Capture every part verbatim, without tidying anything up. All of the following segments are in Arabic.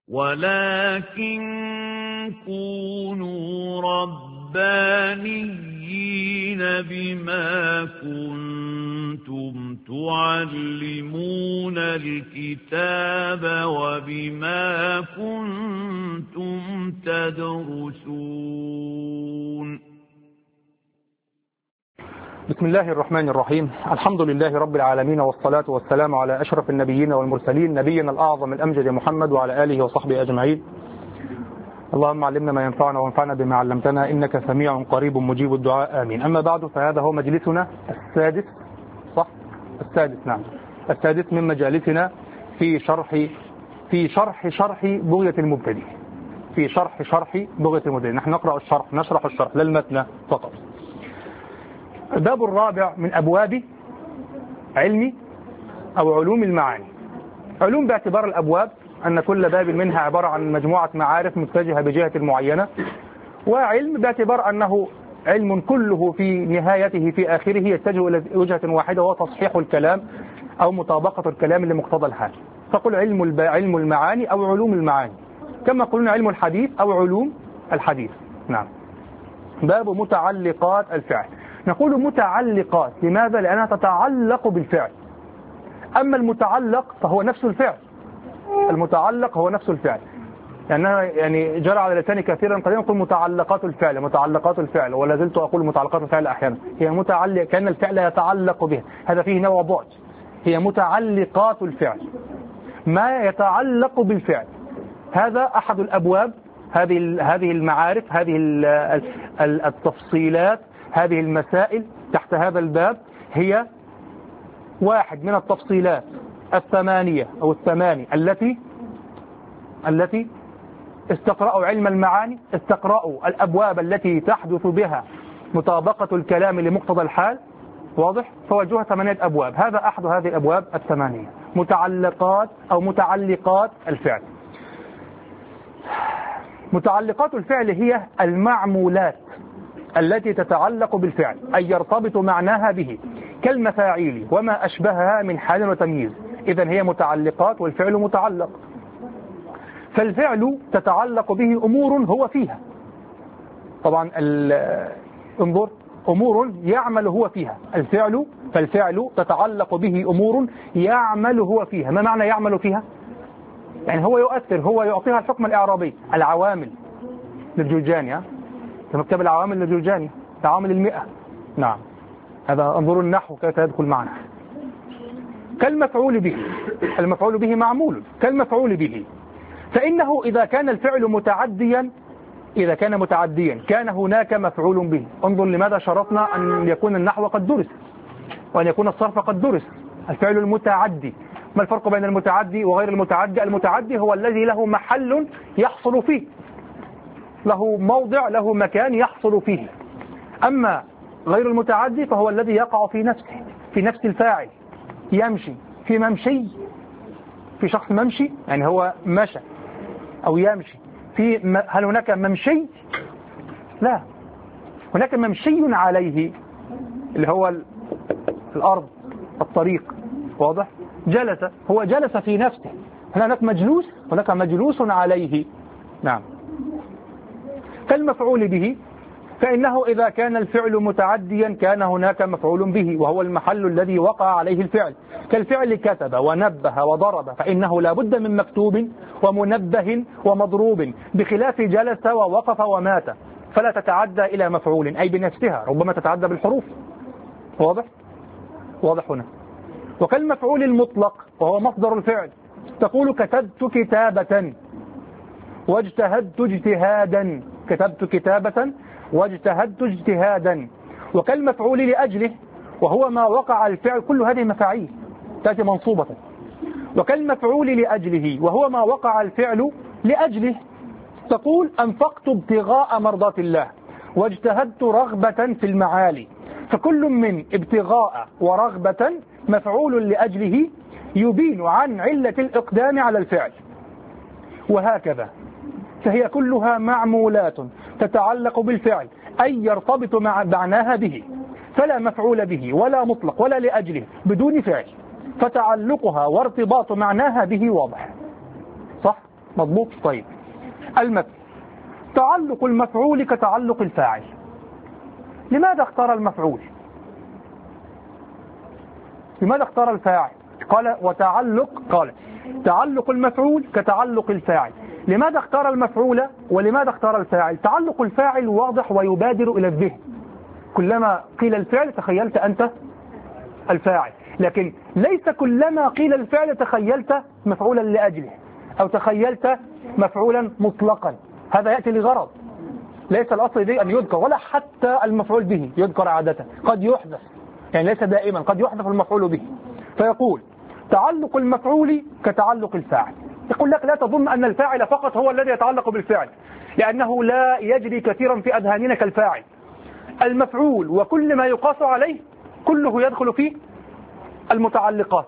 ولكن كونوا ربانيين بما كنتم تعلمون الكتاب وبما كنتم تدرسون. بسم الله الرحمن الرحيم. الحمد لله رب العالمين، والصلاة والسلام على أشرف النبيين والمرسلين، نبينا الأعظم الأمجد محمد وعلى آله وصحبه أجمعين. اللهم علمنا ما ينفعنا وانفعنا بما علمتنا، إنك سميع قريب مجيب الدعاء، آمين. أما بعد، فهذا هو مجلسنا السادس، صح؟ السادس، نعم، السادس من مجالسنا في شرح في شرح شرح بغية المبتدئ في شرح شرح بغية المبتدئ. نحن نقرأ الشرح، نشرح الشرح، لا المتن فقط. الباب الرابع من أبواب علم أو علوم المعاني. علوم باعتبار الأبواب أن كل باب منها عبارة عن مجموعة معارف متجهة بجهة معينة، وعلم باعتبار أنه علم كله في نهايته في آخره يتجه إلى وجهة واحدة، وهو تصحيح الكلام أو مطابقة الكلام لمقتضى الحال. فقل علم علم المعاني أو علوم المعاني، كما قلنا علم الحديث أو علوم الحديث. نعم. باب متعلقات الفعل. نقول متعلقات، لماذا؟ لأنها تتعلق بالفعل. أما المتعلق فهو نفس الفعل. المتعلق هو نفس الفعل، لأنها يعني جرى على لساني كثيرا قديما أقول متعلقات الفعل متعلقات الفعل، ولا زلت أقول متعلقات الفعل أحيانا. هي متعلق كأن الفعل يتعلق بها، هذا فيه نوع بعد. هي متعلقات الفعل، ما يتعلق بالفعل. هذا أحد الأبواب، هذه هذه المعارف، هذه التفصيلات، هذه المسائل تحت هذا الباب هي واحد من التفصيلات الثمانية أو الثماني التي التي استقرأوا علم المعاني، استقرأوا الأبواب التي تحدث بها مطابقة الكلام لمقتضى الحال. واضح؟ فوجهها ثمانية أبواب. هذا أحد هذه الأبواب الثمانية، متعلقات أو متعلقات الفعل. متعلقات الفعل هي المعمولات التي تتعلق بالفعل، أي يرتبط معناها به، كالمفاعيل وما أشبهها من حال وتمييز. إذن هي متعلقات والفعل متعلق. فالفعل تتعلق به أمور هو فيها، طبعا انظر، أمور يعمل هو فيها. الفعل فالفعل تتعلق به أمور يعمل هو فيها. ما معنى يعمل فيها؟ يعني هو يؤثر، هو يعطيها الحكم الإعرابي. العوامل للجرجاني، كمكتب العوامل للجرجاني، عوامل المئة. نعم، هذا انظروا النحو كيف يدخل معنا. كالمفعول به، المفعول به معمول كالمفعول به. فإنه إذا كان الفعل متعديا إذا كان متعديا كان هناك مفعول به. انظر لماذا شرطنا أن يكون النحو قد درس وأن يكون الصرف قد درس. الفعل المتعدي، ما الفرق بين المتعدي وغير المتعدي؟ المتعدي هو الذي له محل يحصل فيه، له موضع، له مكان يحصل فيه. أما غير المتعدي فهو الذي يقع في نفسه، في نفس الفاعل. يمشي، في ممشي، في شخص ممشي، يعني هو مشى أو يمشي. في هل هناك ممشي؟ لا، هناك ممشي عليه اللي هو الأرض، الطريق. واضح؟ جلس، هو جلس في نفسه. هل هناك مجلوس؟ هناك مجلوس عليه. نعم. كالمفعول به، فإنه إذا كان الفعل متعديا كان هناك مفعول به، وهو المحل الذي وقع عليه الفعل. كالفعل كتب ونبه وضرب، فإنه لا بد من مكتوب ومنبه ومضروب، بخلاف جلس ووقف ومات، فلا تتعدى إلى مفعول أي بنفسها، ربما تتعدى بالحروف. واضح؟ واضح هنا. وكالمفعول المطلق، وهو مصدر الفعل، تقول كتبت كتابة واجتهدت اجتهادا، كتبت كتابة واجتهدت اجتهادا. وكالمفعول لأجله، وهو ما وقع الفعل، كل هذه مفاعيل تأتي منصوبة. وكالمفعول لأجله، وهو ما وقع الفعل لأجله، تقول أنفقت ابتغاء مرضات الله واجتهدت رغبة في المعالي. فكل من ابتغاء ورغبة مفعول لأجله يبين عن علة الإقدام على الفعل. وهكذا، فهي كلها معمولات تتعلق بالفعل، أي يرتبط مع معناها به، فلا مفعول به ولا مطلق ولا لأجله بدون فعل، فتعلقها وارتباط معناها به واضح. صح؟ مضبوط. طيب المثل: تعلق المفعول كتعلق الفاعل. لماذا اختار المفعول؟ لماذا اختار الفاعل؟ قال وتعلق، قال تعلق المفعول كتعلق الفاعل. لماذا اختار المفعول ولماذا اختار الفاعل؟ تعلق الفاعل واضح ويبادر إلى الذهن، كلما قيل الفعل تخيلت أنت الفاعل، لكن ليس كلما قيل الفعل تخيلت مفعولا لأجله أو تخيلت مفعولا مطلقا. هذا يأتي لغرض، ليس الأصل دي أن يذكر، ولا حتى المفعول به يذكر عادة، قد يحذف، يعني ليس دائما، قد يحذف المفعول به. فيقول تعلق المفعول كتعلق الفاعل. يقول لك لا تظن أن الفاعل فقط هو الذي يتعلق بالفعل، لأنه لا يجري كثيرا في أذهاننا كالفاعل. المفعول وكل ما يقاس عليه كله يدخل في المتعلقات.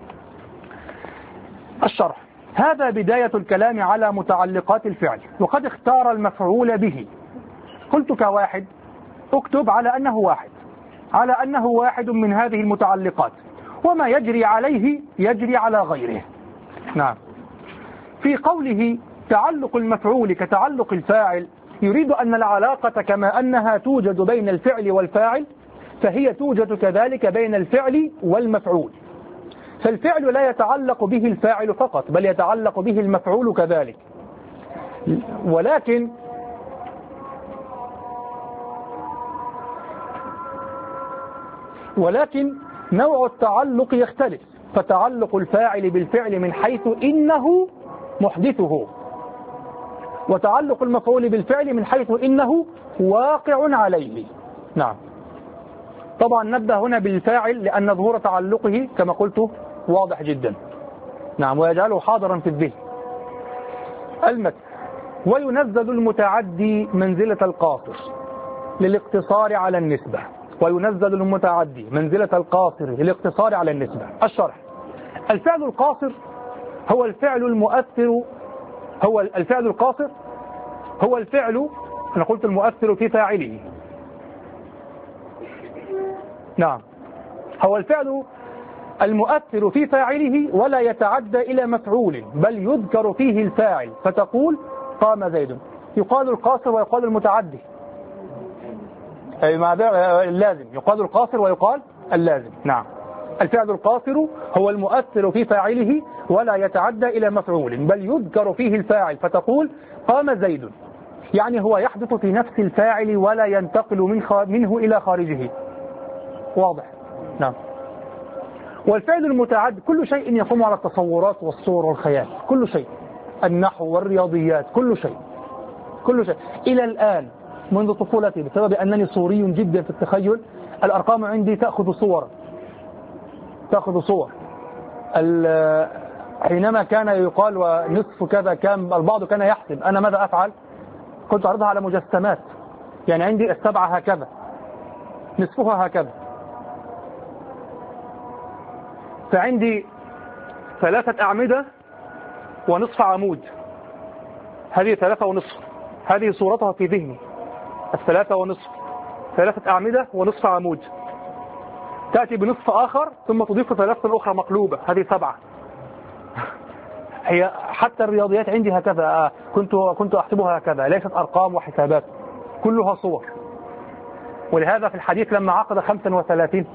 الشرح: هذا بداية الكلام على متعلقات الفعل، وقد اختار المفعول به. قلت كواحد، اكتب على أنه واحد، على أنه واحد من هذه المتعلقات، وما يجري عليه يجري على غيره. نعم. في قوله تعلق المفعول كتعلق الفاعل يريد أن العلاقة كما أنها توجد بين الفعل والفاعل فهي توجد كذلك بين الفعل والمفعول، فالفعل لا يتعلق به الفاعل فقط بل يتعلق به المفعول كذلك، ولكن ولكن نوع التعلق يختلف، فتعلق الفاعل بالفعل من حيث إنه محدثه، وتعلق المفعول بالفعل من حيث إنه واقع عليه. نعم. طبعا نبدأ هنا بالفاعل لأن ظهور تعلقه كما قلت واضح جدا. نعم، ويجعله حاضرا في الذهن. المثل: وينزل المتعدي منزلة القاصر للاقتصار على النسبة. وينزل المتعدي منزلة القاصر للاقتصار على النسبة. الشرح: الفعل القاصر هو الفعل المؤثر، هو الفعل القاصر هو الفعل، أنا قلت المؤثر في فاعله. نعم، هو الفعل المؤثر في فاعله ولا يتعدى إلى مفعول بل يذكر فيه الفاعل، فتقول قام زيد. يقال القاصر ويقال المتعدي، أي مع اللازم، يقال القاصر ويقال اللازم. نعم. الفعل القاصر هو المؤثر في فاعله ولا يتعدى إلى مفعول بل يذكر فيه الفاعل، فتقول قام زيد، يعني هو يحدث في نفس الفاعل ولا ينتقل من منه إلى خارجه. واضح؟ نعم. والفعل المتعد كل شيء يقوم على التصورات والصور والخيال، كل شيء، النحو والرياضيات، كل شيء كل شيء إلى الآن منذ طفولتي، بسبب أنني صوري جدا في التخيل، الأرقام عندي تأخذ صور تأخذ صور حينما كان يقال ونصف كذا كان، البعض كان يحسب، أنا ماذا أفعل؟ كنت أعرضها على مجسمات، يعني عندي السبعة هكذا، نصفها هكذا، فعندي ثلاثة أعمدة ونصف عمود، هذه ثلاثة ونصف، هذه صورتها في ذهني، الثلاثة ونصف، ثلاثة أعمدة ونصف عمود، تأتي بنصف آخر ثم تضيف ثلاثة أخرى مقلوبة، هذه سبعة. هي حتى الرياضيات عندي هكذا، كنت كنت أحسبها هكذا، ليست أرقام وحسابات، كلها صور. ولهذا في الحديث لما عقد خمسا وثلاثين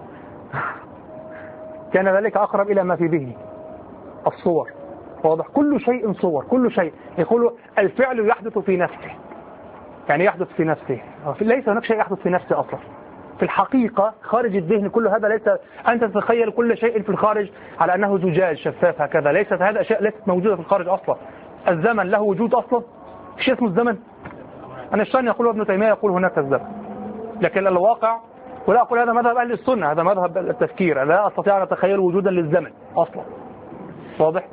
كان ذلك أقرب إلى ما في ذهني، الصور. واضح؟ كل شيء صور، كل شيء. يقول الفعل يحدث في نفسه، يعني يحدث في نفسه، ليس هناك شيء يحدث في نفسه أصلا في الحقيقة خارج الذهن. كل هذا ليس، أنت تتخيل كل شيء في الخارج على أنه زجاج شفاف هكذا، ليست هذا أشياء ليست موجودة في الخارج أصلا. الزمن له وجود أصلا؟ شيء اسمه الزمن؟ أنا الشان يقول ابن تيمية يقول هناك الزمن، لكن الواقع، ولا أقول هذا مذهب أهل السنة، هذا مذهب التفكير، لا أستطيع أن أتخيل وجودا للزمن أصلا. واضح؟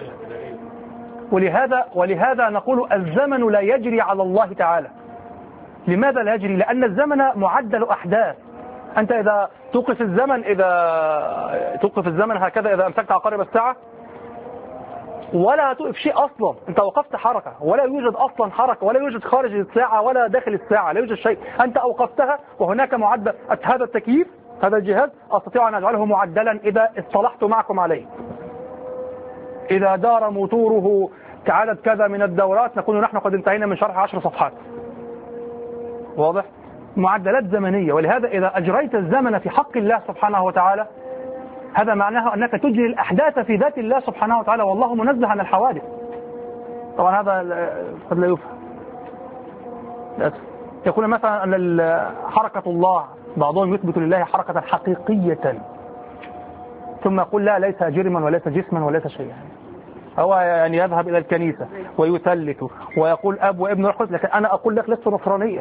ولهذا ولهذا نقول الزمن لا يجري على الله تعالى. لماذا لا يجري؟ لأن الزمن معدل أحداث. أنت إذا توقف الزمن، إذا توقف الزمن هكذا، إذا أمسكت عقارب الساعة ولا توقف شيء أصلا، أنت وقفت حركة، ولا يوجد أصلا حركة، ولا يوجد خارج الساعة ولا داخل الساعة، لا يوجد شيء، أنت أوقفتها وهناك معدل. هذا التكييف، هذا الجهاز أستطيع أن أجعله معدلا إذا اصطلحت معكم عليه، إذا دار موتوره كعدد كذا من الدورات نكون نحن قد انتهينا من شرح عشر صفحات. واضح؟ معدلات زمنية. ولهذا إذا أجريت الزمن في حق الله سبحانه وتعالى هذا معناه أنك تجري الأحداث في ذات الله سبحانه وتعالى، والله منزه عن الحوادث. طبعا هذا قد لا يفهم. يقول مثلا أن حركة الله بعضهم يثبت لله حركة حقيقية ثم يقول لا ليس جرما وليس جسما وليس شيئا. هو يعني يذهب إلى الكنيسة ويثلث ويقول أب وابن روح القدس، لكن أنا أقول لك لست نصرانيا،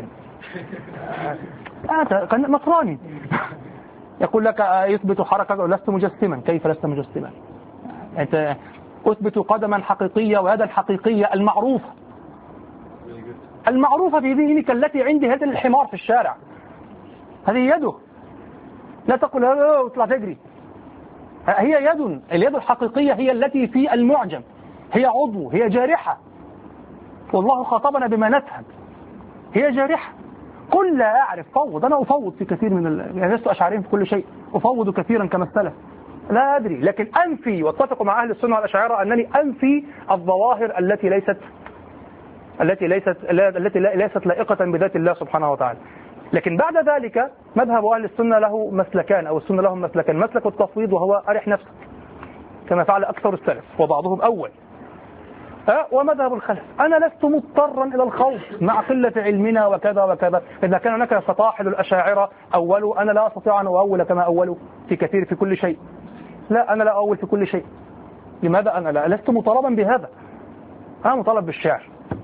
أنت نصراني. يقول لك يثبت حركة لست مجسما. كيف لست مجسما؟ أنت أثبت قدما حقيقية ويدا حقيقية المعروفة المعروفة في ذهنك التي عندي هذا الحمار في الشارع، هذه يده، لا تقول اطلع تجري. هي يد، اليد الحقيقية هي التي في المعجم، هي عضو، هي جارحة، والله خاطبنا بما نفهم، هي جارحة. قل لا أعرف، فوض، أنا أفوض في كثير من ال... يعني لست أشعرين في كل شيء، أفوض كثيرا كما السلف، لا أدري، لكن أنفي، واتفق مع أهل السنة والأشاعرة أنني أنفي الظواهر التي ليست التي ليست التي ليست لائقة بذات الله سبحانه وتعالى. لكن بعد ذلك مذهب أهل السنة له مسلكان، أو السنة لهم مسلكان، مسلك التفويض وهو أرح نفسك كما فعل أكثر السلف وبعضهم أول، أه ومذهب الخلف أنا لست مضطرا إلى الخوض مع قلة علمنا وكذا وكذا. إذا كان هناك فطاحل الأشاعرة أولوا، أنا لا أستطيع أن أؤول كما أولوا في كثير في كل شيء. لا، أنا لا أؤول في كل شيء. لماذا؟ أنا لا لست مطالبا بهذا، أنا مطالب بالشعر.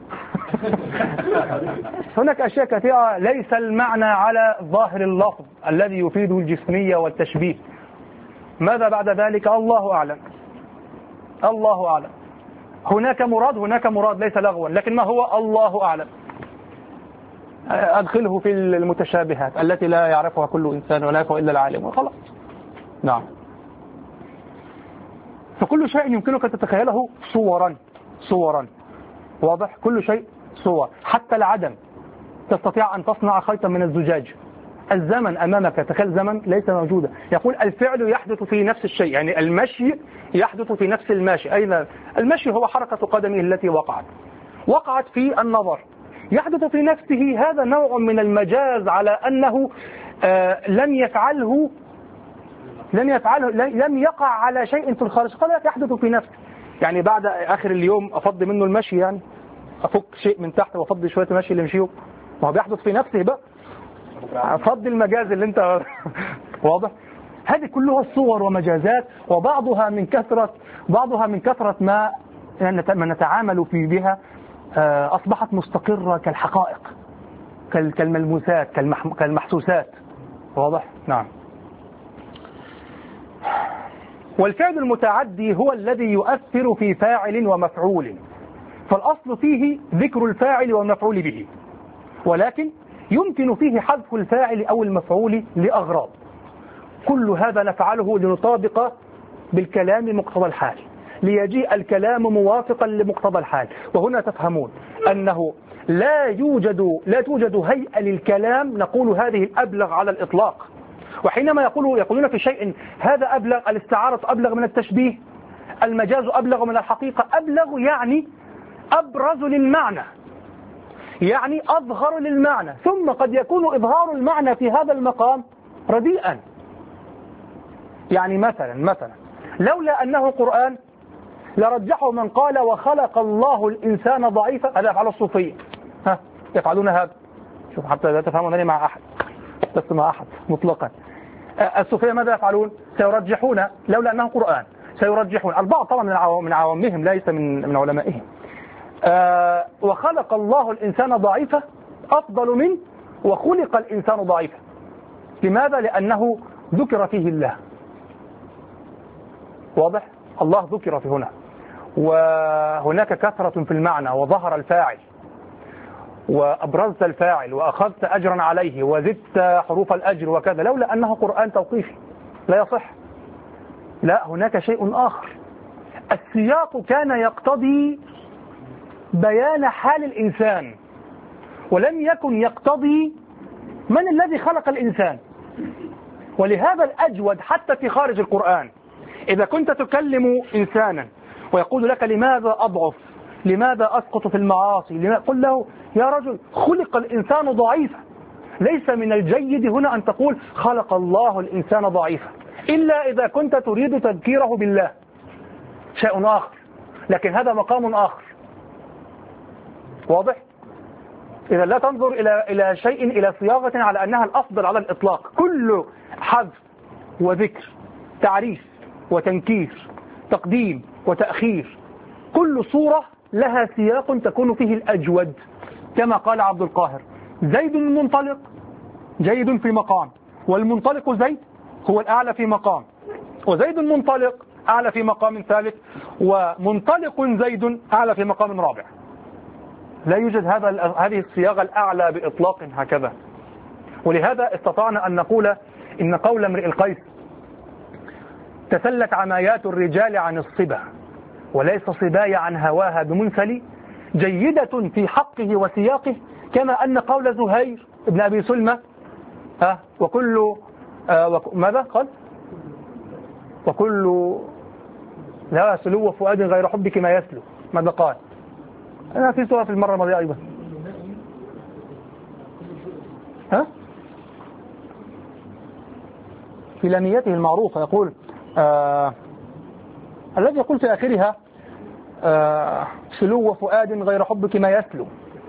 هناك أشياء كثيرة ليس المعنى على ظاهر اللفظ الذي يفيد الجسمية والتشبيه. ماذا بعد ذلك؟ الله أعلم، الله أعلم. هناك مراد، هناك مراد ليس لغوا، لكن ما هو؟ الله أعلم. أدخله في المتشابهات التي لا يعرفها كل إنسان ولا يعرفها إلا العالم وخلاص. نعم. فكل شيء يمكنك أن تتخيله صورا صورا واضح؟ كل شيء صور، حتى العدم. تستطيع أن تصنع خيطا من الزجاج. الزمن أمامك، تخيل زمن ليس موجودا. يقول الفعل يحدث في نفس الشيء، يعني المشي يحدث في نفس الماشي. أين المشي؟ هو حركة قدمه التي وقعت وقعت في النظر، يحدث في نفسه. هذا نوع من المجاز على أنه آه لم يفعله لم يفعله لم يقع على شيء في الخارج، قال يحدث في نفسه. يعني بعد آخر اليوم أفضي منه المشي، يعني أفك شيء من تحت وأفضي شوية المشي اللي مشيه، ما هو بيحدث في نفسه بقى. أفضي المجاز اللي أنت واضح؟ هذه كلها صور ومجازات، وبعضها من كثرة بعضها من كثرة ما ما نتعامل في بها أصبحت مستقرة كالحقائق، كالملموسات، كالمحسوسات. واضح؟ نعم. والفعل المتعدي هو الذي يؤثر في فاعل ومفعول، فالأصل فيه ذكر الفاعل والمفعول به، ولكن يمكن فيه حذف الفاعل أو المفعول لأغراض. كل هذا نفعله لنطابق بالكلام مقتضى الحال، ليجيء الكلام موافقا لمقتضى الحال. وهنا تفهمون أنه لا يوجد لا توجد هيئة للكلام نقول هذه الأبلغ على الإطلاق. وحينما يقولوا يقولون في شيء هذا أبلغ، الاستعارة أبلغ من التشبيه، المجاز أبلغ من الحقيقة، أبلغ يعني أبرز للمعنى، يعني أظهر للمعنى. ثم قد يكون إظهار المعنى في هذا المقام رديئا. يعني مثلا مثلا لولا أنه قرآن لرجحوا من قال وخلق الله الإنسان ضعيفا. هذا يفعل الصوفية، ها يفعلون هذا. شوف حتى لا تفهموا أنني مع أحد، بس مع أحد مطلقا. الصوفية ماذا يفعلون؟ سيرجحون لولا أنه قرآن، سيرجحون البعض طبعا من عوام من عوامهم ليس من من علمائهم. آه وخلق الله الإنسان ضعيفا أفضل من وخلق الإنسان ضعيفا. لماذا؟ لأنه ذكر فيه الله. واضح؟ الله ذكر في هنا، وهناك كثرة في المعنى، وظهر الفاعل وأبرزت الفاعل وأخذت أجرا عليه وزدت حروف الأجر وكذا. لولا أنه قرآن توقيفي لا يصح. لا، هناك شيء آخر. السياق كان يقتضي بيان حال الإنسان، ولم يكن يقتضي من الذي خلق الإنسان. ولهذا الأجود حتى في خارج القرآن، إذا كنت تكلم إنسانا ويقول لك لماذا أضعف، لماذا أسقط في المعاصي؟ لماذا؟ قل له يا رجل خلق الإنسان ضعيفا، ليس من الجيد هنا أن تقول خلق الله الإنسان ضعيفا، إلا إذا كنت تريد تذكيره بالله، شيء آخر، لكن هذا مقام آخر. واضح؟ إذا لا تنظر إلى إلى شيء إلى صياغة على أنها الأفضل على الإطلاق. كل حذف وذكر، تعريف وتنكير، تقديم وتأخير، كل صورة لها سياق تكون فيه الأجود. كما قال عبد القاهر: زيد المنطلق جيد في مقام، والمنطلق زيد هو الأعلى في مقام، وزيد المنطلق أعلى في مقام ثالث، ومنطلق زيد أعلى في مقام رابع. لا يوجد هذا هذه الصياغة الأعلى بإطلاق هكذا. ولهذا استطعنا أن نقول إن قول امرئ القيس تسلت عمايات الرجال عن الصبا وليس صبايا عن هواها بمنسل جيدة في حقه وسياقه، كما أن قول زهير ابن أبي سلمة ها وكل آه وك ماذا قال؟ وكل لا سلو فؤاد غير حبك ما يسلو. ماذا قال؟ أنا في سورة في المرة الماضية أيضا. ها؟ في لاميته المعروفة يقول آه الذي يقول في آخرها آه سلو فؤاد غير حبك ما يسلو،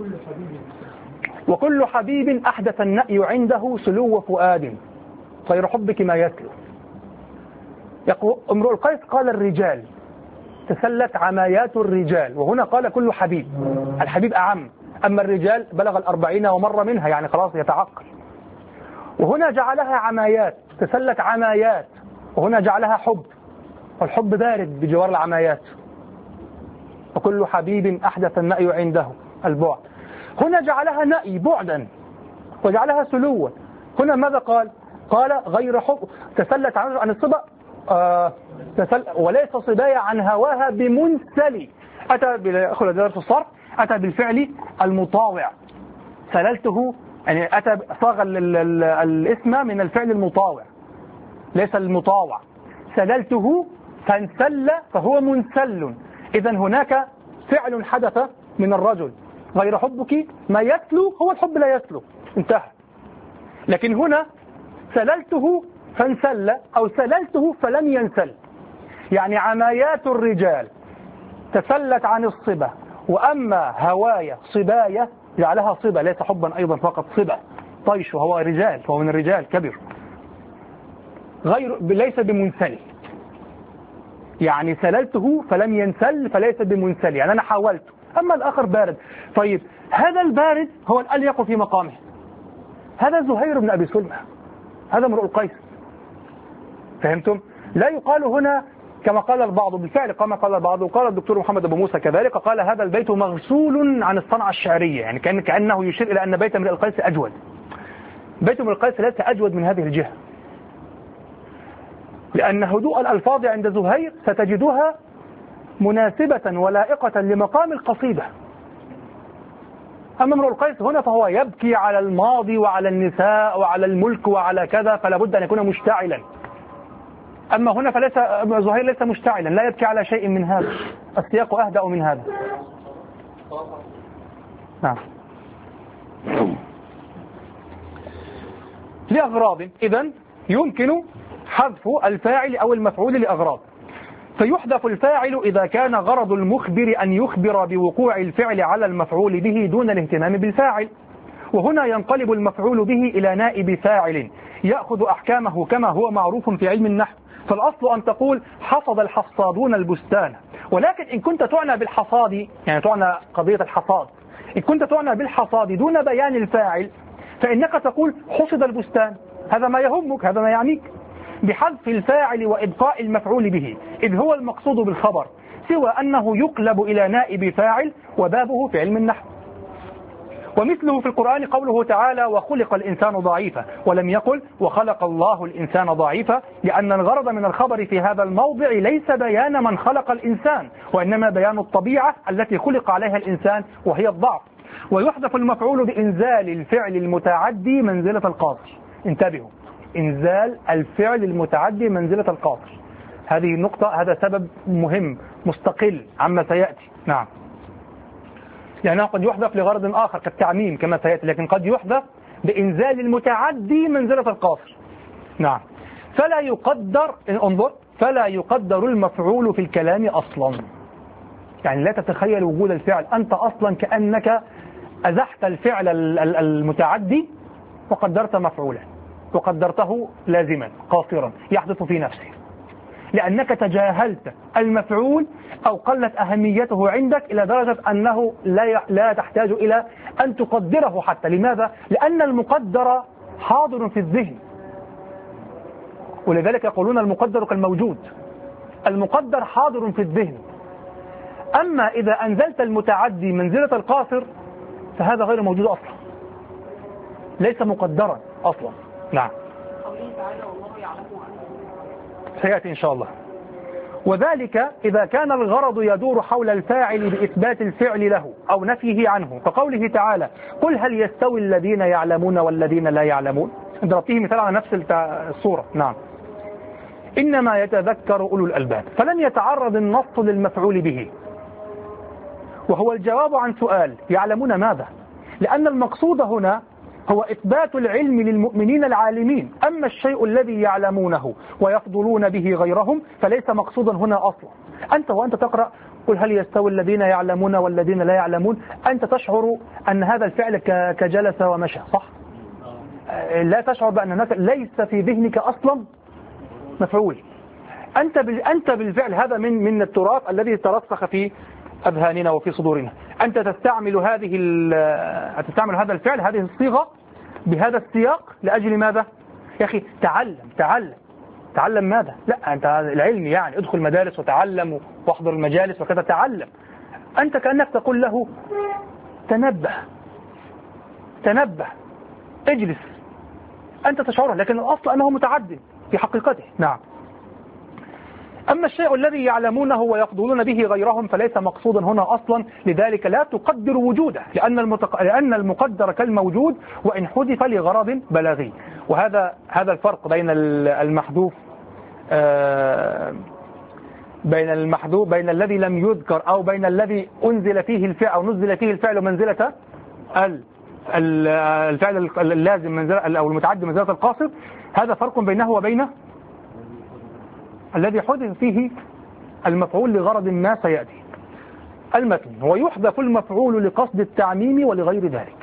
وكل حبيب أحدث النأي عنده سلو فؤاد غير حبك ما يسلو. يقول امرؤ القيس قال الرجال تسلت عمايات الرجال، وهنا قال كل حبيب، الحبيب أعم، أما الرجال بلغ الأربعين ومر منها، يعني خلاص يتعقل. وهنا جعلها عمايات، تسلت عمايات، وهنا جعلها حب، والحب بارد بجوار العمايات. وكل حبيب أحدث النأي عنده البعد، هنا جعلها نأي بعدا وجعلها سلوا. هنا ماذا قال؟ قال غير حب، تسلت عن الصبا آه تسل وليس صبايا عن هواها بمنسل. أتى بأخذ درس الصرف، أتى بالفعل المطاوع، سللته، يعني أتى صاغ الاسم من الفعل المطاوع ليس المطاوع. سللته فانسل فهو منسل. إذا هناك فعل حدث من الرجل، غير حبك ما يسلو هو الحب لا يسلو، انتهى. لكن هنا سللته فانسل أو سللته فلم ينسل، يعني عمايات الرجال تسلت عن الصبا، وأما هوايا صبايا جعلها صبا، ليس حبا أيضا فقط، صبا طيش، وهو رجال، فهو من الرجال كبير، غير ليس بمنسل، يعني سللته فلم ينسل فليس بمنسل، يعني أنا حاولت. أما الآخر بارد. طيب هذا البارد هو الأليق في مقامه، هذا زهير بن أبي سلمة، هذا امرؤ القيس. فهمتم؟ لا يقال هنا كما قال البعض، بالفعل كما قال البعض، وقال الدكتور محمد أبو موسى كذلك، قال هذا البيت مغسول عن الصنعة الشعرية، يعني كأن كأنه يشير إلى أن بيت امرئ القيس أجود. بيت امرئ القيس ليس أجود من هذه الجهة، لأن هدوء الألفاظ عند زهير ستجدها مناسبة ولائقة لمقام القصيدة. أما امرؤ القيس هنا فهو يبكي على الماضي وعلى النساء وعلى الملك وعلى كذا، فلا بد أن يكون مشتعلا. أما هنا فليس زهير ليس مشتعلا، لا يبكي على شيء من هذا، السياق أهدأ من هذا. نعم. لأغراض، إذن يمكن حذف الفاعل أو المفعول لأغراض، فيحذف الفاعل إذا كان غرض المخبر أن يخبر بوقوع الفعل على المفعول به دون الاهتمام بالفاعل، وهنا ينقلب المفعول به إلى نائب فاعل يأخذ أحكامه كما هو معروف في علم النحو. فالأصل أن تقول حصد الحصادون البستان، ولكن إن كنت تعنى بالحصاد، يعني تعنى قضية الحصاد، إن كنت تعنى بالحصاد دون بيان الفاعل فإنك تقول حصد البستان، هذا ما يهمك، هذا ما يعنيك، بحذف الفاعل وإبقاء المفعول به، إذ هو المقصود بالخبر، سوى أنه يقلب إلى نائب فاعل وبابه في علم النحو. ومثله في القرآن قوله تعالى وخلق الإنسان ضعيفا، ولم يقل وخلق الله الإنسان ضعيفا، لأن الغرض من الخبر في هذا الموضع ليس بيان من خلق الإنسان، وإنما بيان الطبيعة التي خلق عليها الإنسان وهي الضعف. ويحذف المفعول بإنزال الفعل المتعدي منزلة القاصر. انتبهوا، إنزال الفعل المتعدي منزلة القاصر، هذه النقطة، هذا سبب مهم مستقل عما سيأتي. نعم. لأنه قد يحذف لغرض آخر كالتعميم كما سيأتي، لكن قد يحذف بإنزال المتعدي منزلة القاصر. نعم. فلا يقدر، انظر، فلا يقدر المفعول في الكلام أصلا. يعني لا تتخيل وجود الفعل، أنت أصلا كأنك أزحت الفعل المتعدي وقدرت مفعولا وقدرته لازما قاصرا يحدث في نفسه، لأنك تجاهلت المفعول أو قلت أهميته عندك إلى درجة أنه لا لا تحتاج إلى أن تقدره حتى. لماذا؟ لأن المقدر حاضر في الذهن، ولذلك يقولون المقدر كالموجود. المقدر حاضر في الذهن، أما إذا أنزلت المتعدي منزلة القاصر فهذا غير موجود أصلا، ليس مقدرا أصلا. نعم. سيأتي إن شاء الله. وذلك إذا كان الغرض يدور حول الفاعل بإثبات الفعل له أو نفيه عنه، كقوله تعالى: قل هل يستوي الذين يعلمون والذين لا يعلمون. ضربته مثال على نفس الصورة. نعم. إنما يتذكر أولو الألباب. فلم يتعرض النص للمفعول به، وهو الجواب عن سؤال يعلمون ماذا، لأن المقصود هنا هو إثبات العلم للمؤمنين العالمين. أما الشيء الذي يعلمونه ويفضلون به غيرهم فليس مقصودا هنا أصلا. أنت وأنت تقرأ قل هل يستوي الذين يعلمون والذين لا يعلمون، أنت تشعر أن هذا الفعل كجلس ومشى، صح؟ لا تشعر بأن ليس في ذهنك أصلا مفعول. أنت أنت بالفعل هذا من من التراث الذي ترسخ في أذهاننا وفي صدورنا. أنت تستعمل هذه تستعمل هذا الفعل، هذه الصيغة بهذا السياق لأجل ماذا؟ يا أخي تعلم تعلم تعلم ماذا؟ لا، أنت العلم يعني ادخل مدارس وتعلم واحضر المجالس وكذا، تعلم. أنت كأنك تقول له تنبه تنبه اجلس. أنت تشعره، لكن الأصل أنه متعد في حقيقته. نعم. أما الشيء الذي يعلمونه ويفضلون به غيرهم فليس مقصودا هنا أصلا، لذلك لا تقدر وجوده، لأن المتق... لأن المقدر كالموجود وإن حذف لغرض بلاغي. وهذا هذا الفرق بين المحذوف آه... بين المحذوف بين الذي لم يذكر أو بين الذي أنزل فيه الفعل أو نزل فيه الفعل منزلة ال... الفعل اللازم منزلة أو المتعدي منزلة القاصر. هذا فرق بينه وبين الذي حذف فيه المفعول لغرض ما سيأتي. المتن: ويحذف المفعول لقصد التعميم ولغير ذلك.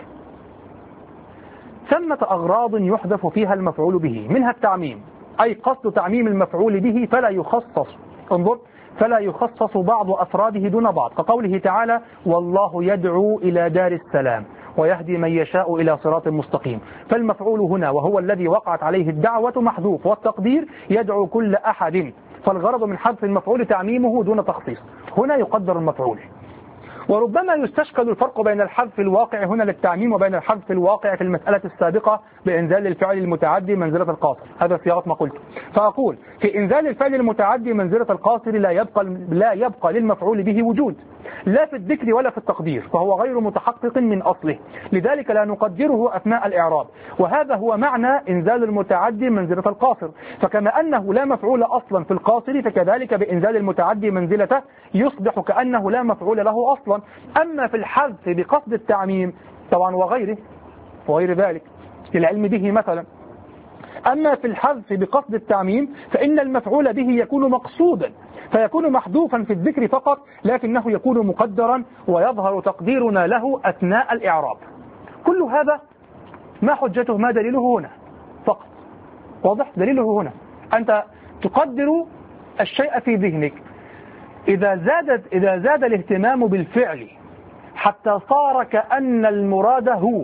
ثمة أغراض يحذف فيها المفعول به، منها التعميم، أي قصد تعميم المفعول به، فلا يخصص انظر فلا يخصص بعض أفراده دون بعض، كقوله تعالى: والله يدعو إلى دار السلام ويهدي من يشاء إلى صراط مستقيم. فالمفعول هنا وهو الذي وقعت عليه الدعوة محذوف، والتقدير يدعو كل أحد، فالغرض من حذف المفعول تعميمه دون تخصيص. هنا يقدر المفعول. وربما يستشكل الفرق بين الحذف الواقع هنا للتعميم وبين الحذف الواقع في المسألة السابقة بإنزال الفعل المتعدي منزلة القاصر. هذا صياغة ما قلت. فأقول: في إنزال الفعل المتعدي منزلة القاصر لا يبقى لا يبقى للمفعول به وجود، لا في الذكر ولا في التقدير، فهو غير متحقق من أصله، لذلك لا نقدره أثناء الإعراب. وهذا هو معنى إنزال المتعدي منزلة القاصر. فكما أنه لا مفعول أصلا في القاصر، فكذلك بإنزال المتعدي منزلته يصبح كأنه لا مفعول له أصلا. أما في الحذف بقصد التعميم طبعا وغيره وغير ذلك للعلم به مثلا، أما في الحذف بقصد التعميم فإن المفعول به يكون مقصودا، فيكون محذوفا في الذكر فقط، لكنه يكون مقدرا ويظهر تقديرنا له أثناء الإعراب. كل هذا ما حجته، ما دليله هنا فقط. واضح؟ دليله هنا أنت تقدر الشيء في ذهنك. إذا زادت إذا زاد الاهتمام بالفعل حتى صار كأن المراد هو،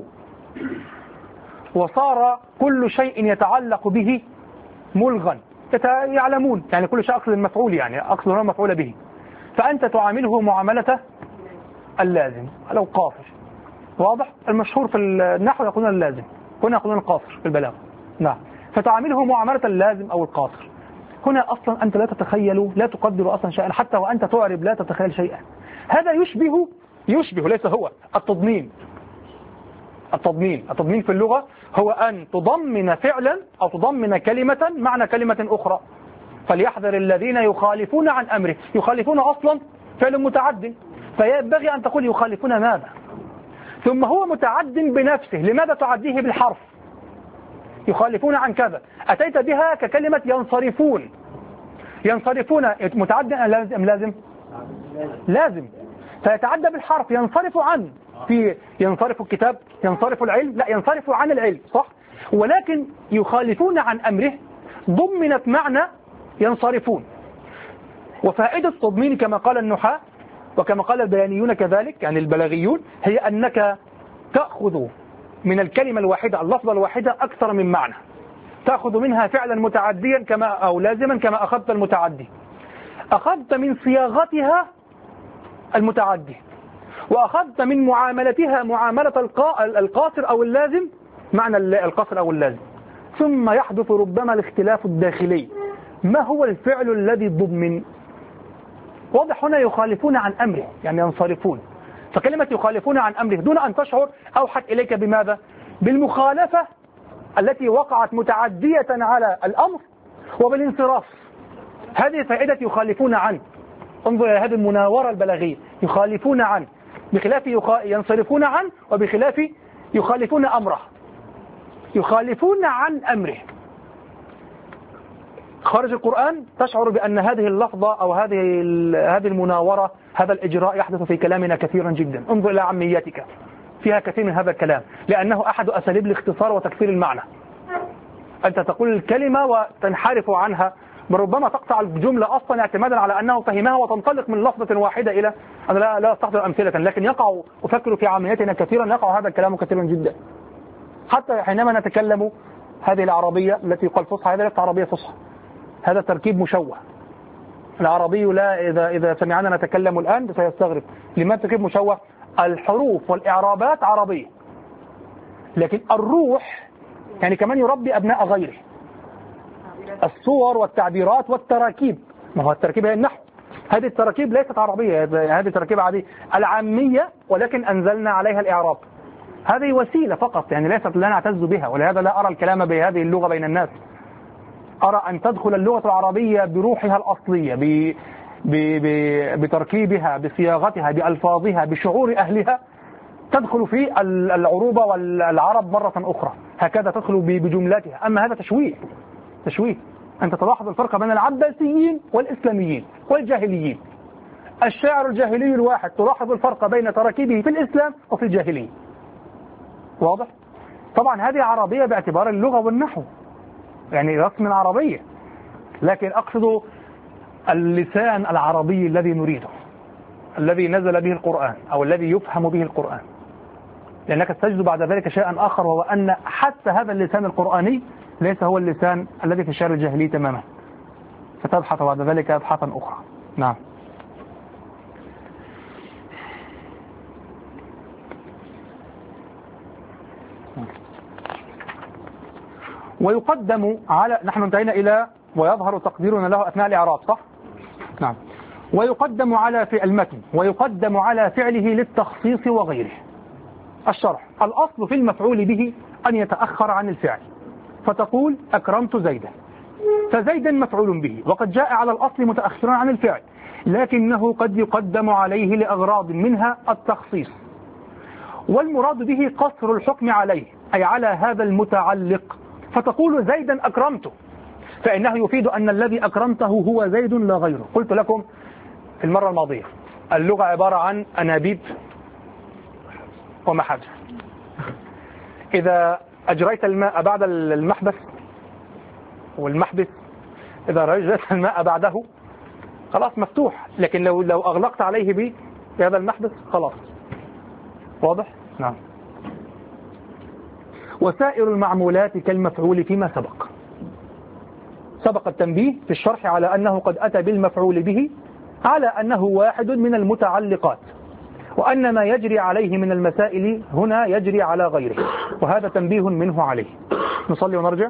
وصار كل شيء يتعلق به ملغا، يعلمون يعني كل شيء أقصد المفعول، يعني أقصد هنا مفعول به، فأنت تعامله معاملة اللازم لو قاصر. واضح؟ المشهور في النحو يقولون اللازم، هنا يقولون القاصر في البلاغة. نعم. فتعامله معاملة اللازم أو القاصر. هنا أصلا أنت لا تتخيل، لا تقدر أصلا شيئا، حتى وأنت تعرب لا تتخيل شيئا. هذا يشبه يشبه ليس هو التضمين. التضمين التضمين في اللغة هو أن تضمن فعلا أو تضمن كلمة معنى كلمة أخرى. فليحذر الذين يخالفون عن أمره. يخالفون أصلا فعل متعد، فينبغي أن تقول يخالفون ماذا؟ ثم هو متعد بنفسه، لماذا تعديه بالحرف؟ يخالفون عن كذا، أتيت بها ككلمة ينصرفون. ينصرفون متعد أم لازم؟ لازم، فيتعدى بالحرف، ينصرف عن، في ينصرف الكتاب، ينصرف العلم، لا ينصرف عن العلم، صح؟ ولكن يخالفون عن أمره ضمنت معنى ينصرفون. وفائدة التضمين كما قال النحاة وكما قال البيانيون كذلك، يعني البلاغيون، هي أنك تأخذ من الكلمة الواحدة اللفظة الواحدة أكثر من معنى، تأخذ منها فعلا متعديا كما أو لازما كما أخذت المتعدي، أخذت من صياغتها المتعدي، وأخذت من معاملتها معاملة القاصر أو اللازم معنى القاصر أو اللازم. ثم يحدث ربما الاختلاف الداخلي، ما هو الفعل الذي ضمن؟ واضح هنا يخالفون عن أمره، يعني ينصرفون. فكلمة يخالفون عن أمره دون أن تشعر أوحت إليك بماذا؟ بالمخالفة التي وقعت متعدية على الأمر وبالانصراف. هذه فائدة يخالفون عنه. انظر إلى هذه المناورة البلاغية، يخالفون عنه بخلاف يخ... ينصرفون عنه، وبخلاف يخالفون أمره. يخالفون عن أمره خارج القرآن تشعر بأن هذه اللفظة أو هذه هذه المناورة، هذا الإجراء يحدث في كلامنا كثيرا جدا. انظر إلى عاميتك، فيها كثير من هذا الكلام، لأنه أحد أساليب الاختصار وتكثير المعنى. أنت تقول الكلمة وتنحرف عنها، ربما تقطع الجملة أصلا اعتمادا على أنه فهمها وتنطلق من لفظة واحدة إلى، أنا لا لا أستحضر أمثلة، لكن يقع، أفكر في عاميتنا كثيرا يقع هذا الكلام كثيرا جدا. حتى حينما نتكلم هذه العربية التي يقال فصحى، هذه ليست عربية فصحى، هذا تركيب مشوه. العربي لا إذا إذا سمعنا نتكلم الآن سيستغرب، لماذا تركيب مشوه؟ الحروف والإعرابات عربية، لكن الروح يعني كمان يربي أبناء غيره. الصور والتعبيرات والتراكيب، ما هو التركيب هي النحو، هذه التراكيب ليست عربية، هذه تراكيب عادية العامية، ولكن أنزلنا عليها الإعراب. هذه وسيلة فقط، يعني ليست لا نعتز بها، ولهذا لا أرى الكلام بهذه اللغة بين الناس. أرى أن تدخل اللغة العربية بروحها الأصلية، ب... ب... ب... بتركيبها، بصياغتها، بألفاظها، بشعور أهلها، تدخل في العروبة والعرب مرة أخرى، هكذا تدخل بجملاتها. أما هذا تشويه، تشويه. أنت تلاحظ الفرق بين العباسيين والإسلاميين والجاهليين. الشاعر الجاهلي الواحد تلاحظ الفرق بين تراكيبه في الإسلام وفي الجاهلية. واضح؟ طبعا هذه عربية باعتبار اللغة والنحو، يعني رسم عربية، لكن أقصد اللسان العربي الذي نريده، الذي نزل به القرآن أو الذي يفهم به القرآن. لأنك ستجد بعد ذلك شيئا آخر، وهو أن حتى هذا اللسان القرآني ليس هو اللسان الذي في الشعر الجاهلي تماما، فتبحث بعد ذلك أبحاثا أخرى. نعم. ويقدم على، نحن انتهينا إلى ويظهر تقديرنا له أثناء الإعراب، صح؟ نعم. ويقدم على فعل المتن، ويقدم على فعله للتخصيص وغيره. الشرح: الأصل في المفعول به أن يتأخر عن الفعل، فتقول أكرمت زيدا، فزيدا مفعول به، وقد جاء على الأصل متأخرا عن الفعل، لكنه قد يقدم عليه لأغراض منها التخصيص، والمراد به قصر الحكم عليه، أي على هذا المتعلق، فتقول زيدا أكرمته، فإنه يفيد أن الذي أكرمته هو زيد لا غيره. قلت لكم في المرة الماضية اللغة عبارة عن أنابيب ومحابس. إذا أجريت الماء بعد المحبس والمحبس، إذا رجعت الماء بعده خلاص مفتوح، لكن لو لو أغلقت عليه بهذا المحبس خلاص. واضح؟ نعم. وسائر المعمولات كالمفعول فيما سبق. سبق التنبيه في الشرح على أنه قد أتى بالمفعول به على أنه واحد من المتعلقات، وأن ما يجري عليه من المسائل هنا يجري على غيره، وهذا تنبيه منه عليه. نصلي ونرجع.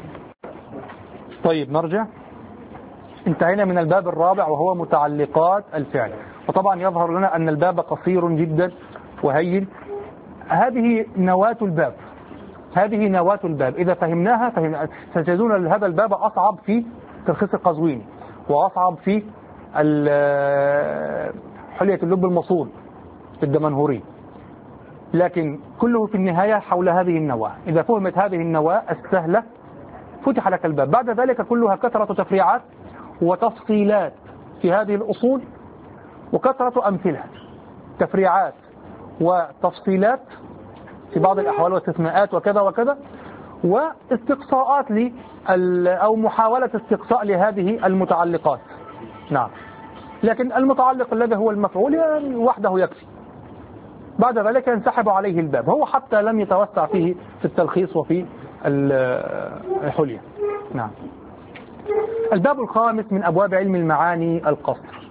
طيب نرجع. انتهينا من الباب الرابع وهو متعلقات الفعل، وطبعا يظهر لنا أن الباب قصير جدا وهين. هذه نواة الباب، هذه نواة الباب، إذا فهمناها فهم... ستجدون هذا الباب أصعب في تلخيص القزويني، وأصعب في حلية اللب المصون في الدمنهوري. لكن كله في النهاية حول هذه النواة. إذا فهمت هذه النواة السهلة فتح لك الباب. بعد ذلك كلها كثرة تفريعات وتفصيلات في هذه الأصول، وكثرة أمثلة، تفريعات وتفصيلات في بعض الأحوال واستثناءات وكذا وكذا، واستقصاءات ل أو محاولة استقصاء لهذه المتعلقات. نعم، لكن المتعلق الذي هو المفعول وحده يكفي. بعد ذلك ينسحب عليه الباب. هو حتى لم يتوسع فيه في التلخيص وفي الحلية. نعم. الباب الخامس من أبواب علم المعاني القصر.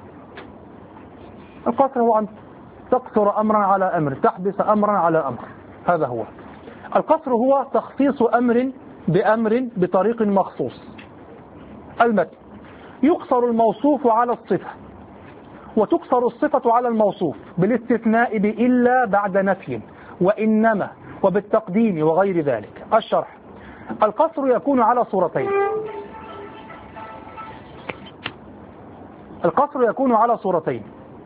القصر هو أن تقصر أمرا على أمر، تحبس أمرا على أمر. هذا هو القصر، هو تخصيص أمر بأمر بطريق مخصوص. المتن: يقصر الموصوف على الصفة، وتقصر الصفة على الموصوف بالاستثناء بإلا بعد نفي وإنما وبالتقديم وغير ذلك. الشرح: القصر يكون على صورتين. القصر يكون على صورتين: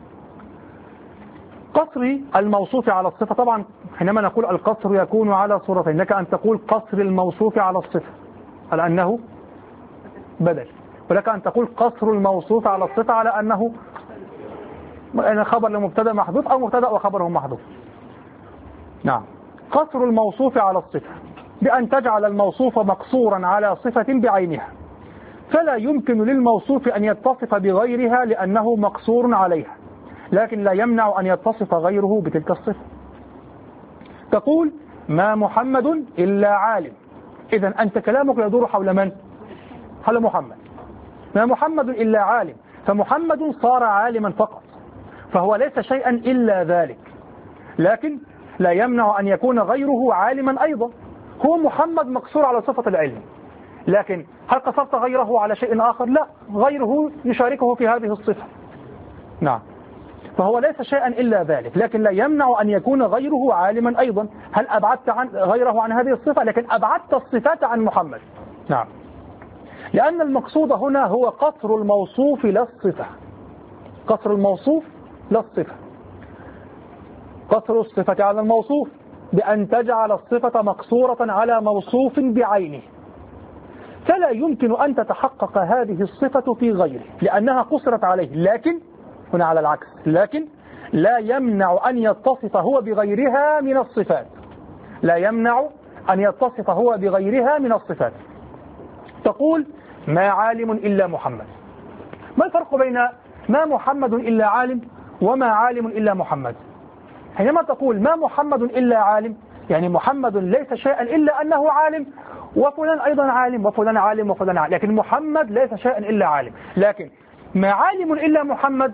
قصر الموصوف على الصفة. طبعا حينما نقول القصر يكون على صورتين، لك أن تقول قصر الموصوف على الصفة على أنه بدل، ولك أن تقول قصر الموصوف على الصفة على أنه خبر لمبتدا محذوف أو مبتدا وخبره محذوف. نعم. قصر الموصوف على الصفة بأن تجعل الموصوف مقصورا على صفة بعينها، فلا يمكن للموصوف أن يتصف بغيرها لأنه مقصور عليها، لكن لا يمنع أن يتصف غيره بتلك الصفة. تقول: ما محمد إلا عالم. إذن أنت كلامك يدور حول من؟ حول محمد. ما محمد إلا عالم، فمحمد صار عالما فقط، فهو ليس شيئا إلا ذلك، لكن لا يمنع أن يكون غيره عالما أيضا. هو محمد مقصور على صفة العلم، لكن هل قصرت غيره على شيء آخر؟ لا، غيره يشاركه في هذه الصفة. نعم. فهو ليس شيئا إلا ذلك، لكن لا يمنع أن يكون غيره عالما أيضا. هل أبعدت عن غيره عن هذه الصفة؟ لكن أبعدت الصفات عن محمد. نعم. لأن المقصود هنا هو قصر الموصوف لا الصفة. قصر الموصوف لا الصفة. قصر الصفة على الموصوف بأن تجعل الصفة مقصورة على موصوف بعينه، فلا يمكن أن تتحقق هذه الصفة في غيره لأنها قصرت عليه. لكن هنا على العكس، لكن لا يمنع أن يتصف هو بغيرها من الصفات. لا يمنع أن يتصف هو بغيرها من الصفات. تقول: ما عالم إلا محمد. ما الفرق بين ما محمد إلا عالم وما عالم إلا محمد؟ حينما تقول ما محمد إلا عالم، يعني محمد ليس شيئا إلا أنه عالم، وفلان أيضا عالم، وفلان عالم، وفلان عالم، لكن محمد ليس شيئا إلا عالم. لكن ما عالم إلا محمد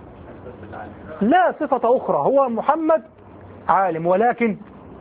لا صفة أخرى، هو محمد عالم، ولكن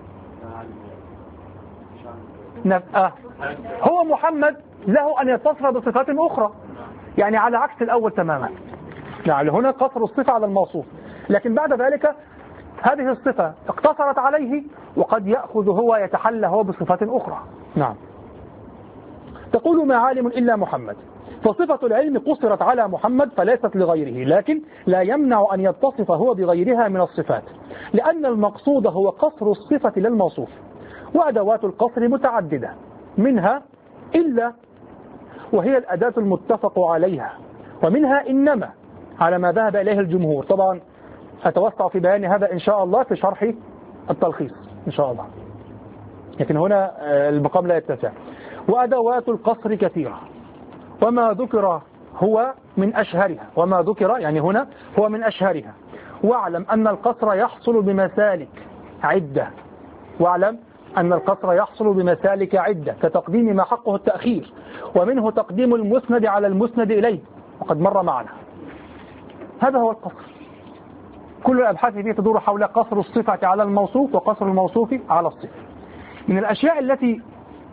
نفأه هو محمد له أن يتصف بصفات أخرى، يعني على عكس الأول تماما. يعني هنا قصر الصفة على الموصوف، لكن بعد ذلك هذه الصفة اقتصرت عليه، وقد يأخذ هو يتحلى هو بصفات أخرى. نعم. تقول: ما عالم إلا محمد، فصفة العلم قصرت على محمد فليست لغيره، لكن لا يمنع أن يتصف هو بغيرها من الصفات، لأن المقصود هو قصر الصفة للموصوف. وأدوات القصر متعددة، منها إلا، وهي الأداة المتفق عليها، ومنها إنما على ما ذهب إليه الجمهور. طبعا أتوسع في بيان هذا إن شاء الله في شرح التلخيص إن شاء الله، لكن هنا المقام لا يتسع. وأدوات القصر كثيرة، وما ذكر هو من أشهرها، وما ذكر يعني هنا هو من أشهرها. واعلم أن القصر يحصل بمسالك عدة واعلم أن القصر يحصل بمسالك عدة كتقديم ما حقه التأخير، ومنه تقديم المسند على المسند إليه، وقد مر معنا. هذا هو القصر. كل الأبحاث فيه تدور حول قصر الصفة على الموصوف وقصر الموصوف على الصفة. من الأشياء التي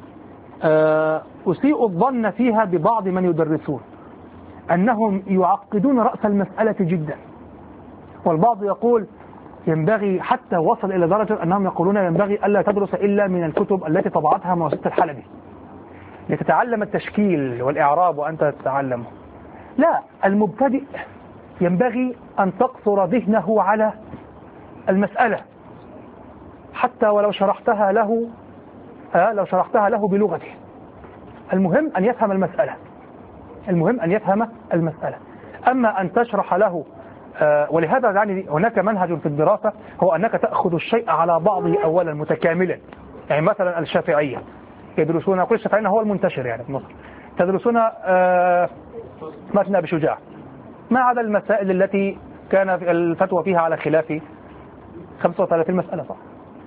أسيء الظن فيها ببعض من يدرسون أنهم يعقدون رأس المسألة جدا، والبعض يقول ينبغي، حتى وصل إلى درجة أنهم يقولون ينبغي ألا تدرس إلا من الكتب التي طبعتها مؤسسة الحلبي لتتعلم التشكيل والإعراب وأنت تتعلمه. لا، المبتدئ ينبغي أن تقصر ذهنه على المسألة، حتى ولو شرحتها له آه لو شرحتها له بلغته. المهم أن يفهم المسألة المهم أن يفهم المسألة أما أن تشرح له آه ولهذا يعني هناك منهج في الدراسة هو أنك تأخذ الشيء على بعضه أولا متكاملا. يعني مثلا الشافعية يدرسون، كل الشافعيين هو المنتشر يعني في مصر، تدرسون آه متن أبي شجاع ما عدا المسائل التي كان الفتوى فيها على خلاف خمسة وثلاثين مسألة صح؟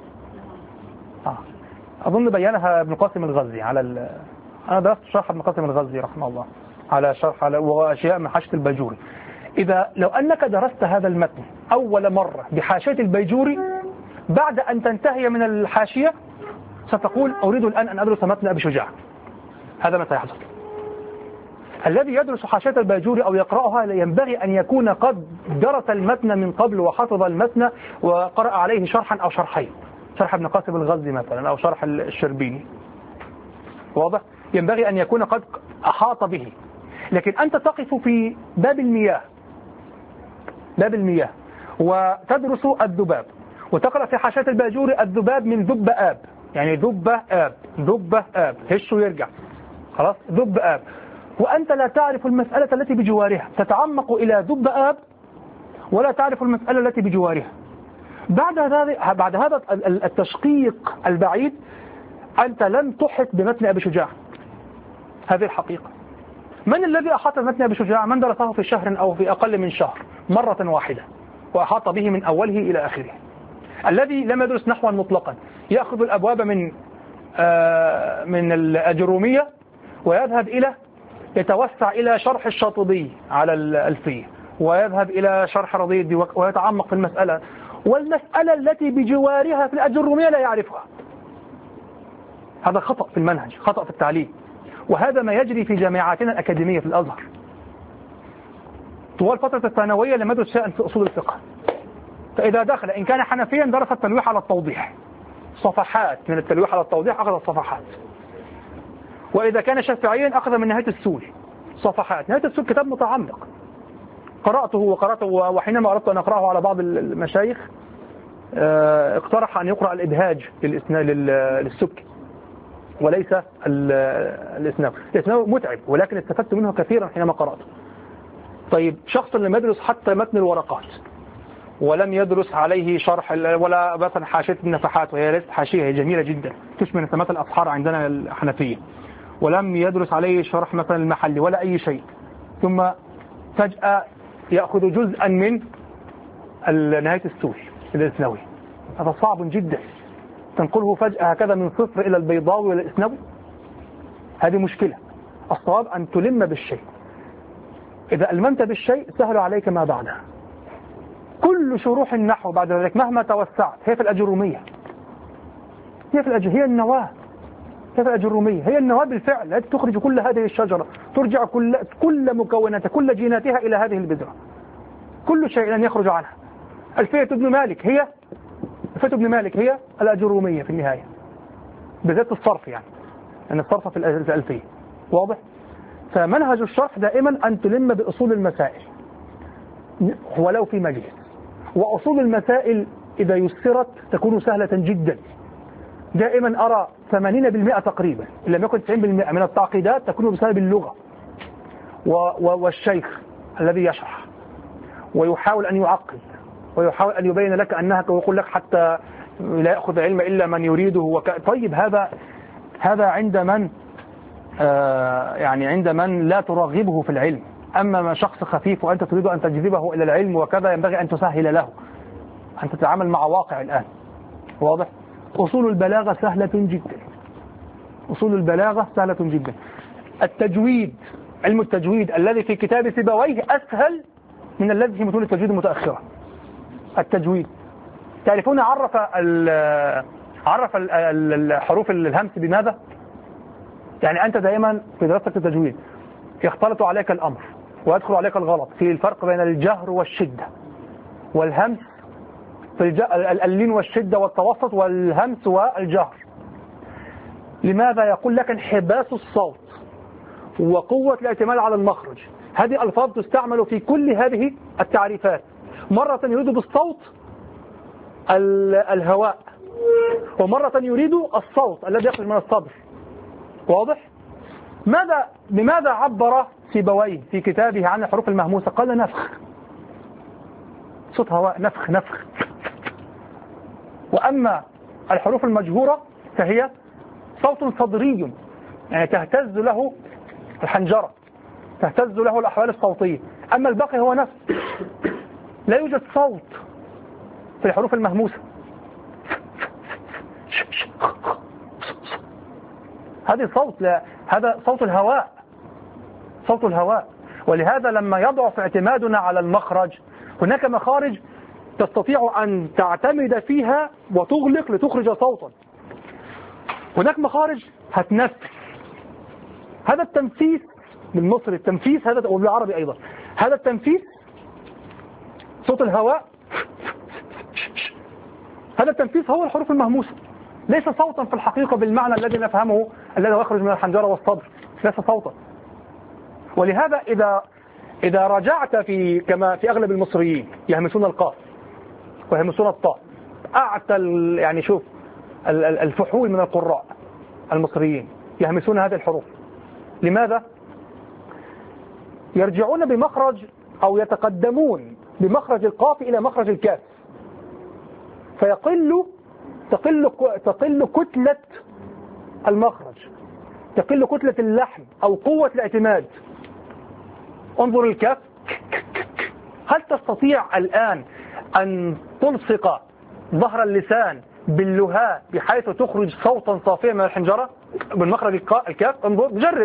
آه. أظن بيانها ابن قاسم الغزي على ال... أنا درست شرح ابن قاسم الغزي رحمه الله على شرح على وأشياء من حاشية البيجوري. إذا لو أنك درست هذا المتن أول مرة بحاشية البيجوري بعد أن تنتهي من الحاشية ستقول أريد الآن أن أدرس متن أبي شجاع. هذا ما سيحدث. الذي يدرس حاشية البيجوري أو يقرأها ينبغي أن يكون قد درس المتن من قبل وحفظ المتن وقرأ عليه شرحا أو شرحين، شرح ابن قاسم الغزي مثلا أو شرح الشربيني. واضح؟ ينبغي أن يكون قد أحاط به. لكن أنت تقف في باب المياه باب المياه وتدرس الذباب وتقرأ في حاشية البيجوري الذباب من ذب آب، يعني ذب آب ذب آب هش ويرجع خلاص ذب آب، وأنت لا تعرف المسألة التي بجوارها، تتعمق إلى ذب آب ولا تعرف المسألة التي بجوارها. بعد هذا بعد هذا التشقيق البعيد أنت لم تحط بمتن أبي شجاع. هذه الحقيقة. من الذي أحاط بمتن أبي شجاع؟ من درسه في شهر أو في أقل من شهر مرة واحدة وأحاط به من أوله إلى آخره. الذي لم يدرس نحوا مطلقا يأخذ الأبواب من آه من الأجرومية ويذهب إلى يتوسع إلى شرح الشاطبي على الألفية ويذهب إلى شرح رضي الديوك ويتعمق في المسألة، والمسألة التي بجوارها في الأجرومية لا يعرفها. هذا خطأ في المنهج، خطأ في التعليم، وهذا ما يجري في جامعاتنا الأكاديمية في الأزهر. طوال فترة الثانوية لم يدرس شيئا في أصول الفقه، فإذا دخل إن كان حنفيا درس التلويح على التوضيح، صفحات من التلويح على التوضيح أخذ الصفحات، وإذا كان شافعيا أخذ من نهاية السول صفحات. نهاية السول كتاب متعمق قرأته وقرأته، وحينما أردت أن أقرأه على بعض المشايخ اقترح أن يقرأ الإبهاج للسبكي وليس الإسناوي. الإسناوي متعب ولكن استفدت منه كثيرا حينما قرأته. طيب شخص لم يدرس حتى متن الورقات ولم يدرس عليه شرح ولا مثلا حاشية النفحات، وهي ليست حاشية، هي جميلة جدا تشمل نسمات الأصحار عندنا الحنفية، ولم يدرس عليه شرح مثلا المحلي ولا أي شيء، ثم فجأة يأخذ جزءا من نهاية السول الإسناوي، هذا صعب جدا. تنقله فجأة هكذا من صفر إلى البيضاوي وإلى الإسناوي، هذه مشكلة. الصواب أن تلم بالشيء، إذا ألممت بالشيء سهل عليك ما بعدها. كل شروح النحو بعد ذلك مهما توسعت هي في الأجرومية، هي في الأج... هي النواة هي في الأجرومية، هي النواة بالفعل التي تخرج كل هذه الشجرة، ترجع كل كل مكوناتها كل جيناتها إلى هذه البذرة، كل شيء لن يخرج عنها. ألفية ابن مالك هي ألفية ابن مالك هي الأجرومية في النهاية، بالذات الصرف، يعني أن الصرف في الألفية واضح. فمنهج الشرح دائما أن تلم بأصول المسائل ولو في مجلس، وأصول المسائل إذا يسرت تكون سهلة جدا. دائما أرى ثمانين بالمئة تقريبا إن لم يكن تسعين بالمئة من التعقيدات تكون بسبب اللغة والشيخ الذي يشرح ويحاول أن يعقد ويحاول أن يبين لك أنها ويقول لك حتى لا يأخذ علم إلا من يريده وك... طيب هذا هذا عند من آه يعني عند من لا ترغبه في العلم. أما ما شخص خفيف وأنت تريد أن تجذبه إلى العلم وكذا ينبغي أن تسهل له، أن تتعامل مع واقع الآن واضح. أصول البلاغة سهلة جدا، أصول البلاغة سهلة جدا. التجويد، علم التجويد الذي في كتاب سيبويه أسهل من الذي في متون التجويد المتأخرة. التجويد تعرفون عرف عرف الحروف الهمس بماذا؟ يعني أنت دائما في دراستك التجويد يختلط عليك الأمر ويدخل عليك الغلط في الفرق بين الجهر والشدة والهمس، في الج... اللين والشدة والتوسط والهمس والجهر. لماذا؟ يقول لك انحباس الصوت وقوة الاعتماد على المخرج، هذه ألفاظ تستعمل في كل هذه التعريفات. مرة يريد بالصوت الهواء ومرة يريد الصوت الذي يخرج من الصدر. واضح؟ ماذا بماذا عبر سيبويه في كتابه عن الحروف المهموسة؟ قال نفخ، صوت هواء، نفخ نفخ. وأما الحروف المجهورة فهي صوت صدري، يعني تهتز له الحنجرة، تهتز له الأحوال الصوتية. أما الباقي هو نفس، لا يوجد صوت في الحروف المهموسة. هذا صوت، لا هذا صوت الهواء، صوت الهواء. ولهذا لما يضعف اعتمادنا على المخرج، هناك مخارج تستطيع أن تعتمد فيها وتغلق لتخرج صوتا. هناك مخارج هتنفس، هذا التنفيس بالمصري، التنفيس هذا وبالعربي أيضا، هذا التنفيس صوت الهواء، هذا التنفيس هو الحروف المهموسة، ليس صوتا في الحقيقة بالمعنى الذي نفهمه الذي يخرج من الحنجرة والصدر، ليس صوتا. ولهذا إذا إذا رجعت في كما في أغلب المصريين يهمسون القاف ويهمسون الطاء، أعتى يعني شوف الفحول من القراء المصريين يهمسون هذه الحروف. لماذا؟ يرجعون بمخرج أو يتقدمون بمخرج القاف إلى مخرج الكاف، فيقل تقل تقل كتلة المخرج، تقل كتلة اللحم أو قوة الاعتماد. انظر الكاف، هل تستطيع الآن أن تلصق ظهر اللسان باللهاء بحيث تخرج صوتا صافيا من الحنجرة من مخرج الكاف؟ انظر، جرب،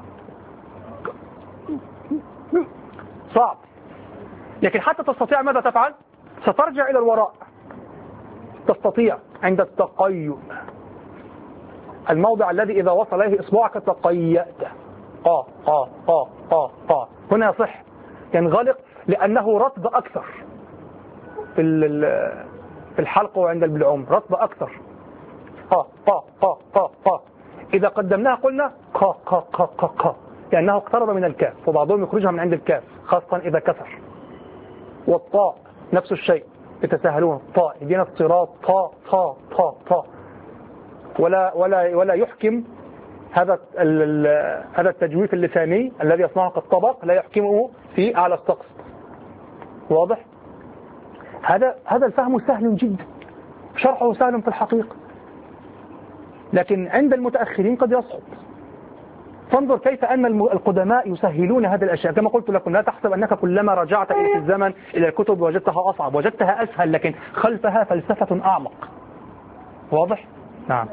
صعب. لكن حتى تستطيع ماذا تفعل؟ سترجع إلى الوراء. تستطيع عند التقيؤ، الموضع الذي إذا وصل إليه إصبعك تقيأت، آه آه آه آه آه هنا يصح، ينغلق لأنه رطب أكثر في في الحلق وعند البلعوم، رطب أكثر. آه آه آه آه آه إذا قدمناها قلنا قا قا قا قا قا، لأنه اقترب من الكاف، وبعضهم يخرجها من عند الكاف خاصة إذا كسر. والطاء نفس الشيء، يتساهلون، طاء يدينا الصراط، طاء طاء طاء طاء، ولا ولا ولا يحكم هذا هذا التجويف اللساني الذي يصنعه كالطبق، لا يحكمه في أعلى السقف. واضح؟ هذا هذا الفهم سهل جدا، شرحه سهل في الحقيقة، لكن عند المتأخرين قد يصعب. فانظر كيف أن القدماء يسهلون هذه الأشياء. كما قلت لكم، لا تحسب أنك كلما رجعت إلى الزمن إلى الكتب وجدتها أصعب، وجدتها أسهل، لكن خلفها فلسفة أعمق. واضح؟ نعم.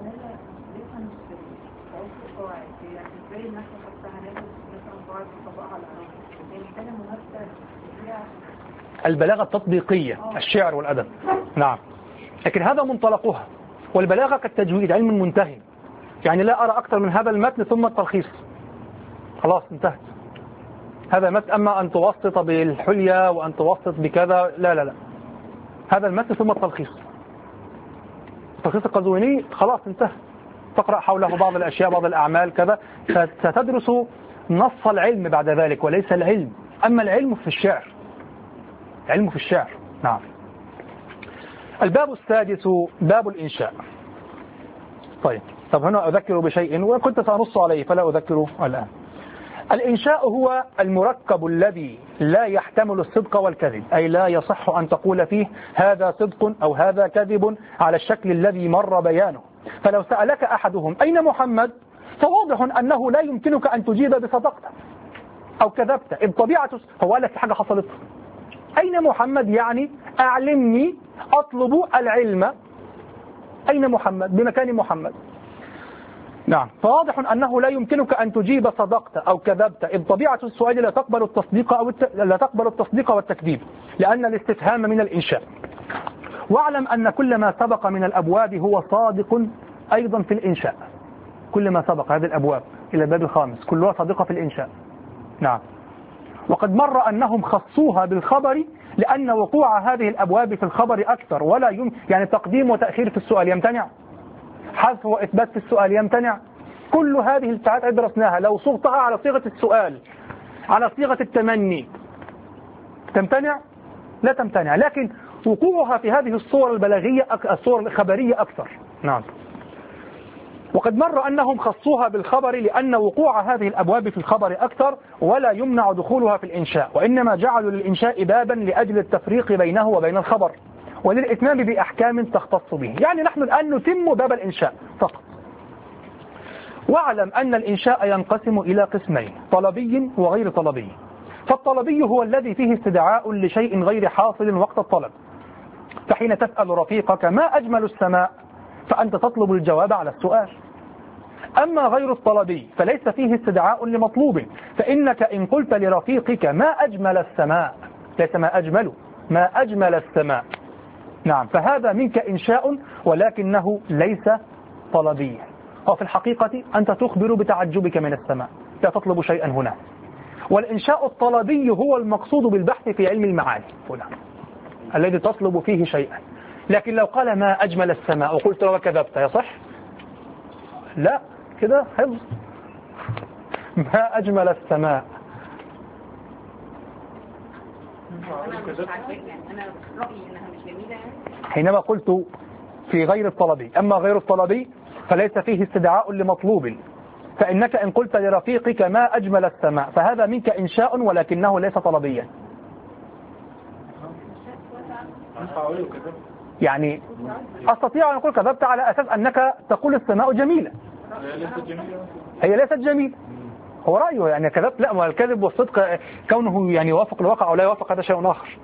البلاغة التطبيقية، الشعر والأدب، نعم، لكن هذا منطلقها. والبلاغة كالتجويد، علم منتهي، يعني لا أرى أكثر من هذا المتن ثم التلخيص، خلاص انتهت. هذا متن، أما أن توسط بالحلية وأن توسط بكذا، لا لا لا، هذا المتن ثم التلخيص. التلخيص القزويني خلاص انتهى، تقرأ حوله بعض الأشياء، بعض الأعمال كذا، ستدرس نص العلم بعد ذلك وليس العلم. أما العلم في الشعر، علم في الشعر. نعم. الباب السادس باب الإنشاء. طيب طب هنا أذكر بشيء وكنت سأنص عليه فلا أذكره الآن. الإنشاء هو المركب الذي لا يحتمل الصدق والكذب، أي لا يصح أن تقول فيه هذا صدق أو هذا كذب على الشكل الذي مر بيانه. فلو سألك أحدهم أين محمد، فواضح أنه لا يمكنك أن تجيب بصدقته أو كذبت، إذ طبيعة هو قال لك حاجة حصلت. أين محمد يعني أعلمني، أطلب العلم، أين محمد، بمكان محمد. نعم، فواضح أنه لا يمكنك أن تجيب صدقت أو كذبت، إذ طبيعة السؤال لا تقبل التصديق أو الت... لا تقبل التصديق والتكذيب، لأن الاستفهام من الإنشاء. واعلم أن كل ما سبق من الأبواب هو صادق أيضا في الإنشاء. كل ما سبق هذه الأبواب إلى الباب الخامس كلها صادقة في الإنشاء. نعم. وقد مر أنهم خصوها بالخبر لأن وقوع هذه الأبواب في الخبر أكثر، ولا يم... يعني تقديم وتأخير في السؤال يمتنع، حذف وإثبات في السؤال يمتنع. كل هذه الساعات درسناها، لو صغتها على صيغة السؤال، على صيغة التمني، تمتنع؟ لا تمتنع. لكن وقوعها في هذه الصور البلاغية، الصور الخبرية أكثر، نعم. وقد مر أنهم خصوها بالخبر لأن وقوع هذه الأبواب في الخبر أكثر ولا يمنع دخولها في الإنشاء، وإنما جعلوا للإنشاء بابا لأجل التفريق بينه وبين الخبر وللإتمام بأحكام تختص به. يعني نحن الآن نتم باب الإنشاء فقط. واعلم أن الإنشاء ينقسم إلى قسمين، طلبي وغير طلبي. فالطلبي هو الذي فيه استدعاء لشيء غير حاصل وقت الطلب، فحين تسأل رفيقك ما أجمل السماء فأنت تطلب الجواب على السؤال. أما غير الطلبي فليس فيه استدعاء لمطلوب، فإنك إن قلت لرفيقك ما أجمل السماء، ليس ما أجمل، ما أجمل السماء، نعم، فهذا منك إنشاء ولكنه ليس طلبيا. وفي الحقيقة أنت تخبر بتعجبك من السماء، لا تطلب شيئا هنا. والإنشاء الطلبي هو المقصود بالبحث في علم المعاني هنا، الذي تطلب فيه شيئا. لكن لو قال ما أجمل السماء وقلت له كذبت يصح؟ لا، كده حفظ. ما أجمل السماء. حينما قلت في غير الطلبي. أما غير الطلبي فليس فيه استدعاء لمطلوب، فإنك إن قلت لرفيقك ما أجمل السماء فهذا منك إنشاء ولكنه ليس طلبيا. يعني أستطيع أن أقول كذبت على أساس أنك تقول السماء جميلة. هي ليست جميلة، هو رأيه يعني كذبت. لا، ما الكذب والصدق كونه يعني يوافق الواقع أو لا يوافق هذا شيء آخر.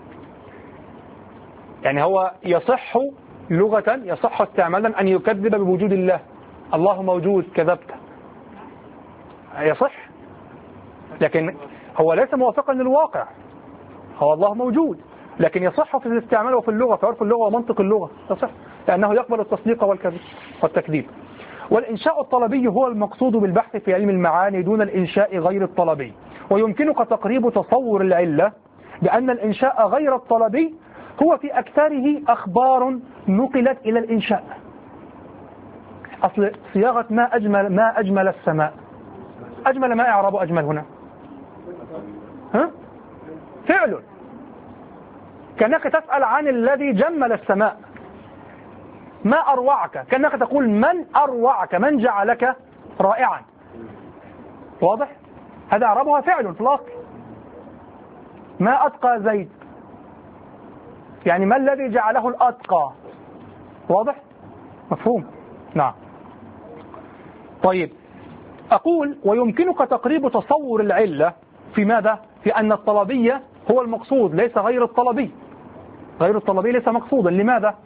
يعني هو يصح لغة، يصح استعمالا أن يكذب بوجود الله. الله موجود، كذبت، يصح، لكن هو ليس موافقا للواقع. هو الله موجود لكن يصح في الاستعمال وفي اللغة، في عرف اللغة ومنطق اللغة يصح، لأنه يقبل التصديق والكذب والتكذيب. والإنشاء الطلبي هو المقصود بالبحث في علم المعاني دون الإنشاء غير الطلبي. ويمكنك تقريب تصور العلة بأن الإنشاء غير الطلبي هو في أكثره أخبار نقلت إلى الإنشاء. أصل صياغة ما أجمل ما أجمل السماء، أجمل ما إعراب أجمل هنا؟ ها؟ فعل، كأنك تسأل عن الذي جمل السماء. ما أروعك، كأنك تقول من أروعك، من جعلك رائعا. واضح؟ هذا إعرابها فعل في الأصل. ما أتقى زيد، يعني ما الذي جعله الأتقى. واضح؟ مفهوم؟ نعم. طيب، أقول ويمكنك تقريب تصور العلة في ماذا؟ في أن الطلبية هو المقصود ليس غير الطلبي. غير الطلبي ليس مقصودا. لماذا؟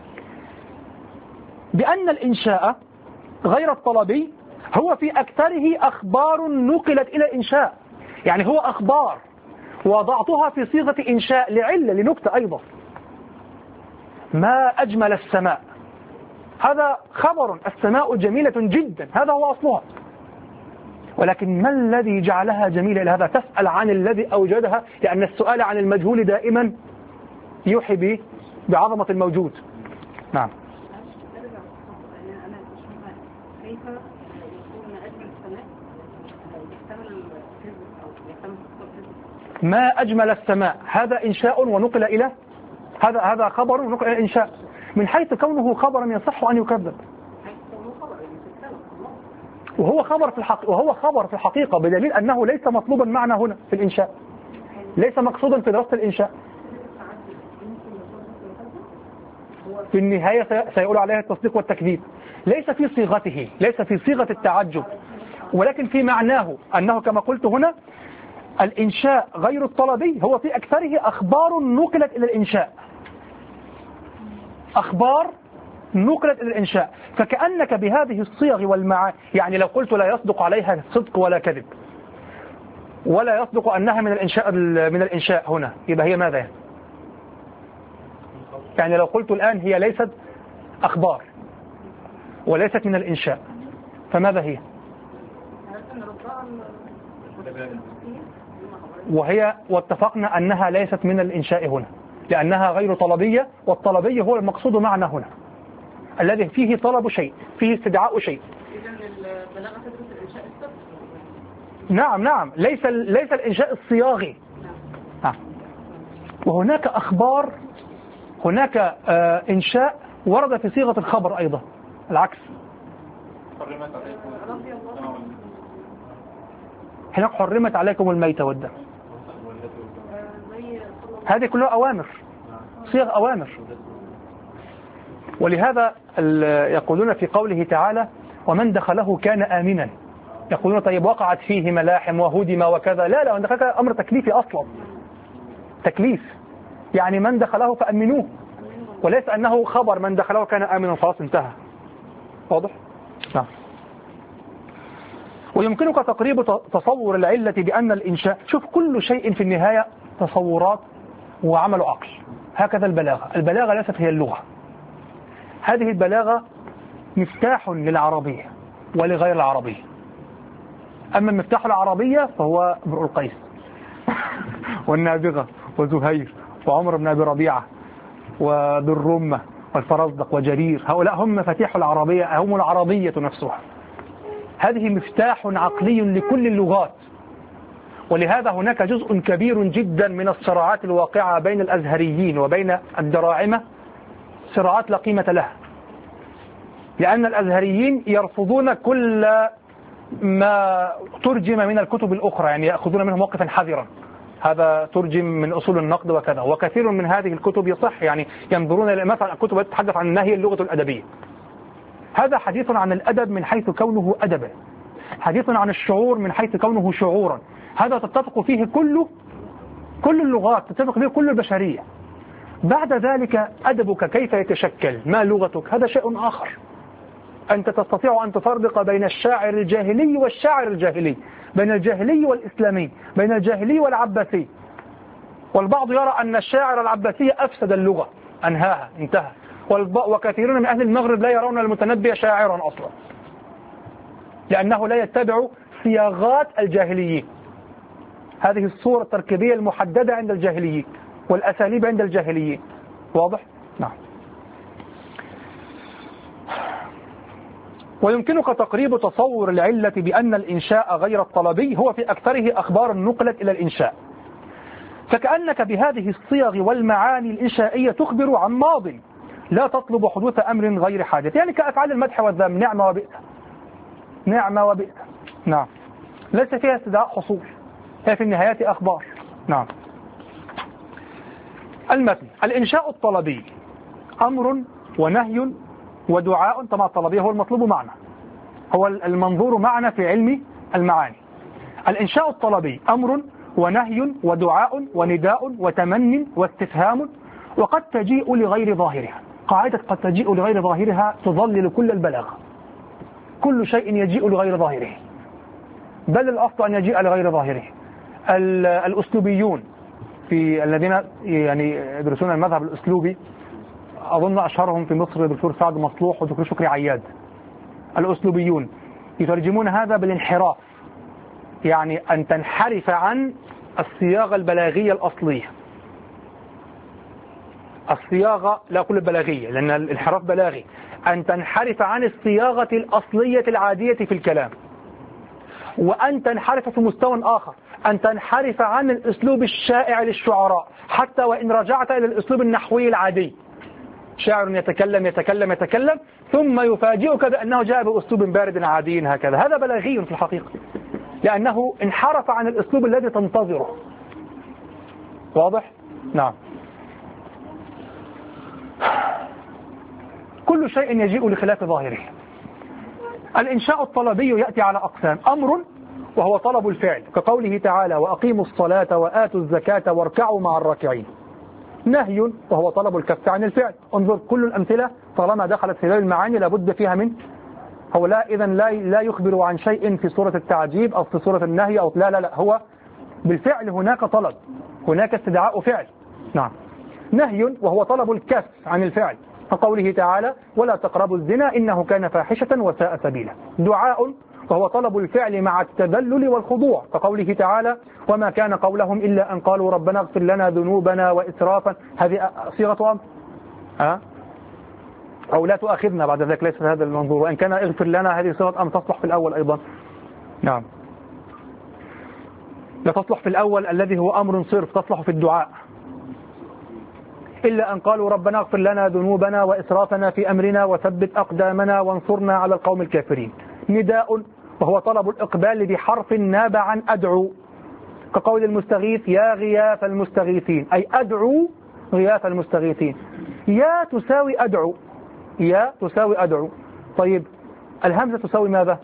بأن الإنشاء غير الطلبي هو في أكثره أخبار نقلت إلى الإنشاء. يعني هو أخبار وضعتها في صيغة إنشاء لعلة، لنكتة أيضا. ما أجمل السماء، هذا خبر، السماء جميلة جدا، هذا هو أصلها. ولكن ما الذي جعلها جميلة إلى هذا؟ تسأل عن الذي أوجدها، لأن السؤال عن المجهول دائما يوحي بعظمة الموجود. نعم. ما أجمل السماء، هذا إنشاء ونقل إلى هذا هذا خبر ونقل إلى إنشاء. من حيث كونه خبرا يصح أن يكذب، وهو خبر في الحقيقة وهو خبر في الحقيقة بدليل أنه ليس مطلوبا معنا هنا في الإنشاء، ليس مقصودا في دراسة الإنشاء. في النهاية سيقول عليها التصديق والتكذيب، ليس في صيغته، ليس في صيغة التعجب، ولكن في معناه أنه كما قلت هنا الإنشاء غير الطلبي هو في أكثره أخبار نقلت إلى الإنشاء. أخبار نقلت إلى الإنشاء، فكأنك بهذه الصيغ والمعاني، يعني لو قلت لا يصدق عليها صدق ولا كذب، ولا يصدق أنها من الإنشاء من الإنشاء هنا، يبقى هي ماذا؟ يعني لو قلت الآن هي ليست أخبار وليست من الإنشاء، فماذا هي؟ وهي واتفقنا أنها ليست من الإنشاء هنا، لأنها غير طلبية، والطلبي هو المقصود معنا هنا، الذي فيه طلب شيء، فيه استدعاء شيء. نعم نعم، ليس ليس الإنشاء الصياغي. نعم. وهناك أخبار، هناك آه إنشاء ورد في صيغة الخبر أيضا، العكس. هناك حرمت عليكم الميتة والدم. هذه كلها أوامر، صيغ أوامر. ولهذا يقولون في قوله تعالى ومن دخله كان آمنا، يقولون طيب وقعت فيه ملاحم وهدم وكذا. لا لا، ده أمر تكليفي أصلا، تكليف، يعني من دخله فأمنوه، وليس أنه خبر من دخله كان آمنا خلاص انتهى. واضح؟ نعم. ويمكنك تقريب تصور العلة بأن الإنشاء، شوف كل شيء في النهاية تصورات وعمل عقل. هكذا البلاغة، البلاغة ليست هي اللغة، هذه البلاغة مفتاح للعربية ولغير العربية. أما مفتاح العربية فهو امرؤ القيس والنابغة وزهير وعمر بن أبي ربيعة وذو الرمة والفرزدق وجرير، هؤلاء هم مفاتيح العربية، هم العربية نفسها. هذه مفتاح عقلي لكل اللغات. ولهذا هناك جزء كبير جدا من الصراعات الواقعة بين الأزهريين وبين الدراعمة صراعات لا قيمة لها، لأن الأزهريين يرفضون كل ما ترجم من الكتب الأخرى، يعني يأخذون منه موقفا حذرا، هذا ترجم من أصول النقد وكذا. وكثير من هذه الكتب يصح، يعني ينظرون إلى مثلا الكتب التي تتحدث عن ما هي اللغة الأدبية، هذا حديث عن الأدب من حيث كونه أدبا، حديث عن الشعور من حيث كونه شعورا، هذا تتفق فيه كل كل اللغات، تتفق فيه كل البشرية. بعد ذلك أدبك كيف يتشكل، ما لغتك، هذا شيء آخر. أنت تستطيع أن تفرق بين الشاعر الجاهلي والشاعر الجاهلي، بين الجاهلي والإسلامي، بين الجاهلي والعباسي. والبعض يرى أن الشاعر العباسي أفسد اللغة، أنهاها، انتهى. وكثيرون من أهل المغرب لا يرون المتنبي شاعرا أصلا، لأنه لا يتبع صياغات الجاهليين. هذه الصورة التركيبية المحددة عند الجاهليين والأساليب عند الجاهليين. واضح؟ نعم. ويمكنك تقريب تصور العلة بأن الإنشاء غير الطلبي هو في أكثره أخبار نقلت إلى الإنشاء، فكأنك بهذه الصيغ والمعاني الإنشائية تخبر عن ماض لا تطلب حدوث أمر غير حادث، يعني كأفعال المدح والذم، نعمة وبئس، نعمة وبئس. نعم، ليس فيها استدعاء حصول، هي في النهاية أخبار. نعم. المثل الإنشاء الطلبي أمر ونهي ودعاء، طبعا الطلبية هو المطلوب معنا، هو المنظور معنا في علم المعاني. الإنشاء الطلبي أمر ونهي ودعاء ونداء وتمن واستفهام، وقد تجيء لغير ظاهرها. قاعدة قد تجيء لغير ظاهرها تظلل كل البلاغة، كل شيء يجيء لغير ظاهره، بل الأصل أن يجيء لغير ظاهره. الأسلوبيون في الذين يعني يدرسون المذهب الأسلوبي، أظن أشهرهم في مصر الدكتور سعد مصلوح والدكتور شكري عياد. الأسلوبيون يترجمون هذا بالانحراف، يعني أن تنحرف عن الصياغة البلاغية الأصلية. الصياغة لا أقول البلاغية لأن الانحراف بلاغي، أن تنحرف عن الصياغة الأصلية العادية في الكلام، وأن تنحرف في مستوى آخر، أن تنحرف عن الأسلوب الشائع للشعراء، حتى وإن رجعت إلى الأسلوب النحوي العادي. شاعر يتكلم يتكلم يتكلم ثم يفاجئك بأنه جاء بأسلوب بارد عادي هكذا، هذا بلاغي في الحقيقة، لأنه انحرف عن الأسلوب الذي تنتظره. واضح؟ نعم. كل شيء يجيء لخلاف ظاهره. الإنشاء الطلبي يأتي على أقسام: أمر وهو طلب الفعل كقوله تعالى وأقيموا الصلاة وآتوا الزكاة واركعوا مع الراكعين. نهي وهو طلب الكف عن الفعل. انظر كل الأمثلة طالما دخلت في باب المعاني لابد فيها من هو لا إذن لا لا يخبر عن شيء في صورة التعجيب أو في صورة النهي أو لا لا لا هو بالفعل، هناك طلب، هناك استدعاء فعل. نعم. نهي وهو طلب الكف عن الفعل كقوله تعالى ولا تقربوا الزنا إنه كان فاحشة وساء سبيلا. دعاء وهو طلب الفعل مع التذلل والخضوع كقوله تعالى وما كان قولهم إلا أن قالوا ربنا اغفر لنا ذنوبنا وإسرافا، هذه صيغة أمر. أه؟ أو لا تؤاخذنا بعد ذلك، ليس هذا المنظور، وإن كان اغفر لنا هذه صيغة أمر تصلح في الأول أيضا. نعم. لا تصلح في الأول الذي هو أمر صرف، تصلح في الدعاء. إلا أن قالوا ربنا اغفر لنا ذنوبنا وإسرافنا في أمرنا وثبت أقدامنا وانصرنا على القوم الكافرين. نداء وهو طلب الإقبال بحرف ناب عن أدعو، كقول المستغيث يا غياث المستغيثين، أي أدعو غياث المستغيثين. يا تساوي أدعو، يا تساوي أدعو. طيب الهمزة تساوي ماذا؟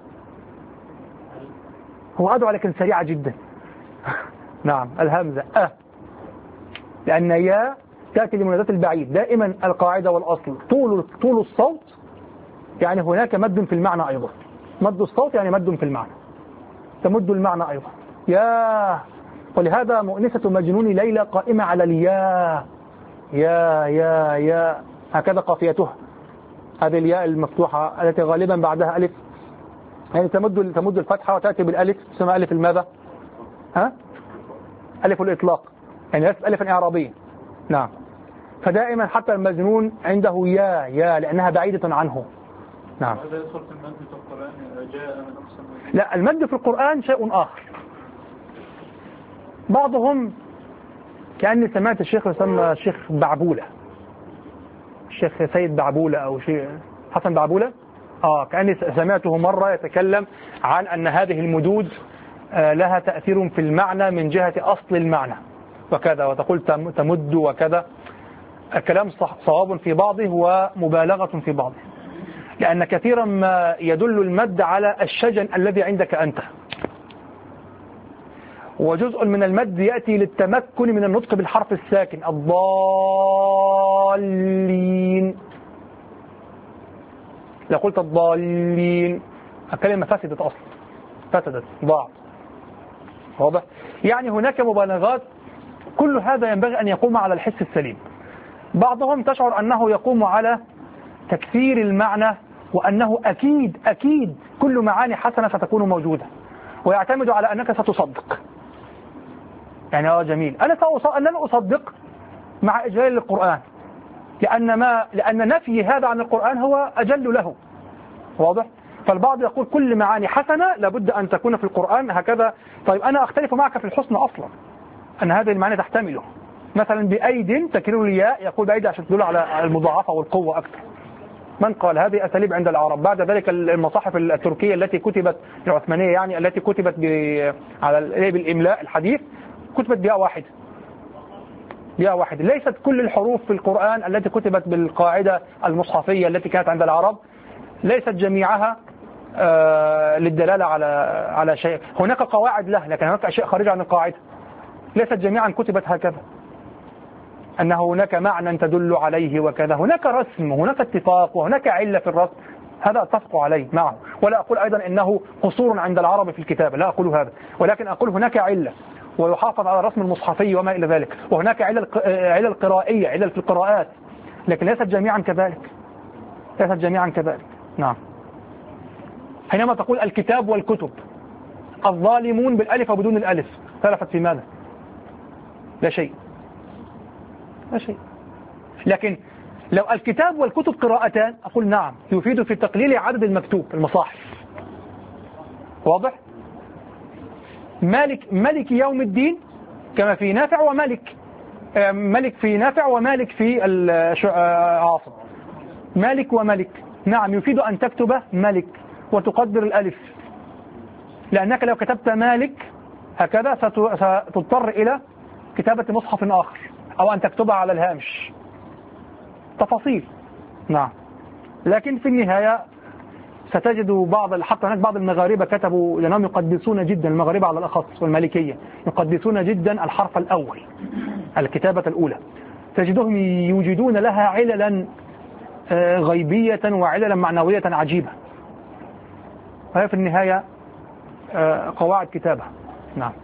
هو أدعو لكن سريعة جدا. نعم الهمزة أه، لأن يا تأتي لمناداة البعيد. دائما القاعدة والأصل طول طول الصوت يعني هناك مد في المعنى أيضا. مد الصوت يعني مد في المعنى، تمد المعنى أيضا. يا، ولهذا مؤنسة مجنون ليلى قائمة على الياء، يا يا يا هكذا قافيتها، هذه الياء المفتوحة التي غالبا بعدها ألف، يعني تمد تمد الفتحة وتأتي بالألف، تسمى ألف الماذا؟ ها؟ ألف الإطلاق، يعني ليست ألفا إعرابية. نعم، فدائما حتى المجنون عنده يا يا لأنها بعيدة عنه. نعم. هذا يدخل في المد في القرآن جاء من أقصى. لا، المد في القرآن شيء آخر. بعضهم كأني سمعت الشيخ يسمى الشيخ بعبولة، الشيخ سيد بعبولة أو شيء حسن بعبولة، آه كأني سمعته مرة يتكلم عن أن هذه المدود لها تأثير في المعنى من جهة أصل المعنى وكذا، وتقول تمد وكذا. الكلام صواب في بعضه ومبالغة في بعضه، لأن كثيرا ما يدل المد على الشجن الذي عندك أنت، وجزء من المد يأتي للتمكن من النطق بالحرف الساكن. الضالين، لو قلت الضالين الكلمة فسدت أصلا، فسدت ضاعت. واضح؟ يعني هناك مبالغات، كل هذا ينبغي أن يقوم على الحس السليم. بعضهم تشعر أنه يقوم على تكثير المعنى، وأنه أكيد أكيد كل معاني حسنة ستكون موجودة، ويعتمد على أنك ستصدق. يعني اه جميل، أنا أنني أصدق مع إجلال القرآن، لأن ما لأن نفي هذا عن القرآن هو أجل له. واضح؟ فالبعض يقول كل معاني حسنة لابد أن تكون في القرآن هكذا. طيب أنا أختلف معك في الحسن أصلا، أن هذه المعاني تحتمله. مثلا بأيد تكرير الياء، يقول بأيد عشان تدل على المضاعفة والقوة أكثر. من قال؟ هذه أساليب عند العرب. بعد ذلك المصاحف التركية التي كتبت العثمانية، يعني التي كتبت على بالإملاء الحديث، كتبت بياء واحد، بياء واحد. ليست كل الحروف في القرآن التي كتبت بالقاعدة المصحفية التي كانت عند العرب، ليست جميعها آه للدلالة على على شيء. هناك قواعد له، لكن هناك أشياء خارجة عن القاعدة، ليست جميعا كتبت هكذا، أن هناك معنى تدل عليه وكذا. هناك رسم، هناك اتفاق، وهناك علة في الرسم، هذا أتفق عليه معه. ولا أقول أيضا إنه قصور عند العرب في الكتابة، لا أقول هذا، ولكن أقول هناك علة، ويحافظ على الرسم المصحفي وما إلى ذلك. وهناك علل علل قرائية، علل في القراءات، لكن ليست جميعا كذلك، ليست جميعا كذلك. نعم. حينما تقول الكتاب والكتب، الظالمون بالألف وبدون الألف، اختلفت في ماذا؟ لا شيء، لا شيء. لكن لو الكتاب والكتب قراءتان، أقول نعم، يفيد في تقليل عدد المكتوب المصاحف. واضح؟ مالك ملك يوم الدين كما في نافع ومالك، ملك في نافع ومالك في عاصم، مالك وملك. نعم، يفيد أن تكتب ملك وتقدر الألف، لأنك لو كتبت مالك هكذا ستضطر إلى كتابة مصحف آخر، أو أن تكتبها على الهامش، تفاصيل. نعم. لكن في النهاية ستجد بعض، حتى هناك بعض المغاربة كتبوا، لأنهم يقدسون جدا، المغاربة على الأخص والمالكية يقدسون جدا الحرف الأول، الكتابة الأولى، تجدهم يوجدون لها عللا غيبية وعللا معنوية عجيبة، وهي في النهاية قواعد كتابة. نعم.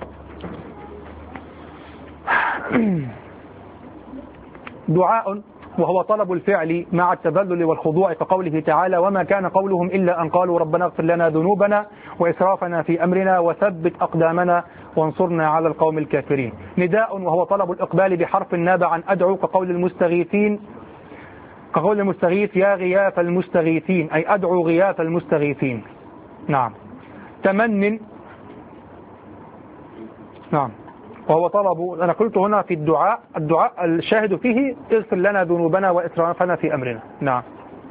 دعاء وهو طلب الفعل مع التذلل والخضوع، كقوله تعالى وما كان قولهم إلا أن قالوا ربنا اغفر لنا ذنوبنا وإسرافنا في أمرنا وثبت أقدامنا وانصرنا على القوم الكافرين. نداء وهو طلب الإقبال بحرف ناب عن أدعو، كقول المستغيثين، كقول المستغيث يا غياث المستغيثين، أي أدعو غياث المستغيثين. نعم. تمن، نعم، وهو طلب، أنا قلت هنا في الدعاء، الدعاء الشاهد فيه اغفر لنا ذنوبنا وإسرافنا في أمرنا. نعم.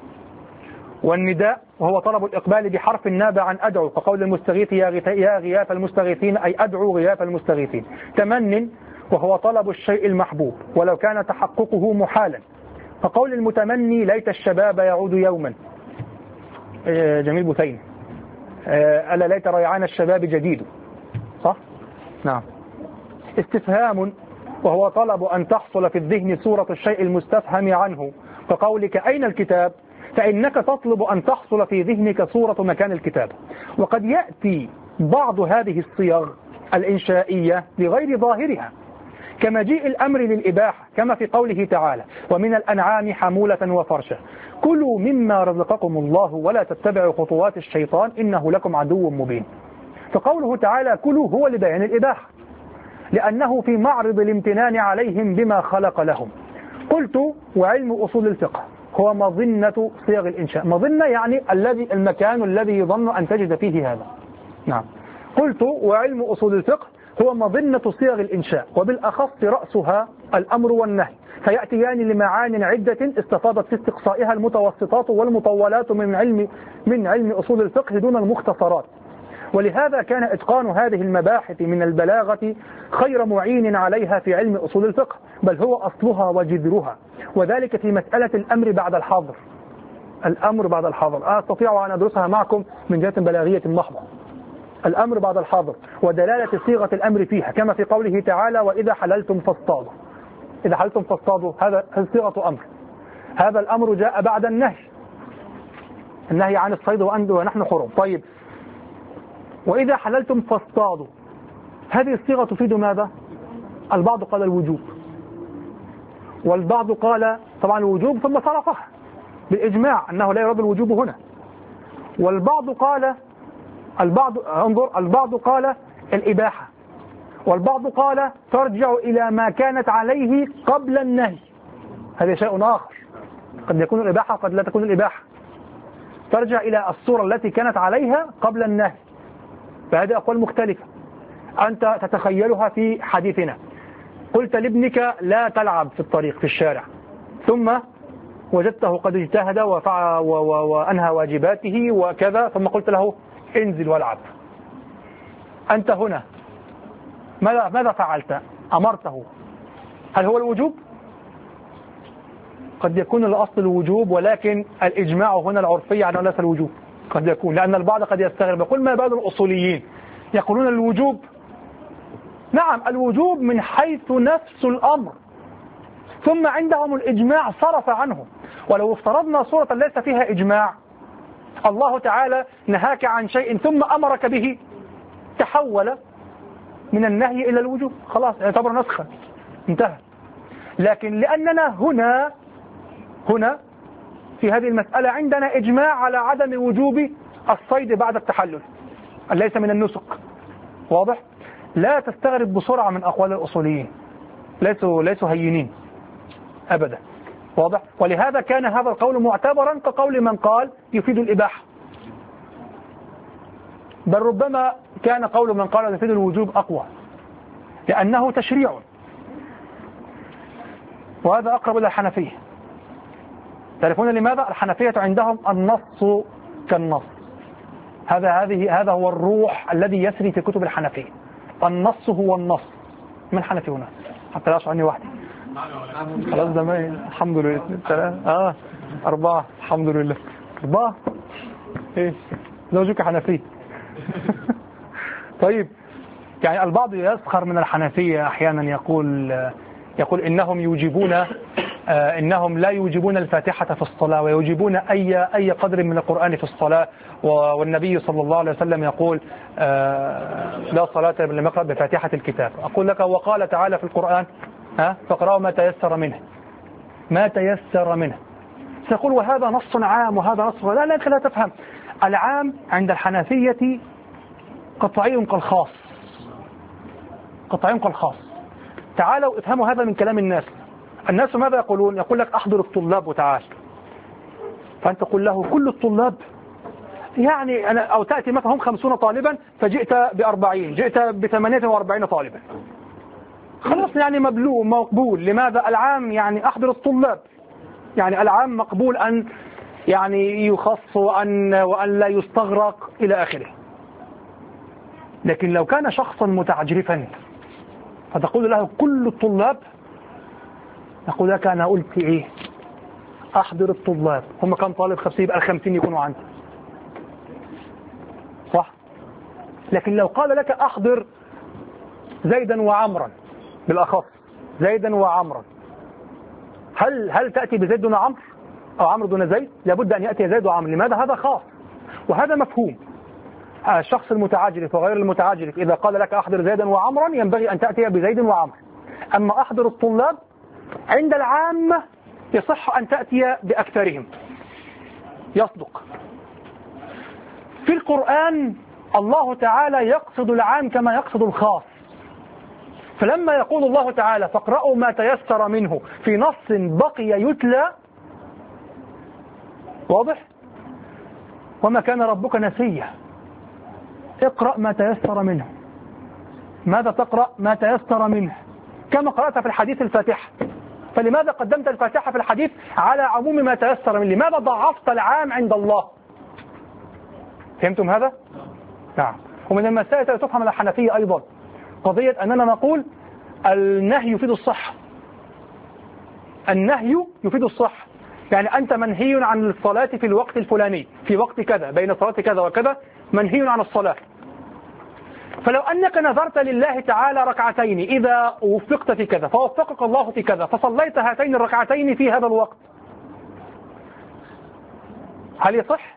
والنداء وهو طلب الإقبال بحرف النابع عن أدعو، فقول المستغيث يا غياث المستغيثين أي أدعو غياث المستغيثين. تمن وهو طلب الشيء المحبوب ولو كان تحققه محالا، فقول المتمني ليت الشباب يعود يوما. جميل بثين، ألا ليت ريعان الشباب جديد، صح؟ نعم. استفهام وهو طلب أن تحصل في الذهن صورة الشيء المستفهم عنه، فقولك أين الكتاب، فإنك تطلب أن تحصل في ذهنك صورة مكان الكتاب. وقد يأتي بعض هذه الصيغ الإنشائية لغير ظاهرها، كمجيء الأمر للإباحة، كما في قوله تعالى ومن الأنعام حمولة وفرشا كلوا مما رزقكم الله ولا تتبعوا خطوات الشيطان إنه لكم عدو مبين. فقوله تعالى كلوا هو لبيان الإباحة، لأنه في معرض الامتنان عليهم بما خلق لهم. قلت وعلم أصول الفقه هو مظنة صيغ الإنشاء. مظنة يعني الذي المكان الذي يظن أن تجد فيه هذا. نعم. قلت وعلم أصول الفقه هو مظنة صيغ الإنشاء، وبالأخص رأسها الأمر والنهي، فيأتيان لمعان عدة استفاضت في استقصائها المتوسطات والمطولات من علم من علم أصول الفقه دون المختصرات. ولهذا كان إتقان هذه المباحث من البلاغة خير معين عليها في علم أصول الفقه، بل هو أصلها وجذرها، وذلك في مسألة الأمر بعد الحظر. الأمر بعد الحظر أستطيع أن أدرسها معكم من جهة بلاغية محضة. الأمر بعد الحظر ودلالة صيغة الأمر فيها، كما في قوله تعالى وإذا حللتم فاصطادوا. إذا حللتم فاصطادوا هذا صيغة أمر، هذا الأمر جاء بعد النهي، النهي عن الصيد ونحن حرم. طيب وإذا حللتم فاصطادوا، هذه الصيغة تفيد ماذا؟ البعض قال الوجوب، والبعض قال طبعا الوجوب ثم صرفها بالإجماع أنه لا يراد الوجوب هنا. والبعض قال البعض انظر البعض قال الإباحة، والبعض قال ترجع إلى ما كانت عليه قبل النهي. هذا شيء آخر، قد يكون الإباحة وقد لا تكون الإباحة، ترجع إلى الصورة التي كانت عليها قبل النهي. فهذه أقوال مختلفة أنت تتخيلها في حديثنا. قلت لابنك لا تلعب في الطريق في الشارع، ثم وجدته قد اجتهد وفعل وأنهى واجباته وكذا، ثم قلت له انزل والعب. أنت هنا ماذا ماذا فعلت؟ أمرته. هل هو الوجوب؟ قد يكون الأصل الوجوب، ولكن الإجماع هنا العرفي عنه ليس الوجوب. قد يكون لأن البعض قد يستغرب يقول ما بال الأصوليين يقولون الوجوب. نعم الوجوب من حيث نفس الأمر، ثم عندهم الإجماع صرف عنه. ولو افترضنا صورة ليس فيها إجماع، الله تعالى نهاك عن شيء ثم أمرك به، تحول من النهي إلى الوجوب، خلاص يعتبر نسخا، انتهى. لكن لأننا هنا هنا في هذه المسألة عندنا إجماع على عدم وجوب الصيد بعد التحلل، ليس من النسك. واضح؟ لا تستغرب بسرعة من أقوال الأصوليين، ليسوا ليسوا هينين أبدا. واضح؟ ولهذا كان هذا القول معتبرا كقول من قال يفيد الإباحة، بل ربما كان قول من قال يفيد الوجوب أقوى، لأنه تشريع، وهذا أقرب إلى الحنفية. تعرفون لماذا؟ الحنفية عندهم النص كالنص، هذا هذه هذا هو الروح الذي يسري في كتب الحنفية. النص هو النص. من حنفي هنا؟ حتى لا أشعر عني وحدي. خلاص زمان الحمد لله. ثلاثة آه أربعة الحمد لله. أربعة إيه زوجك حنفي. طيب يعني البعض يسخر من الحنفية أحيانا، يقول يقول إنهم يوجبون آه إنهم لا يوجبون الفاتحة في الصلاة، ويوجبون أي أي قدر من القرآن في الصلاة، والنبي صلى الله عليه وسلم يقول آه لا صلاة لمن يقرأ بفاتحة الكتاب. أقول لك وقال تعالى في القرآن ها فقرأوا ما تيسر منه، ما تيسر منه. سيقول وهذا نص عام وهذا نص، لا لا لا تفهم. العام عند الحنفية قطعي كالخاص، قطعي كالخاص. تعالوا افهموا هذا من كلام الناس. الناس ماذا يقولون؟ يقول لك أحضر الطلاب وتعال، فأنت تقول له كل الطلاب يعني أنا، أو تأتي مثلا هم خمسون طالبا فجئت بأربعين، جئت بثمانية وأربعين طالبا، خلاص يعني مبلوغ مقبول. لماذا؟ العام يعني أحضر الطلاب، يعني العام مقبول أن يعني يخص وأن, وأن لا يستغرق إلى آخره. لكن لو كان شخصا متعجرفا فتقول له كل الطلاب، يقول لك أنا قلت إيه؟ أحضر الطلاب، هم كم طالب؟ خمسين، يبقى الخمسين يكونوا عندي، صح؟ لكن لو قال لك أحضر زيدا وعمرا بالأخص، زيدا وعمرا، هل هل تأتي بزيد دون عمرو أو عمرو دون زيد؟ لابد أن يأتي زيد وعمرو. لماذا؟ هذا خاص وهذا مفهوم. الشخص المتعجرف وغير المتعجرف إذا قال لك أحضر زيدا وعمرا ينبغي أن تأتي بزيد وعمرو. أما أحضر الطلاب عند العامة يصح أن تأتي بأكثرهم، يصدق. في القرآن الله تعالى يقصد العام كما يقصد الخاص، فلما يقول الله تعالى فاقرأوا ما تيسر منه في نص بقي يتلى، واضح؟ وما كان ربك نسيا، اقرأ ما تيسر منه. ماذا تقرأ؟ ما تيسر منه، كما قرأت في الحديث الفاتحة. فلماذا قدمت الفاتحة في الحديث على عموم ما تيسر منه؟ لماذا ضعفت العام عند الله؟ فهمتم هذا؟ نعم. ومن المسائل التي تفهم الحنفية أيضا قضية أننا نقول النهي يفيد الصحة. النهي يفيد الصحة، يعني أنت منهي عن الصلاة في الوقت الفلاني، في وقت كذا، بين صلاة كذا وكذا منهي عن الصلاة. فلو أنك نذرت لله تعالى ركعتين إذا وفقت في كذا فوفقك الله في كذا فصليت هاتين الركعتين في هذا الوقت، هل يصح؟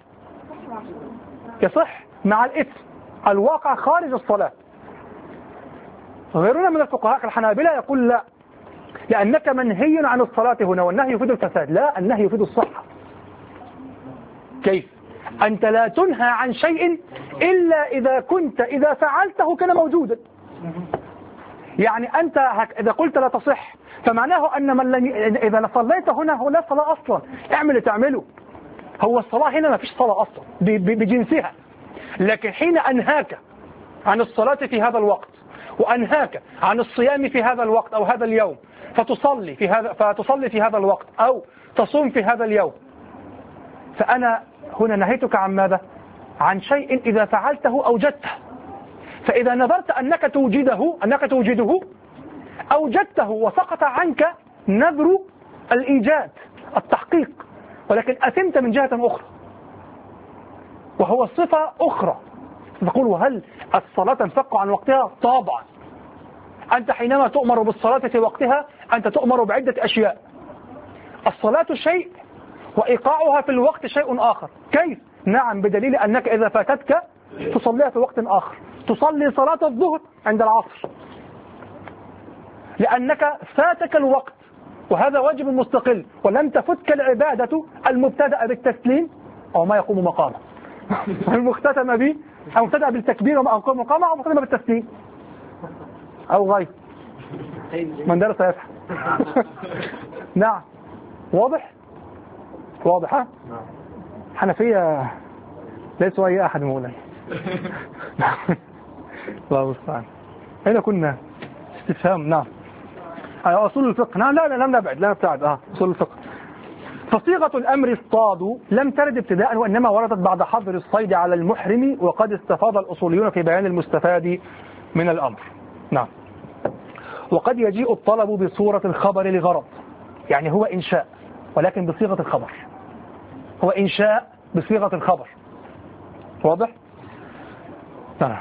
يصح مع الإثم، الواقع خارج الصلاة. غيرنا من الفقهاء الحنابلة يقول لا، لأنك منهي عن الصلاة هنا، والنهي يفيد الفساد. لا، النهي يفيد الصحة. كيف؟ أنت لا تنهى عن شيء إلا إذا كنت إذا فعلته كان موجودا. يعني أنت إذا قلت لا تصح فمعناه أن من لم إذا صليت هنا هو لا صلاة أصلا، اعمل اللي تعمله. هو الصلاة هنا ما فيش صلاة أصلا بجنسها، لكن حين أنهاك عن الصلاة في هذا الوقت وأنهاك عن الصيام في هذا الوقت أو هذا اليوم فتصلي في هذا فتصلي في هذا الوقت أو تصوم في هذا اليوم، فأنا هنا نهيتك عن ماذا؟ عن شيء إذا فعلته أوجدته. فإذا نظرت أنك توجده أنك توجده أوجدته وسقط عنك نذر الإيجاد التحقيق، ولكن أثمت من جهة أخرى وهو صفة أخرى. تقول وهل الصلاة تنفك عن وقتها؟ طبعا. أنت حينما تؤمر بالصلاة في وقتها أنت تؤمر بعدة أشياء. الصلاة شيء وإيقاعها في الوقت شيء آخر. كيف؟ نعم، بدليل أنك إذا فاتتك تصليها في وقت آخر. تصلي صلاة الظهر عند العصر لأنك فاتك الوقت وهذا واجب مستقل، ولم تفتك العبادة المبتدأ بالتسليم أو ما يقوم مقامه المختتم به أو مبتدأ بالتكبير أو يقوم مقامه أو مختتم بالتسليم أو غير من درس يفهم. نعم، واضح؟ واضح ها؟ حنفية ليسوا أي أحد مولا. الله المستعان. أين كنا؟ استفهام. نعم، أصول الفقه. نعم، لا لا لم نبعد لا نبتعد. آه أصول الفقه. فصيغة الأمر اصطادوا لم ترد ابتداء، وإنما وردت بعد حظر الصيد على المحرم، وقد استفاض الأصوليون في بيان المستفاد من الأمر. نعم. وقد يجيء الطلب بصورة الخبر لغرض، يعني هو إنشاء ولكن بصيغة الخبر، هو إنشاء بصيغة الخبر. واضح؟ نعم.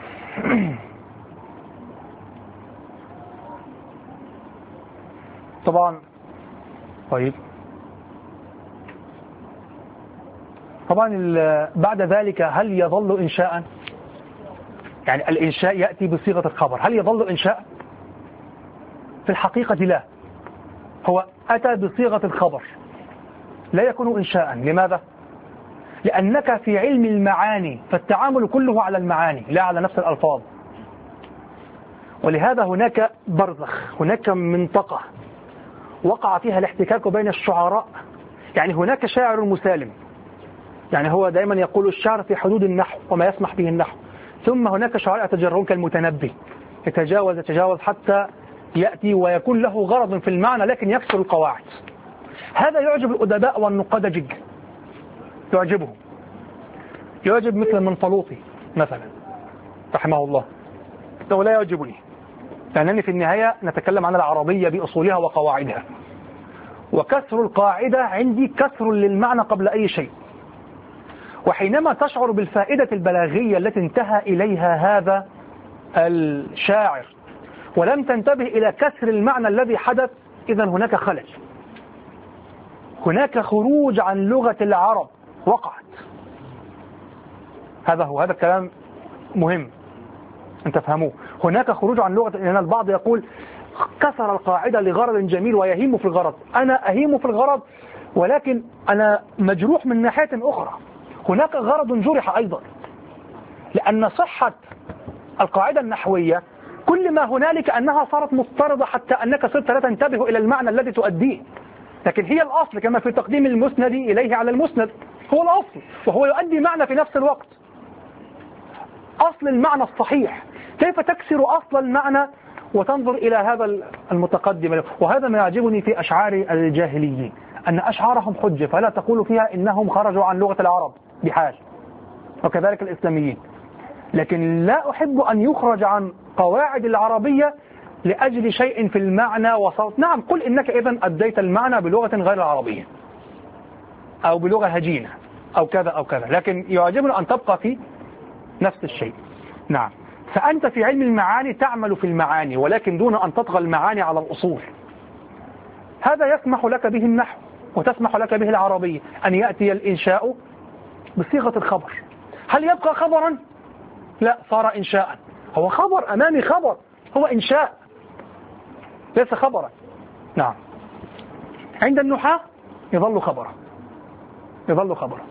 طبعا. طيب طبعا بعد ذلك هل يظل إنشاء؟ يعني الإنشاء يأتي بصيغة الخبر، هل يظل إنشاء؟ في الحقيقة لا، هو أتى بصيغة الخبر لا يكون إنشاء. لماذا؟ لأنك في علم المعاني فالتعامل كله على المعاني لا على نفس الألفاظ، ولهذا هناك برزخ، هناك منطقة وقع فيها الاحتكاك بين الشعراء. يعني هناك شاعر مسالم، يعني هو دائما يقول الشعر في حدود النحو وما يسمح به النحو، ثم هناك شعراء يتجرون كالمتنبي، يتجاوز يتجاوز حتى يأتي ويكون له غرض في المعنى لكن يكسر القواعد. هذا يعجب الأدباء والنقاد جدا، يعجبهم، يعجب مثل منفلوطي مثلا رحمه الله، ولا يعجبني، لأنني في النهاية نتكلم عن العربية بأصولها وقواعدها، وكسر القاعدة عندي كسر للمعنى قبل أي شيء. وحينما تشعر بالفائدة البلاغية التي انتهى إليها هذا الشاعر ولم تنتبه إلى كسر المعنى الذي حدث، إذن هناك خلل، هناك خروج عن لغة العرب وقعت. هذا هو، هذا الكلام مهم أن تفهموه. هناك خروج عن لغة، لأن البعض يقول كسر القاعدة لغرض جميل ويهيم في الغرض. أنا أهيم في الغرض ولكن أنا مجروح من ناحية أخرى، هناك غرض جرح أيضا، لأن صحة القاعدة النحوية كل ما هنالك أنها صارت مضطردة حتى أنك صرت لا تنتبه إلى المعنى الذي تؤديه، لكن هي الأصل كما في تقديم المسند إليه على المسند، هو الأصل وهو يؤدي معنى في نفس الوقت، أصل المعنى الصحيح. كيف تكسر أصل المعنى وتنظر إلى هذا المتقدم؟ وهذا ما يعجبني في أشعار الجاهليين، أن أشعارهم حجة، فلا تقول فيها إنهم خرجوا عن لغة العرب بحال، وكذلك الإسلاميين، لكن لا أحب أن يخرج عن قواعد العربية لأجل شيء في المعنى وصوت. نعم، قل إنك إذن أديت المعنى بلغة غير العربية أو بلغة هجينة أو كذا أو كذا، لكن يعجبنا أن تبقى في نفس الشيء. نعم، فأنت في علم المعاني تعمل في المعاني ولكن دون أن تطغى المعاني على الأصول. هذا يسمح لك به النحو وتسمح لك به العربية، أن يأتي الإنشاء بصيغة الخبر. هل يبقى خبرا؟ لا، صار إنشاء. هو خبر أمامي، خبر، هو إنشاء ليس خبرا. نعم، عند النحاة يظل خبرا، يظل خبرا.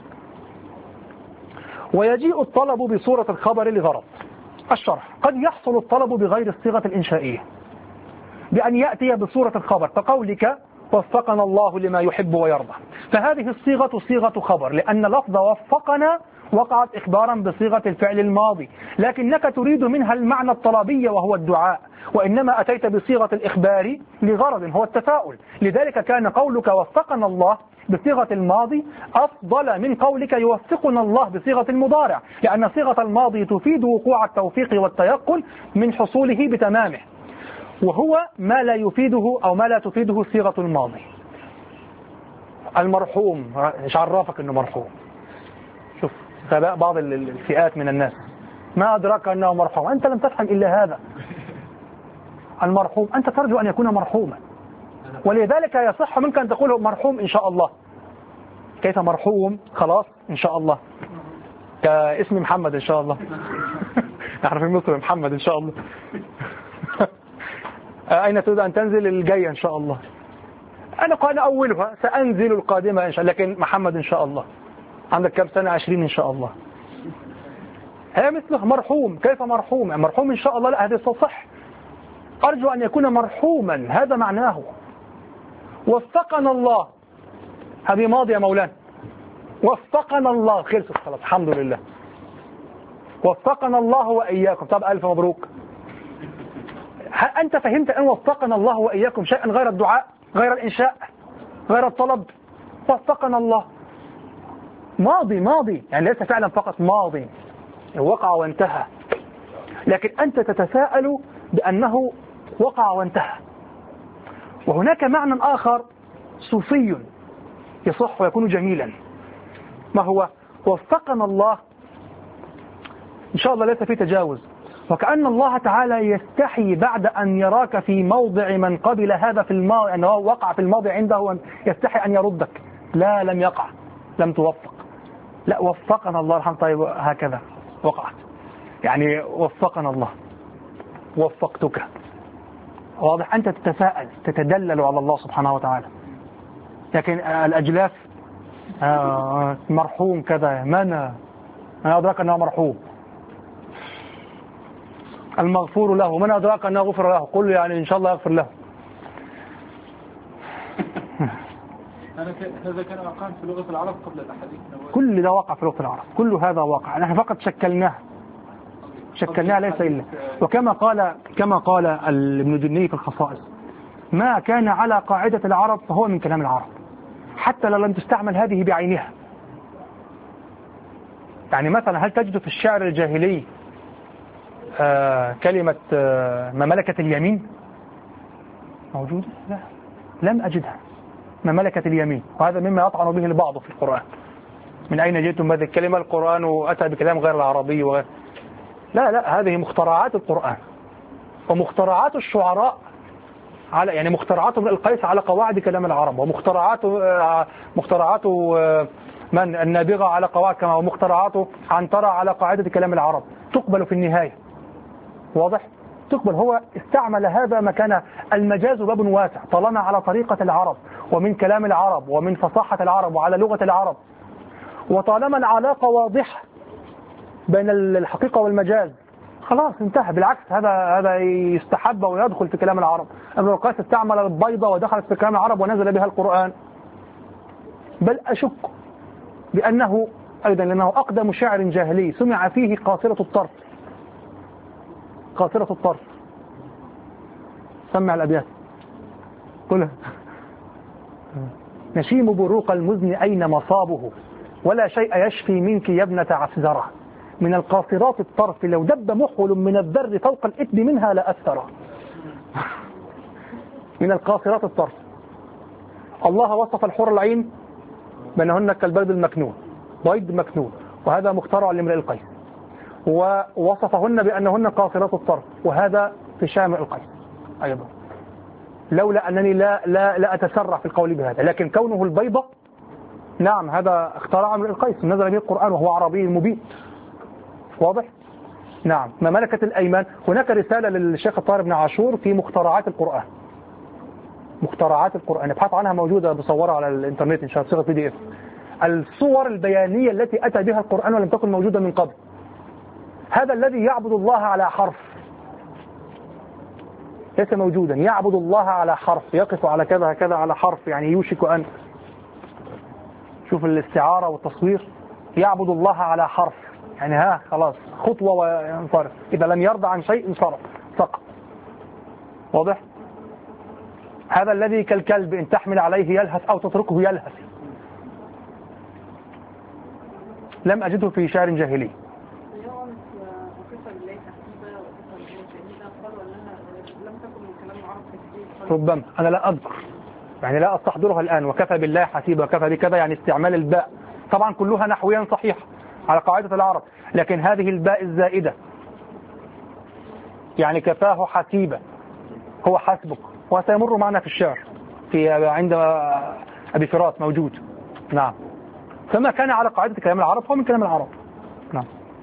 ويجيء الطلب بصورة الخبر لغرض. الشرح: قد يحصل الطلب بغير الصيغة الإنشائية، بأن يأتي بصورة الخبر، كقولك وفقنا الله لما يحب ويرضى، فهذه الصيغة صيغة خبر، لأن لفظ وفقنا وقعت إخبارا بصيغة الفعل الماضي، لكنك تريد منها المعنى الطلبي وهو الدعاء، وإنما أتيت بصيغة الإخبار لغرض هو التفاؤل. لذلك كان قولك وفقنا الله بصيغة الماضي أفضل من قولك يوفقنا الله بصيغة المضارع، لأن صيغة الماضي تفيد وقوع التوفيق والتيقن من حصوله بتمامه، وهو ما لا يفيده أو ما لا تفيده صيغة الماضي. المرحوم، ايش عرفك أنه مرحوم؟ شوف غباء بعض الفئات من الناس، ما أدراك أنه مرحوم؟ أنت لم تفهم إلا هذا. المرحوم أنت ترجو أن يكون مرحوما، ولذلك يصح منك أن تقول مرحوم إن شاء الله. كيف مرحوم؟ خلاص إن شاء الله، كاسم محمد إن شاء الله. نحن في مصر محمد إن شاء الله. أين تريد أن تنزل؟ الجاية إن شاء الله. أنا قال أولها سأنزل القادمة إن شاء الله، لكن محمد إن شاء الله. عندك كم سنة؟ عشرين إن شاء الله. هي مثله مرحوم. كيف مرحوم؟ مرحوم إن شاء الله، لا هذه صح. أرجو أن يكون مرحوما، هذا معناه. وفقنا الله، هذه ماضي يا مولانا. وفقنا الله، خلصت خلاص الحمد لله. وفقنا الله وإياكم، طب ألف مبروك. هل أنت فهمت أن وفقنا الله وإياكم شيئا غير الدعاء، غير الإنشاء، غير الطلب؟ وفقنا الله ماضي، ماضي يعني ليس فعلا فقط ماضي وقع وانتهى، لكن أنت تتساءل بأنه وقع وانتهى. وهناك معنى آخر صوفي يصح ويكون جميلا، ما هو؟ وفقنا الله إن شاء الله ليس فيه تجاوز، وكأن الله تعالى يستحي بعد أن يراك في موضع من قبل هذا في الماضي، أنه وقع في الماضي عنده، يستحي أن يردك. لا، لم يقع، لم توفق. لا، وفقنا الله الحمد. طيب هكذا وقعت، يعني وفقنا الله، وفقتك. واضح؟ أنت تتساءل، تتدلل على الله سبحانه وتعالى. لكن الأجلاف آه مرحوم كذا، من أنا أدراك أنه مرحوم؟ المغفور له، من أدراك أنه غفر له؟ قل يعني إن شاء الله يغفر له. هذا كان وقع في لغة العرب قبل الأحاديث. كل ده وقع في لغة العرب، كل هذا وقع، نحن فقط شكلناه. شكلناها ليس إلا. وكما قال كما قال ابن جني في الخصائص: ما كان على قاعدة العرب فهو من كلام العرب، حتى لو لم تستعمل هذه بعينها. يعني مثلا هل تجد في الشعر الجاهلي آه كلمة آه مملكة اليمين موجودة؟ لا، لم أجدها. مملكة اليمين، وهذا مما يطعن به البعض في القرآن. من أين جئتم بهذه الكلمة؟ القرآن أتى بكلام غير العربي وغير. لا لا، هذه مخترعات القرآن ومخترعات الشعراء، على يعني مخترعات ابن القيس على قواعد كلام العرب، ومخترعات مخترعات من النابغة على قواعد كما ومخترعات عنترة على قاعدة كلام العرب، تقبل في النهاية. واضح؟ تقبل. هو استعمل هذا مكان المجاز باب واسع طالما على طريقة العرب ومن كلام العرب ومن فصاحة العرب وعلى لغة العرب، وطالما العلاقة واضحة بين الحقيقة والمجاز خلاص انتهى. بالعكس، هذا هذا يستحب ويدخل في كلام العرب. ابن القيس استعمل البيضة ودخلت في كلام العرب ونزل بها القرآن. بل أشك بأنه أيضا لأنه أقدم شعر جاهلي سمع فيه قاصرة الطرف. قاصرة الطرف. سمع الأبيات قلها: نشيم بروق المزن أين مصابه، ولا شيء يشفي منك يا ابنة عفزرة، من القاصرات الطرف لو دب محول من الذر فوق الإثم منها لأثر. من القاصرات الطرف. الله وصف الحور العين بأنهن كالبيض المكنون، بيض مكنون، وهذا مخترع لامرئ القيس. ووصفهن بأنهن قاصرات الطرف، وهذا في شامئ القيس أيضا، لولا أنني لا, لا, لا أتسرع في القول بهذا. لكن كونه البيضة، نعم، هذا اخترع امرئ القيس نزل به القرآن وهو عربي مبين. واضح؟ نعم. مملكة الأيمان، هناك رسالة للشيخ الطاهر بن عاشور في مخترعات القرآن. مخترعات القرآن، ابحث عنها، موجودة بصورها على الانترنت إن شاء الله، صيغة بي دي إف. الصور البيانية التي أتى بها القرآن ولم تكن موجودة من قبل. هذا الذي يعبد الله على حرف ليس موجودا، يعبد الله على حرف، يقف على كذا كذا على حرف، يعني يوشك أن، شوف الاستعارة والتصوير، يعبد الله على حرف، يعني ها خلاص خطوة وينصرف، إذا لم يرضى عن شيء انصرف سقط. واضح؟ هذا الذي كالكلب إن تحمل عليه يلهث أو تتركه يلهث. لم أجده في شعر جاهلي. ربما أنا لا أذكر، يعني لا أستحضرها الآن. وكفى بالله حسيبا وكفى بكذا، يعني استعمال الباء طبعا كلها نحويا صحيح على قاعدة العرب، لكن هذه الباء الزائدة يعني كفاه حسيبا، هو حسبك، وسيمر معنا في الشعر في عند أبي فراس موجود. نعم. فما كان على قاعدة كلام العرب هو من كلام العرب. نعم.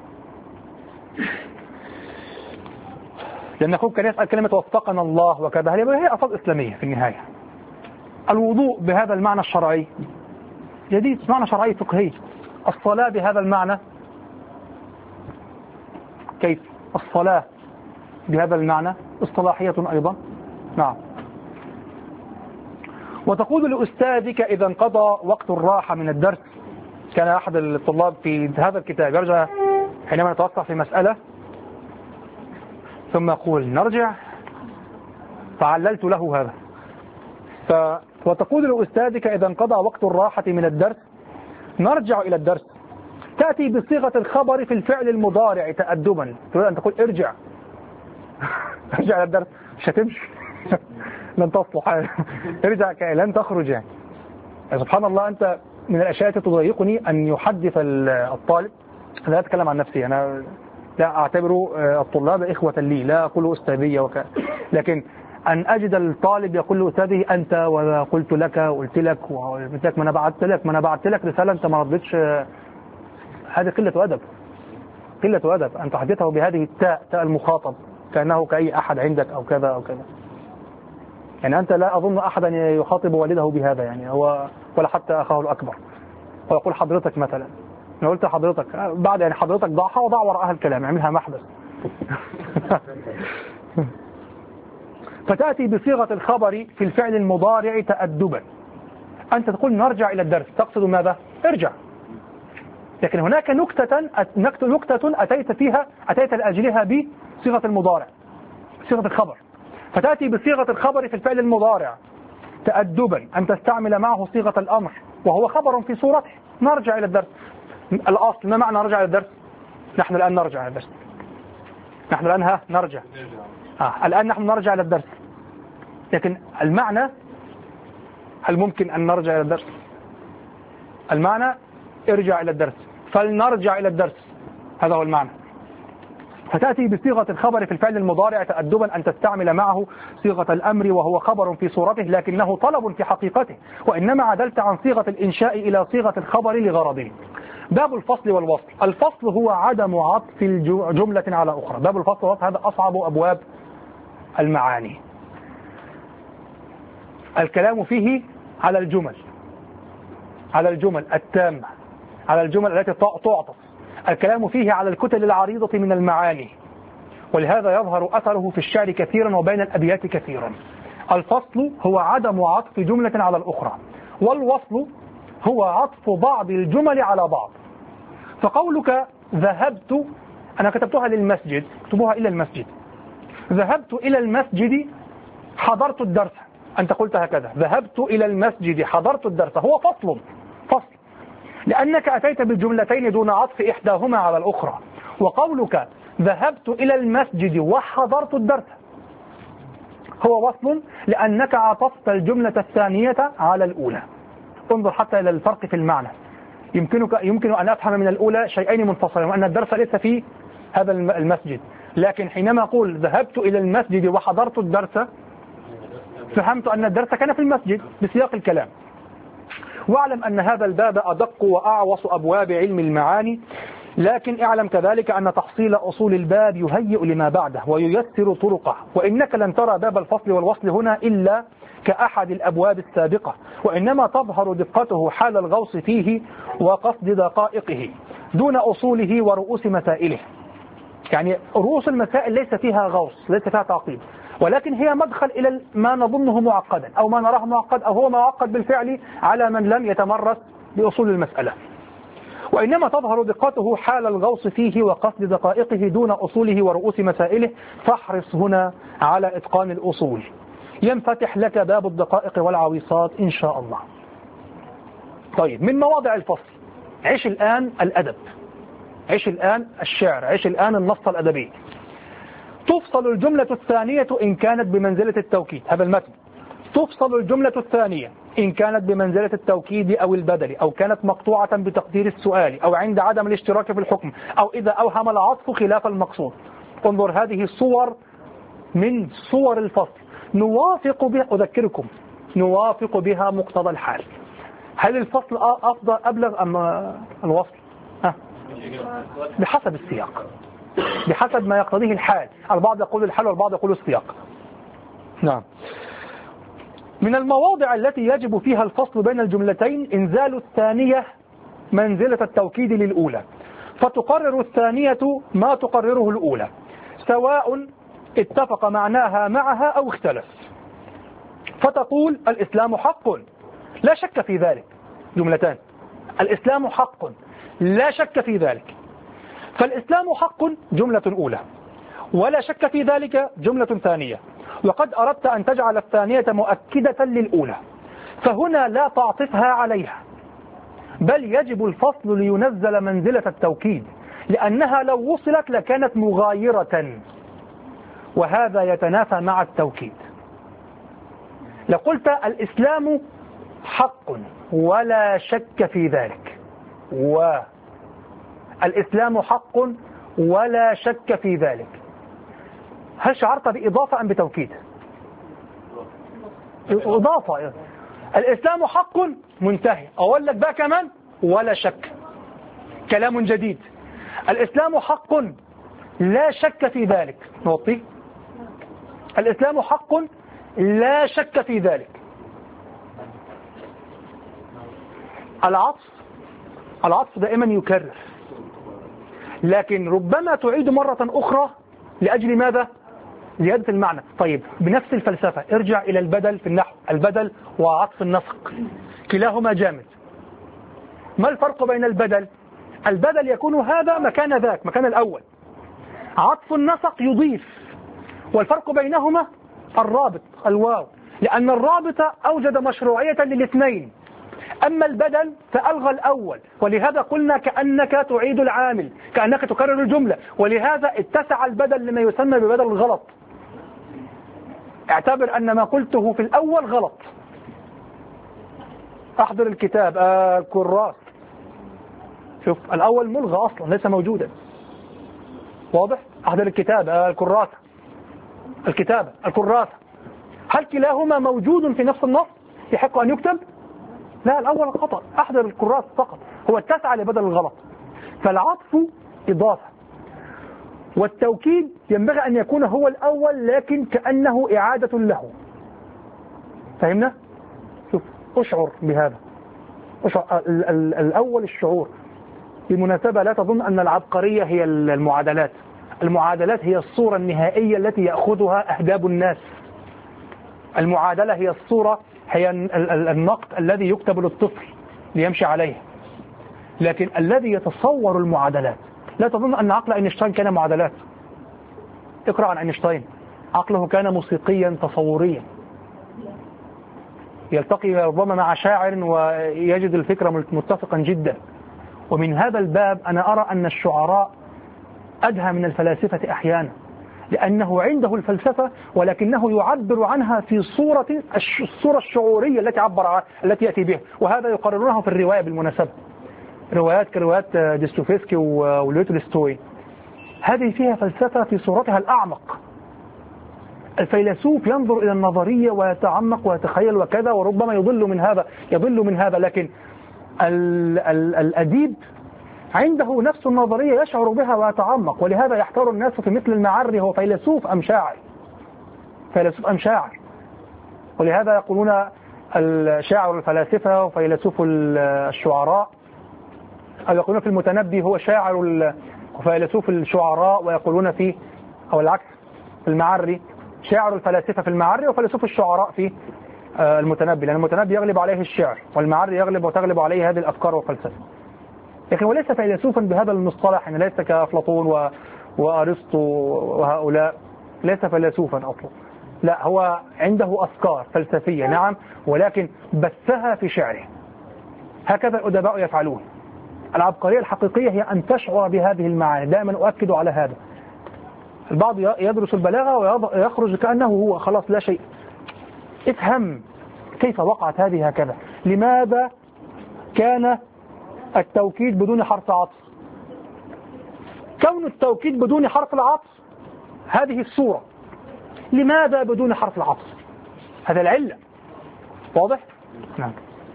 لأن أخوك كان يسأل كلمة وفقنا الله وكذا، هي أصل إسلامية في النهاية. الوضوء بهذا المعنى الشرعي جديد، معنى شرعي فقهي. الصلاة بهذا المعنى كيف؟ الصلاة بهذا المعنى اصطلاحية أيضا. نعم. وتقول لأستاذك إذا انقضى وقت الراحة من الدرس. كان أحد الطلاب في هذا الكتاب يرجع حينما نتوقع في مسألة ثم يقول نرجع، فعللت له هذا. ف... وتقول لأستاذك إذا انقضى وقت الراحة من الدرس نرجع إلى الدرس. تأتي بصيغة الخبر في الفعل المضارع تأدبا، تريد أن تقول ارجع ارجع إلى الدرس، مش هتمشي لن تصلح ارجع لن تخرج. يعني سبحان الله، أنت من الأشياء التي تضايقني أن يحدث الطالب. أنا لا أتكلم عن نفسي، أنا لا أعتبر الطلاب إخوة لي، لا أقول أستاذية وك... لكن أن أجد الطالب يقول لأستاذه أنت وقلت لك وقلت لك وقلت لك ما أنا بعت لك ما أنا بعت لك رسالة أنت ما ردتش، هذه قلة أدب. قلة أدب أن تحدثه بهذه التاء، تاء المخاطب، كأنه كأي أحد عندك أو كذا أو كذا. يعني أنت لا أظن أحدا يخاطب والده بهذا، يعني هو ولا حتى أخاه الأكبر، ويقول حضرتك مثلا. أنا قلت حضرتك بعد، يعني حضرتك ضعها وضع وراءها الكلام، يعملها محدث. فتأتي بصيغة الخبر في الفعل المضارع تأدبا. أنت تقول نرجع إلى الدرس، تقصد ماذا؟ ارجع لكن هناك نكتة نكتة أتيت فيها أتيت لأجلها بصيغة المضارع، صيغة الخبر، فتأتي بصيغة الخبر في الفعل المضارع تأدبا أن تستعمل معه صيغة الأمر وهو خبر في صورته. نرجع إلى الدرس. الأصل ما معنى نرجع إلى الدرس؟ نحن الآن نرجع إلى الدرس. نحن الآن ها نرجع آه. الآن نحن نرجع إلى الدرس، لكن المعنى هل ممكن أن نرجع إلى الدرس؟ المعنى ارجع إلى الدرس، فلنرجع إلى الدرس، هذا هو المعنى. فتأتي بصيغة الخبر في الفعل المضارع تأدبا أن تستعمل معه صيغة الأمر وهو خبر في صورته لكنه طلب في حقيقته، وإنما عدلت عن صيغة الإنشاء إلى صيغة الخبر لغرضه. باب الفصل والوصل. الفصل هو عدم عطف جملة على أخرى. باب الفصل والوصل هذا أصعب أبواب المعاني. الكلام فيه على الجمل، على الجمل التامة، على الجمل التي تعطف. الكلام فيه على الكتل العريضة من المعاني، ولهذا يظهر أثره في الشعر كثيرا وبين الأبيات كثيرا. الفصل هو عدم عطف جملة على الأخرى، والوصل هو عطف بعض الجمل على بعض. فقولك ذهبت، أنا كتبتها للمسجد، اكتبوها إلى المسجد. ذهبت إلى المسجد حضرت الدرس، أنت قلت هكذا، ذهبت إلى المسجد حضرت الدرس، هو فصل فصل لأنك أتيت بالجملتين دون عطف إحداهما على الأخرى. وقولك ذهبت إلى المسجد وحضرت الدرس هو وصل لأنك عطفت الجملة الثانية على الأولى. انظر حتى إلى الفرق في المعنى. يمكنك يمكن أن أفهم من الأولى شيئين منفصلين، وأن الدرس ليس في هذا المسجد، لكن حينما أقول ذهبت إلى المسجد وحضرت الدرس فهمت أن الدرس كان في المسجد بسياق الكلام. واعلم أن هذا الباب أدق وأعوص أبواب علم المعاني، لكن اعلم كذلك أن تحصيل أصول الباب يهيئ لما بعده وييسر طرقه، وإنك لن ترى باب الفصل والوصل هنا إلا كأحد الأبواب السابقة، وإنما تظهر دقته حال الغوص فيه وقصد دقائقه دون أصوله ورؤوس مسائله. يعني رؤوس المسائل ليس فيها غوص، ليس فيها تعقيد، ولكن هي مدخل إلى ما نظنه معقدا أو ما نراه معقد أو هو معقد بالفعل على من لم يتمرس بأصول المسألة. وإنما تظهر دقته حال الغوص فيه وقصد دقائقه دون أصوله ورؤوس مسائله، فاحرص هنا على إتقان الأصول، ينفتح لك باب الدقائق والعويصات إن شاء الله. طيب، من مواضع الفصل عيش الآن الأدب، عيش الآن الشعر، عيش الآن النص الأدبي. تفصل الجملة الثانية إن كانت بمنزلة التوكيد، هذا المتن. تفصل الجملة الثانية إن كانت بمنزلة التوكيد أو البدل، أو كانت مقطوعة بتقدير السؤال، أو عند عدم الاشتراك في الحكم، أو إذا أوهم العطف خلاف المقصود. انظر، هذه الصور من صور الفصل نوافق بها، أذكركم نوافق بها مقتضى الحال. هل الفصل أفضل أبلغ أم الوصل؟ ها؟ بحسب السياق، بحسب ما يقتضيه الحال. البعض يقول الحال والبعض يقول السياق. نعم. من المواضع التي يجب فيها الفصل بين الجملتين إنزال الثانية منزلة التوكيد للأولى، فتقرر الثانية ما تقرره الأولى سواء اتفق معناها معها أو اختلف. فتقول الإسلام حق لا شك في ذلك، جملتان، الإسلام حق لا شك في ذلك. فالإسلام حق جملة أولى، ولا شك في ذلك جملة ثانية، وقد أردت أن تجعل الثانية مؤكدة للأولى، فهنا لا تعطفها عليها، بل يجب الفصل لينزل منزلة التوكيد، لأنها لو وصلت لكانت مغايرة، وهذا يتنافى مع التوكيد. لو قلت الإسلام حق ولا شك في ذلك، والإسلام حق ولا شك في ذلك، هل شعرت بإضافة أم بتوكيد؟ إضافة. الإسلام حق منتهي، أقول لك بقى كمان ولا شك، كلام جديد. الإسلام حق لا شك في ذلك، نوطيه. الإسلام حق لا شك في ذلك. العطف العطف دائما يكرر، لكن ربما تعيد مرة أخرى لأجل ماذا؟ زيادة المعنى. طيب، بنفس الفلسفة ارجع إلى البدل في النحو، البدل وعطف النسق كلاهما جامد. ما الفرق بين البدل؟ البدل يكون هذا مكان ذاك، مكان الأول. عطف النسق يضيف، والفرق بينهما الرابط الواو، لأن الرابط أوجد مشروعية للاثنين. أما البدل فألغى الأول، ولهذا قلنا كأنك تعيد العامل، كأنك تكرر الجملة، ولهذا اتسع البدل لما يسمى ببدل الغلط. اعتبر أن ما قلته في الأول غلط. أحضر الكتاب، آه الكراس، شوف الأول ملغى أصلا ليس موجودا، واضح؟ أحضر الكتاب، آه الكراسة، الكتابة، الكراسة، هل كلاهما موجود في نفس النص يحق أن يكتب؟ لا، الأول خطأ، أحضر الكراس فقط، هو اتسع لبدل الغلط. فالعطف إضافة، والتوكيد ينبغي أن يكون هو الأول لكن كأنه إعادة له. فهمنا؟ شوف أشعر بهذا، أشعر ال ال الأول الشعور. بالمناسبة لا تظن أن العبقرية هي المعادلات، المعادلات هي الصورة النهائية التي يأخذها أهداب الناس. المعادلة هي الصورة، هي النقط الذي يكتب للطفل ليمشي عليه، لكن الذي يتصور المعادلات. لا تظن أن عقل أينشتاين كان معادلات. اقرأ عن أينشتاين، عقله كان موسيقيا تصوريا، يلتقي ربما مع شاعر ويجد الفكرة متفقا جدا. ومن هذا الباب أنا أرى أن الشعراء أدهى من الفلاسفة أحيانا، لأنه عنده الفلسفة ولكنه يعبر عنها في صورة الصورة الشعورية التي عبر عنها، التي يأتي بها. وهذا يقررونه في الرواية بالمناسبة، روايات كروايات ديستوفيسكي وليو تولستوي، هذه فيها فلسفة في صورتها الأعمق. الفيلسوف ينظر إلى النظرية ويتعمق ويتخيل وكذا، وربما يضل من هذا يضل من هذا، لكن ال ال الأديب عنده نفس النظرية يشعر بها ويتعمق. ولهذا يحتار الناس في مثل المعري، هو فيلسوف أم شاعر؟ فيلسوف أم شاعر؟ ولهذا يقولون الشاعر الفلاسفة وفيلسوف الشعراء، أو يقولون في المتنبي هو شاعر وفيلسوف الشعراء، ويقولون في أو العكس في المعري شاعر الفلاسفة في المعري وفيلسوف الشعراء في المتنبي، لأن المتنبي يغلب عليه الشعر والمعري يغلب وتغلب عليه هذه الأفكار والفلسفة. لكن هو ليس فيلسوفا بهذا المصطلح، يعني ليس كأفلاطون و... وأرسطو وهؤلاء، ليس فيلسوفا أصلا، لا، هو عنده أفكار فلسفية نعم، ولكن بثها في شعره. هكذا الأدباء يفعلون. العبقرية الحقيقية هي أن تشعر بهذه المعاني، دائما أؤكد على هذا. البعض يدرس البلاغة ويخرج كأنه هو خلاص لا شيء. افهم كيف وقعت هذه هكذا. لماذا كان التوكيد بدون حرف عطف؟ كون التوكيد بدون حرف العطف هذه الصورة. لماذا بدون حرف العطف؟ هذا العلة. واضح؟ نعم.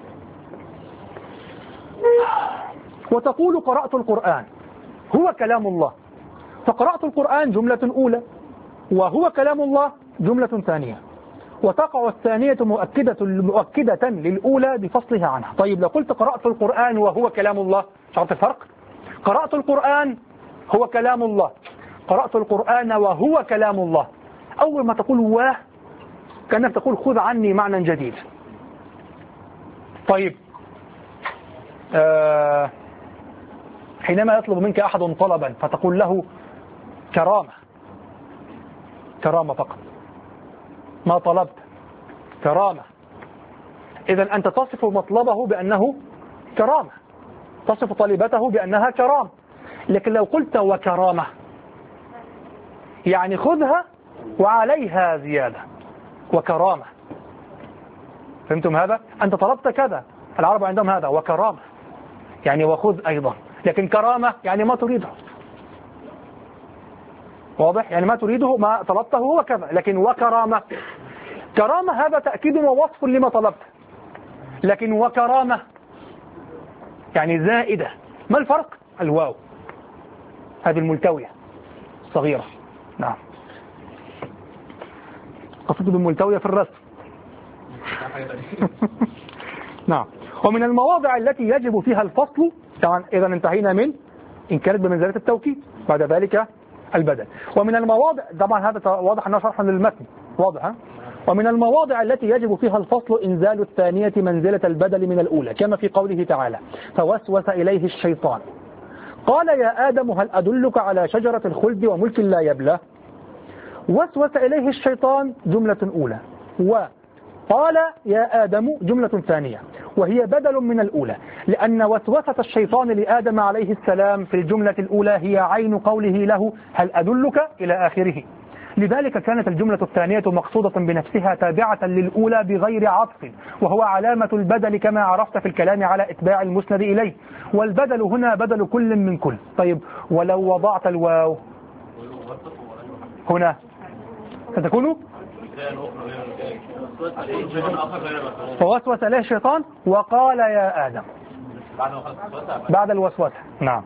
وتقول قرأت القرآن هو كلام الله، فقرأت القرآن جملة أولى، وهو كلام الله جملة ثانية، وتقع الثانية مؤكدة مؤكدة للأولى بفصلها عنها. طيب لو قلت قرأت القرآن وهو كلام الله، شعرت الفرق؟ قرأت القرآن هو كلام الله، قرأت القرآن وهو كلام الله. أول ما تقول واه كأنك تقول خذ عني معنى جديد. طيب آه حينما يطلب منك أحد طلبا فتقول له كرامة، كرامة فقط، ما طلبت كرامة، إذا أنت تصف مطلبه بأنه كرامة، تصف طالبته بأنها كرامة. لكن لو قلت وكرامة يعني خذها وعليها زيادة، وكرامة. فهمتم هذا؟ أنت طلبت كذا، العرب عندهم هذا، وكرامة يعني وخذ أيضا، لكن كرامة يعني ما تريده. واضح؟ يعني ما تريده ما طلبته هو كذا، لكن وكرامة، كرامة هذا تأكيد ووصف لما طلبته، لكن وكرامة يعني زائدة. ما الفرق؟ الواو، هذه الملتوية الصغيرة. نعم، قصد بالملتوية في الرسم. نعم. ومن المواضع التي يجب فيها الفصل، طبعا إذا انتهينا من إن كانت بمنزلة التوكيد، بعد ذلك البدل. ومن المواضع، طبعا هذا واضح أنه شرح للمتن، واضح ها؟ ومن المواضع التي يجب فيها الفصل إنزال الثانية منزلة البدل من الأولى، كما في قوله تعالى فوسوس إليه الشيطان. قال يا آدم هل أدلك على شجرة الخلد وملك لا يبلى. وسوس إليه الشيطان جملة أولى، وقال يا آدم جملة ثانية، وهي بدل من الأولى، لأن وسوسة الشيطان لآدم عليه السلام في الجملة الأولى هي عين قوله له هل أدلك إلى آخره. لذلك كانت الجملة الثانية مقصودة بنفسها تابعة للأولى بغير عطف، وهو علامة البدل كما عرفت في الكلام على إتباع المسند إليه، والبدل هنا بدل كل من كل. طيب ولو وضعت الواو هنا ستكون فوسوس إليه الشيطان وقال يا آدم بعد الوسوسة. نعم.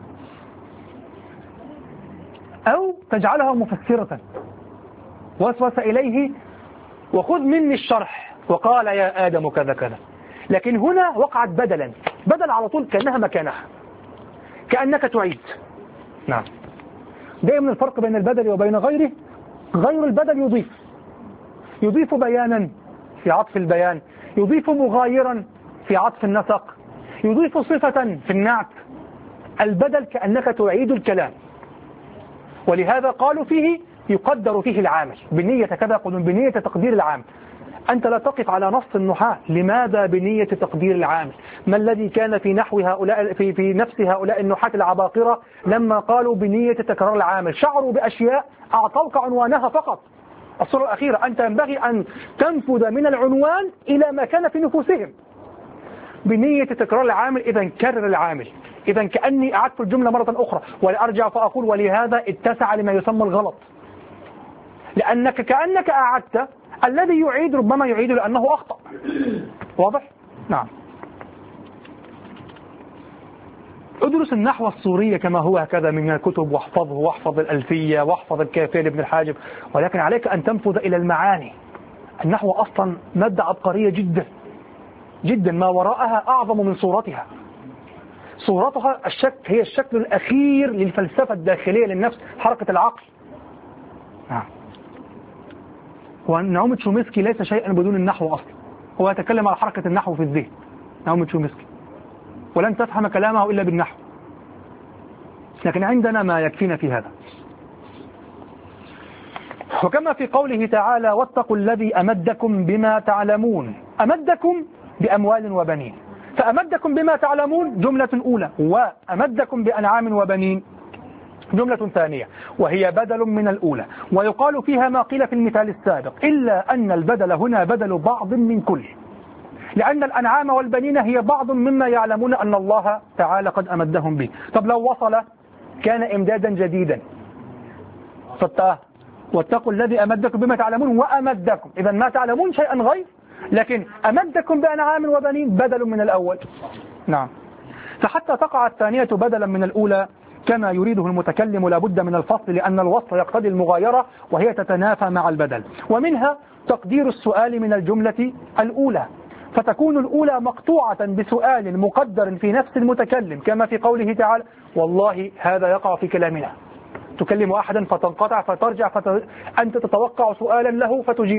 أو تجعلها مفسرة وسوس إليه وخذ مني الشرح وقال يا آدم كذا كذا، لكن هنا وقعت بدلا، بدل على طول كأنها مكانها، كأنك تعيد. نعم. دائما الفرق بين البدل وبين غيره، غير البدل يضيف يضيف بيانا في عطف البيان، يضيف مغايرا في عطف النسق، يضيف صفة في النعت. البدل كأنك تعيد الكلام، ولهذا قالوا فيه يقدر فيه العامل بنية كذا، يقولون بنية تقدير العامل. أنت لا تقف على نص النحاة، لماذا بنية تقدير العامل؟ ما الذي كان في نحو هؤلاء في في نفس هؤلاء النحاة العباقرة لما قالوا بنية تكرار العامل؟ شعروا بأشياء أعطوك عنوانها فقط. الصورة الأخيرة أنت ينبغي أن تنفذ من العنوان إلى ما كان في نفوسهم. بنية تكرار العامل، إذا كرر العامل، إذا كأني أعدت الجملة مرة أخرى، ولأرجع فأقول ولهذا اتسع لما يسمى الغلط، لأنك كأنك أعدت، الذي يعيد ربما يعيد لأنه أخطأ. واضح؟ نعم. ادرس النحو الصوري كما هو هكذا من الكتب، واحفظه، واحفظ الألفية، واحفظ الكافية لابن الحاجب، ولكن عليك أن تنفذ إلى المعاني. النحو أصلا مادة عبقرية جدا جدا، ما وراءها أعظم من صورتها. صورتها الشك هي الشكل الأخير للفلسفة الداخلية للنفس، حركة العقل. نعم. ونعوم تشومسكي ليس شيئا بدون النحو أصلا، هو يتكلم على حركة النحو في الذهن. نعوم تشومسكي، ولن تفهم كلامه إلا بالنحو، لكن عندنا ما يكفينا في هذا. وكما في قوله تعالى واتقوا الذي أمدكم بما تعلمون، أمدكم بأموال وبنين، فأمدكم بما تعلمون جملة أولى، وأمدكم بأنعام وبنين جملة ثانية، وهي بدل من الأولى، ويقال فيها ما قيل في المثال السابق، إلا أن البدل هنا بدل بعض من كل، لأن الأنعام والبنين هي بعض مما يعلمون أن الله تعالى قد أمدهم به. طب لو وصل كان إمدادا جديدا، فاتقوا واتقوا الذي أمدكم بما تعلمون وأمدكم، إذا ما تعلمون شيئا غير، لكن أمدكم بأنعام وبنين بدل من الأول. نعم. فحتى تقع الثانية بدلا من الأولى كما يريده المتكلم لابد من الفصل، لأن الوصل يقتضي المغايرة وهي تتنافى مع البدل. ومنها تقدير السؤال من الجملة الأولى، فتكون الأولى مقطوعة بسؤال مقدر في نفس المتكلم، كما في قوله تعالى والله هذا يقع في كلامنا. تكلم أحدا فتنقطع فترجع فت... أنت تتوقع سؤالا له فتجيب.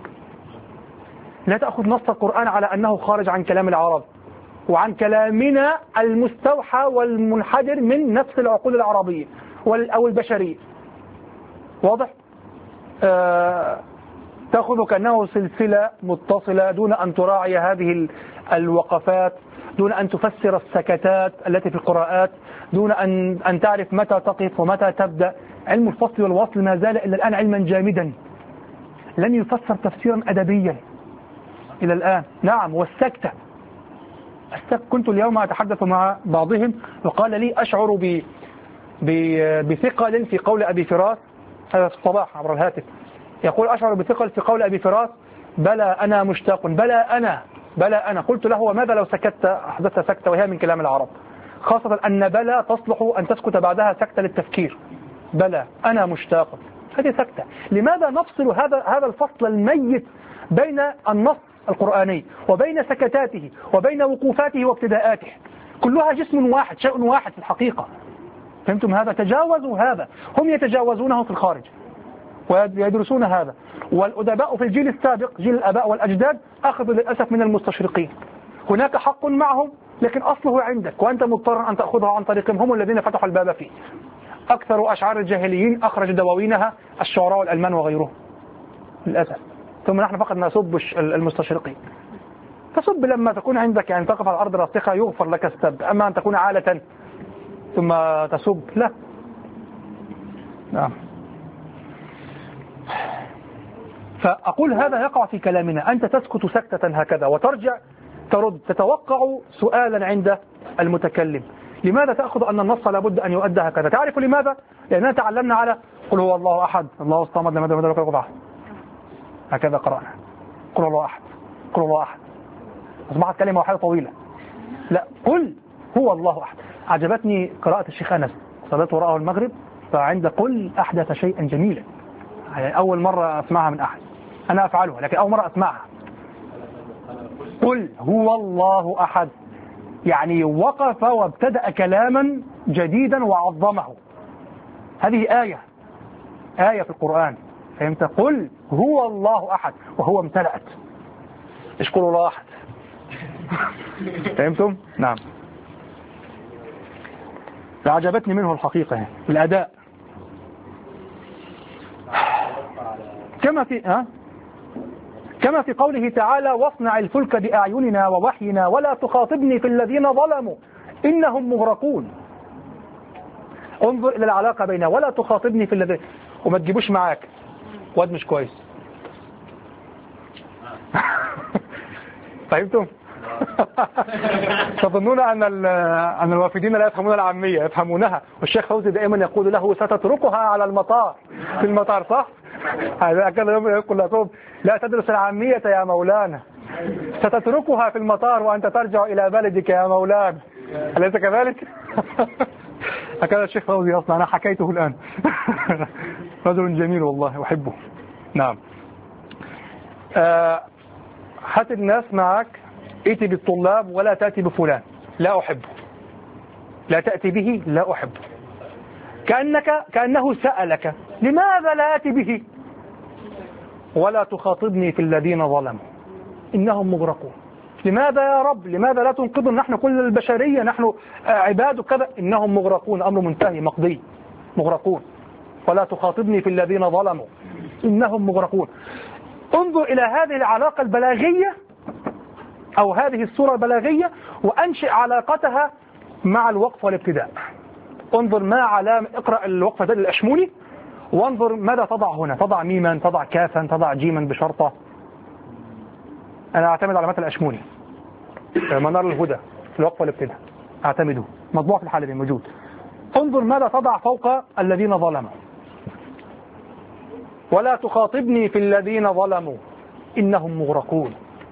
لا تأخذ نص القرآن على أنه خارج عن كلام العرب وعن كلامنا المستوحى والمنحدر من نفس العقول العربية أو البشرية. واضح؟ آه... تأخذ كأنه سلسلة متصلة دون أن تراعي هذه الوقفات، دون أن تفسر السكتات التي في القراءات، دون أن أن تعرف متى تقف ومتى تبدأ. علم الفصل والوصل ما زال إلى الآن علما جامدا، لن يفسر تفسيرا أدبيا إلى الآن. نعم. والسكتة، السكت كنت اليوم أتحدث مع بعضهم وقال لي أشعر ب... ب... بثقل في قول أبي فراس، هذا الصباح عبر الهاتف، يقول أشعر بثقل في قول أبي فراس بلى أنا مشتاق، بلى أنا بلى أنا. قلت له وماذا لو سكت أحدثت سكتة وهي من كلام العرب، خاصة أن بلى تصلح أن تسكت بعدها سكتة للتفكير. بلى أنا مشتاق، هذه سكتة. لماذا نفصل هذا هذا الفصل الميت بين النص القرآني وبين سكتاته وبين وقوفاته وابتداءاته؟ كلها جسم واحد، شيء واحد في الحقيقة. فهمتم هذا؟ تجاوزوا هذا، هم يتجاوزونه في الخارج ويدرسون هذا. والأدباء في الجيل السابق، جيل الآباء والأجداد، أخذوا للأسف من المستشرقين. هناك حق معهم لكن أصله عندك وأنت مضطر أن تأخذها عن طريقهم، هم الذين فتحوا الباب فيه. أكثر أشعار الجاهليين أخرج دواوينها الشعراء الألمان وغيرهم للأسف. ثم نحن فقط نسب المستشرقين. تسب لما تكون عندك يعني تقف على الأرض راسخة يغفر لك السب، أما أن تكون عالة ثم تسب لا. نعم. فأقول هذا يقع في كلامنا، أنت تسكت سكتة هكذا وترجع ترد، تتوقع سؤالا عند المتكلم. لماذا تأخذ أن النص لابد أن يؤدى هكذا؟ تعرف لماذا؟ لأننا تعلمنا على قل هو الله أحد الله الصمد لم يلد ولم يولد ولم يكن له كفوا أحد، هكذا قرأنا قل هو الله أحد قل هو الله أحد، أصبحت كلمة واحدة طويلة. لا، قل هو الله أحد. عجبتني قراءة الشيخ أنس، صليت وراءه المغرب، فعند قل أحدث شيئا جميلا، يعني أول مرة أسمعها من أحد، أنا أفعلها لكن أول مرة أسمعها. قل هو الله أحد، يعني وقف وابتدأ كلاما جديدا وعظمه. هذه آية آية في القرآن، فهمت؟ قل هو الله أحد وهو امتلأت، إيش قل الله أحد؟ فهمتم؟ نعم. فعجبتني منه الحقيقة الأداء كما في ها كما في قوله تعالى واصنع الفلك بأعيننا ووحينا ولا تخاطبني في الذين ظلموا إنهم مغرقون. انظر إلى العلاقة بين ولا تخاطبني في الذين، وما تجيبوش معاك واد مش كويس. فهمتم؟ تظنون أن أن الوافدين لا يفهمون العامية، يفهمونها، والشيخ فوزي دائما يقول له ستتركها على المطار، في المطار صح؟ هذا كذا يقول لهم لا تدرس العامية يا مولانا، ستتركها في المطار وأنت ترجع إلى بلدك يا مولانا، أليس كذلك؟ هكذا الشيخ فوزي أصلا، أنا حكيته الآن. رجل جميل والله أحبه. نعم. هات الناس معك، ائتي بالطلاب ولا تأتي بفلان، لا أحبه، لا تأتي به، لا أحبه. كأنك كأنه سألك لماذا لا أتي به؟ ولا تخاطبني في الذين ظلموا إنهم مغرقون. لماذا يا رب؟ لماذا لا تنقذنا؟ نحن كل البشرية، نحن عباد كذا. إنهم مغرقون، أمر منتهي مقضي، مغرقون. ولا تخاطبني في الذين ظلموا إنهم مغرقون. انظر إلى هذه العلاقة البلاغية أو هذه الصورة البلاغية وأنشئ علاقتها مع الوقف والابتداء. انظر ما علامة، اقرأ الوقفة الأشموني وانظر ماذا تضع هنا، تضع ميما، تضع كافا، تضع جيما بشرطة. أنا أعتمد على متن الأشموني منار الهدى في الوقف والابتداء، أعتمده، مطبوع في الحلبي موجود. انظر ماذا تضع فوق الذين ظلموا. ولا تخاطبني في الذين ظلموا إنهم مغرقون.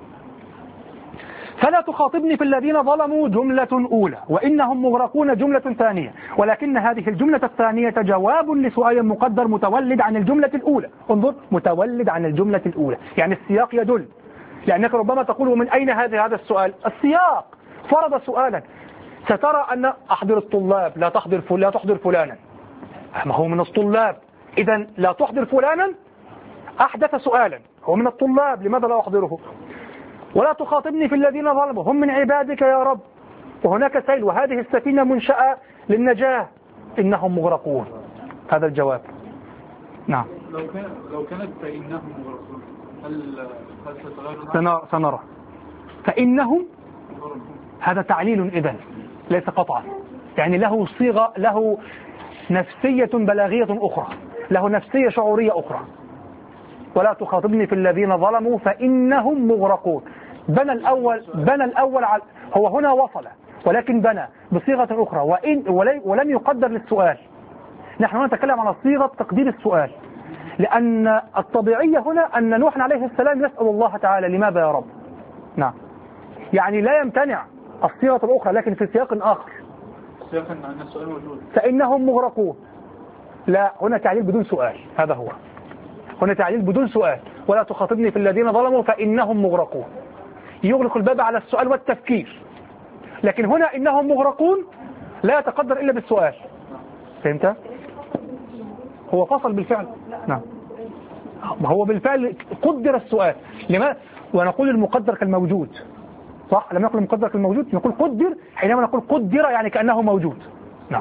فلا تخاطبني في الذين ظلموا جملة أولى، وإنهم مغرقون جملة ثانية، ولكن هذه الجملة الثانية جواب لسؤال مقدر متولد عن الجملة الأولى. انظر، متولد عن الجملة الأولى، يعني السياق يدل، لأنك ربما تقول ومن أين هذا هذا السؤال؟ السياق فرض سؤالا. سترى أن أحضر الطلاب، لا تحضر فل... لا تحضر فلانا، ما هو من الطلاب، إذا لا تحضر فلانا أحدث سؤالا، هو من الطلاب، لماذا لا أحضره؟ ولا تخاطبني في الذين ظلموا، هم من عبادك يا رب، وهناك سيل، وهذه السفينة منشأة للنجاة، إنهم مغرقون. هذا الجواب. نعم. لو كان لو كانت فإنهم مغرقون، هل هل ستغير؟ سنرى سنرى. فإنهم هذا تعليل إذن ليس قطعا، يعني له صيغة، له نفسية بلاغية أخرى، له نفسية شعورية أخرى. ولا تخاطبني في الذين ظلموا فإنهم مغرقون. بنى الأول بنى الأول على، هو هنا وصل ولكن بنى بصيغة أخرى، وإن ولم يقدر للسؤال. نحن نتكلم عن صيغة تقدير السؤال، لأن الطبيعية هنا أن نوح عليه السلام يسأل الله تعالى لماذا يا رب. نعم، يعني لا يمتنع الصيغة الأخرى لكن في سياق آخر. سياق أن السؤال موجود. فإنهم مغرقون، لا، هنا تعليل بدون سؤال، هذا هو، هنا تعليل بدون سؤال. ولا تخاطبني في الذين ظلموا فإنهم مغرقون، يغلق الباب على السؤال والتفكير. لكن هنا إنهم مغرقون لا يتقدر إلا بالسؤال. فهمت؟ هو فصل بالفعل. نعم، هو بالفعل قدر السؤال. لماذا؟ ونقول المقدر كالموجود، صح؟ لم نقل المقدر كالموجود، نقول قدر حينما نقول قدر يعني كأنه موجود. نعم.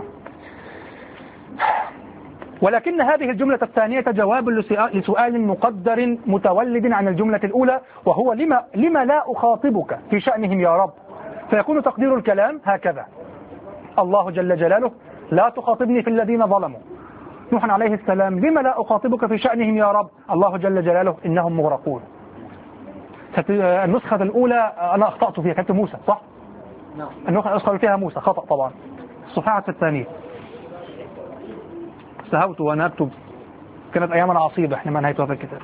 ولكن هذه الجملة الثانية جواب لسؤال مقدر متولد عن الجملة الأولى، وهو لما, لما لا أخاطبك في شأنهم يا رب؟ فيكون تقدير الكلام هكذا: الله جل جلاله لا تخاطبني في الذين ظلموا. نوح عليه السلام: لما لا أخاطبك في شأنهم يا رب؟ الله جل جلاله إنهم مغرقون. النسخة الأولى أنا أخطأت فيها، كتبت موسى صح؟ نعم. النسخة فيها موسى، خطأ طبعا. الصفحة الثانية سهوت وأنا أكتب، كانت أياما عصيبة حينما نهيت هذا الكتاب.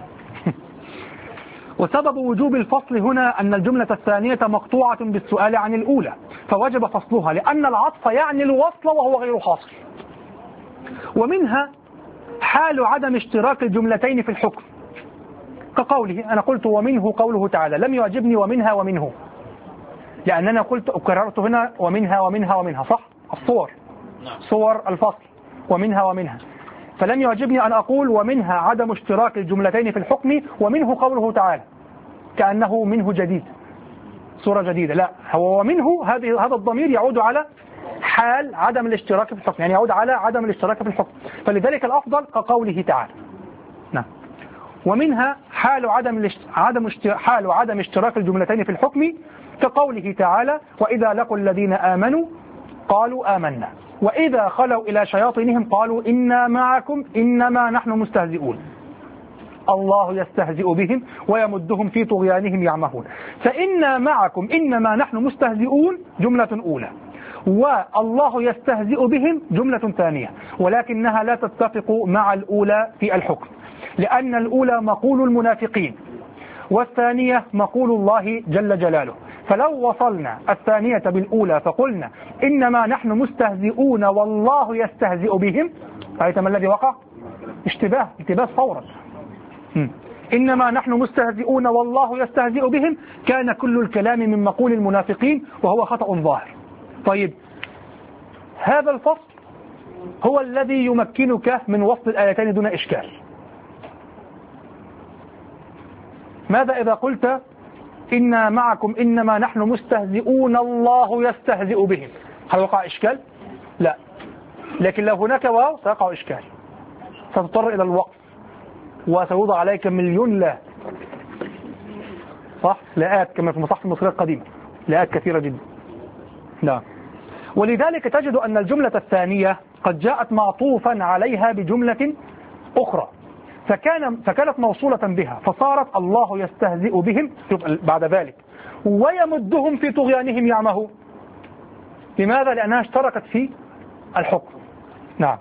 وسبب وجوب الفصل هنا أن الجملة الثانية مقطوعة بالسؤال عن الأولى، فوجب فصلها لأن العطف يعني الوصل وهو غير حاصل. ومنها حال عدم اشتراك الجملتين في الحكم، كقوله أنا قلت ومنه قوله تعالى لم يعجبني ومنها ومنه، لأننا قلت كررت هنا ومنها ومنها ومنها صح؟ الصور صور الفصل ومنها ومنها، فلم يعجبني أن أقول ومنها عدم اشتراك الجملتين في الحكم ومنه قوله تعالى كأنه منه جديد صورة جديدة، لا، هو ومنه هذه هذا الضمير يعود على حال عدم الاشتراك في الحكم، يعني يعود على عدم الاشتراك في الحكم، فلذلك الأفضل كقوله تعالى. نعم. ومنها حال عدم عدم حال عدم اشتراك الجملتين في الحكم كقوله تعالى وإذا لقوا الذين آمنوا قالوا آمنا وإذا خلوا إلى شياطينهم قالوا إنا معكم إنما نحن مستهزئون الله يستهزئ بهم ويمدهم في طغيانهم يعمهون. فإنا معكم إنما نحن مستهزئون جملة أولى، والله يستهزئ بهم جملة ثانية، ولكنها لا تتفق مع الأولى في الحكم، لأن الأولى مقول المنافقين والثانية مقول الله جل جلاله. فلو وصلنا الثانية بالأولى فقلنا إنما نحن مستهزئون والله يستهزئ بهم، رأيت ما الذي وقع؟ اشتباه التباس فورا. إنما نحن مستهزئون والله يستهزئ بهم، كان كل الكلام من مقول المنافقين وهو خطأ ظاهر. طيب هذا الفصل هو الذي يمكنك من وصل الآيتين دون إشكال. ماذا إذا قلت إنا معكم إنما نحن مستهزئون الله يستهزئ بهم؟ هل وقع إشكال؟ لا، لكن لو هناك واو سيقع إشكال، ستضطر إلى الوقف وسيوضع عليك مليون لا، صح؟ لاءات كما في المصحف المصري القديم، لاءات كثيرة جدا. نعم. ولذلك تجد أن الجملة الثانية قد جاءت معطوفا عليها بجملة أخرى فكان فكانت موصولة بها، فصارت الله يستهزئ بهم بعد ذلك ويمدهم في طغيانهم يعمهون. لماذا؟ لأنها اشتركت في الحكم. نعم،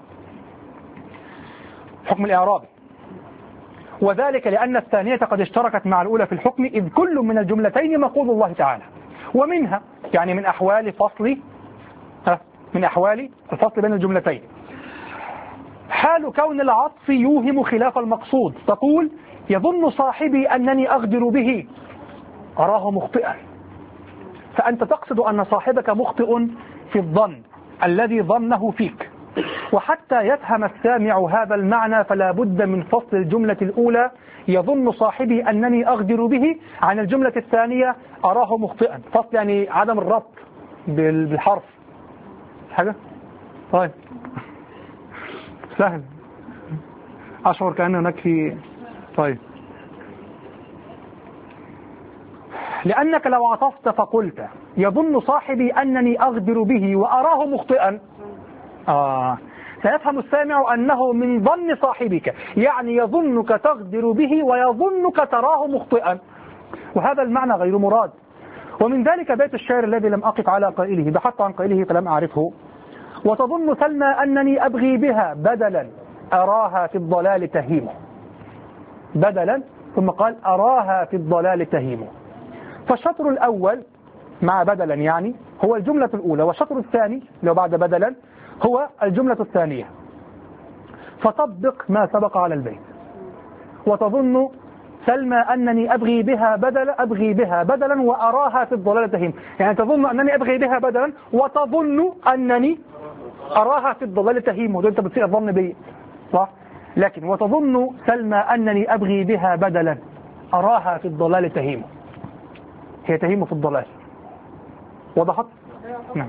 حكم الإعرابي، وذلك لأن الثانية قد اشتركت مع الأولى في الحكم، إذ كل من الجملتين مقول الله تعالى. ومنها يعني من أحوال فصل من أحوال الفصل بين الجملتين حال كون العطف يوهم خلاف المقصود، تقول يظن صاحبي أنني أغدر به أراه مخطئا، فأنت تقصد أن صاحبك مخطئ في الظن الذي ظنه فيك، وحتى يفهم السامع هذا المعنى فلا بد من فصل الجملة الأولى يظن صاحبي أنني أغدر به عن الجملة الثانية أراه مخطئا. فصل يعني عدم الربط بالحرف حاجة. طيب سهل، أشعر كأن هناك في. طيب لأنك لو عطفت فقلت يظن صاحبي أنني أغدر به وأراه مخطئا، آه سيفهم السامع أنه من ظن صاحبك، يعني يظنك تغدر به ويظنك تراه مخطئا، وهذا المعنى غير مراد. ومن ذلك بيت الشعر الذي لم أقف على قائله، بحثت عن قائله فلم أعرفه: وتظن سلمى أنني أبغي بها بدلا أراها في الضلال تهيم. بدلا ثم قال أراها في الضلال تهيم. فالشطر الأول مع بدلا يعني هو الجملة الأولى، والشطر الثاني لو بعد بدلا هو الجملة الثانية. فطبق ما سبق على البيت: وتظن سلمى أنني أبغي بها بدلا أبغي بها بدلا وأراها في الضلال تهيم، يعني تظن أنني أبغي بها بدلا وتظن أنني أراها في الضلال تهيم، وده أنت بتصير الظن بي صح؟ لكن وتظن سلمى أنني أبغي بها بدلا أراها في الضلال تهيم. هي تهيم في الضلال. وضحت؟ نعم.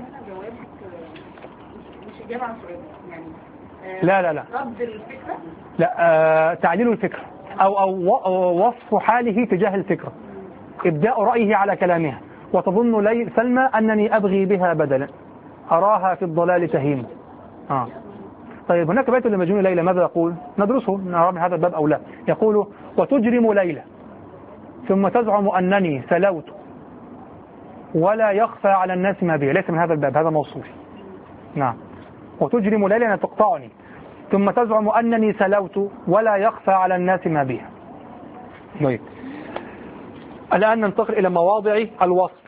مش إجابة عن سؤال يعني. لا لا لا رد الفكرة؟ لا آه تعليل الفكرة أو أو وصف حاله تجاه الفكرة، إبداء رأيه على كلامها. وتظن لي سلمى أنني أبغي بها بدلا، أراها في الضلال تهيم. آه. طيب هناك بيت لمجنون ليلى ماذا يقول؟ ندرسه نرى من هذا الباب أو لا. يقول: وتجرم ليلى ثم تزعم أنني سلوت ولا يخفى على الناس ما بي. ليس من هذا الباب، هذا موصول. نعم. وتجرم ليلى أن تقطعني ثم تزعم أنني سلوت ولا يخفى على الناس ما بي. طيب الآن ننتقل إلى مواضع الوصف.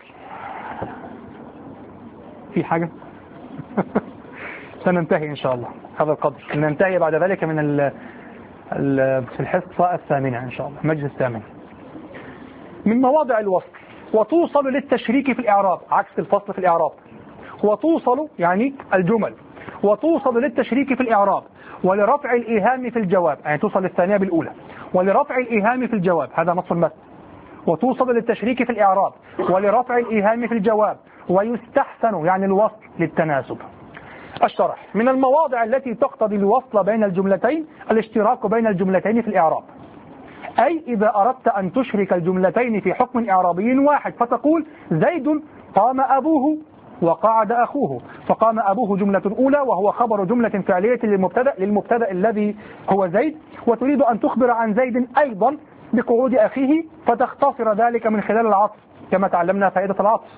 في حاجة؟ سننتهي إن شاء الله هذا القدر، ننتهي بعد ذلك من ال ال في الحصة الثامنة إن شاء الله، المجلس الثامن. من مواضع الوصف: وتوصل للتشريك في الإعراب، عكس الفصل في الإعراب. وتوصل يعني الجمل، وتوصل للتشريك في الإعراب ولرفع الإيهام في الجواب، يعني توصل للثانية بالأولى، ولرفع الإيهام في الجواب، هذا نص المثل. وتوصل للتشريك في الإعراب ولرفع الإيهام في الجواب، ويستحسن يعني الوصل للتناسب. الشرح: من المواضع التي تقتضي الوصل بين الجملتين الاشتراك بين الجملتين في الإعراب، أي إذا أردت أن تشرك الجملتين في حكم إعرابي واحد فتقول: زيد قام أبوه وقعد أخوه، فقام أبوه جملة أولى وهو خبر جملة فعلية للمبتدأ للمبتدأ الذي هو زيد، وتريد أن تخبر عن زيد أيضا بقعود أخيه فتختصر ذلك من خلال العطف كما تعلمنا فائدة العطف،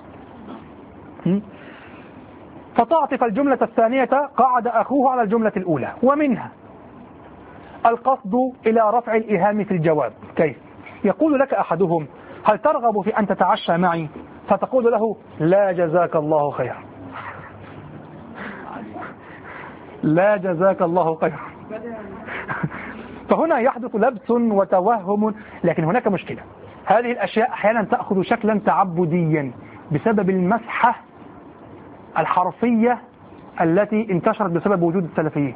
فتعطف الجملة الثانية قعد أخوه على الجملة الأولى. ومنها القصد إلى رفع الإيهام في الجواب. كيف؟ يقول لك أحدهم: هل ترغب في أن تتعشى معي؟ فتقول له: لا جزاك الله خيرا. لا جزاك الله خيرا. فهنا يحدث لبس وتوهم، لكن هناك مشكلة. هذه الأشياء أحيانا تأخذ شكلا تعبديا بسبب المسحة الحرفية التي انتشرت بسبب وجود السلفيين.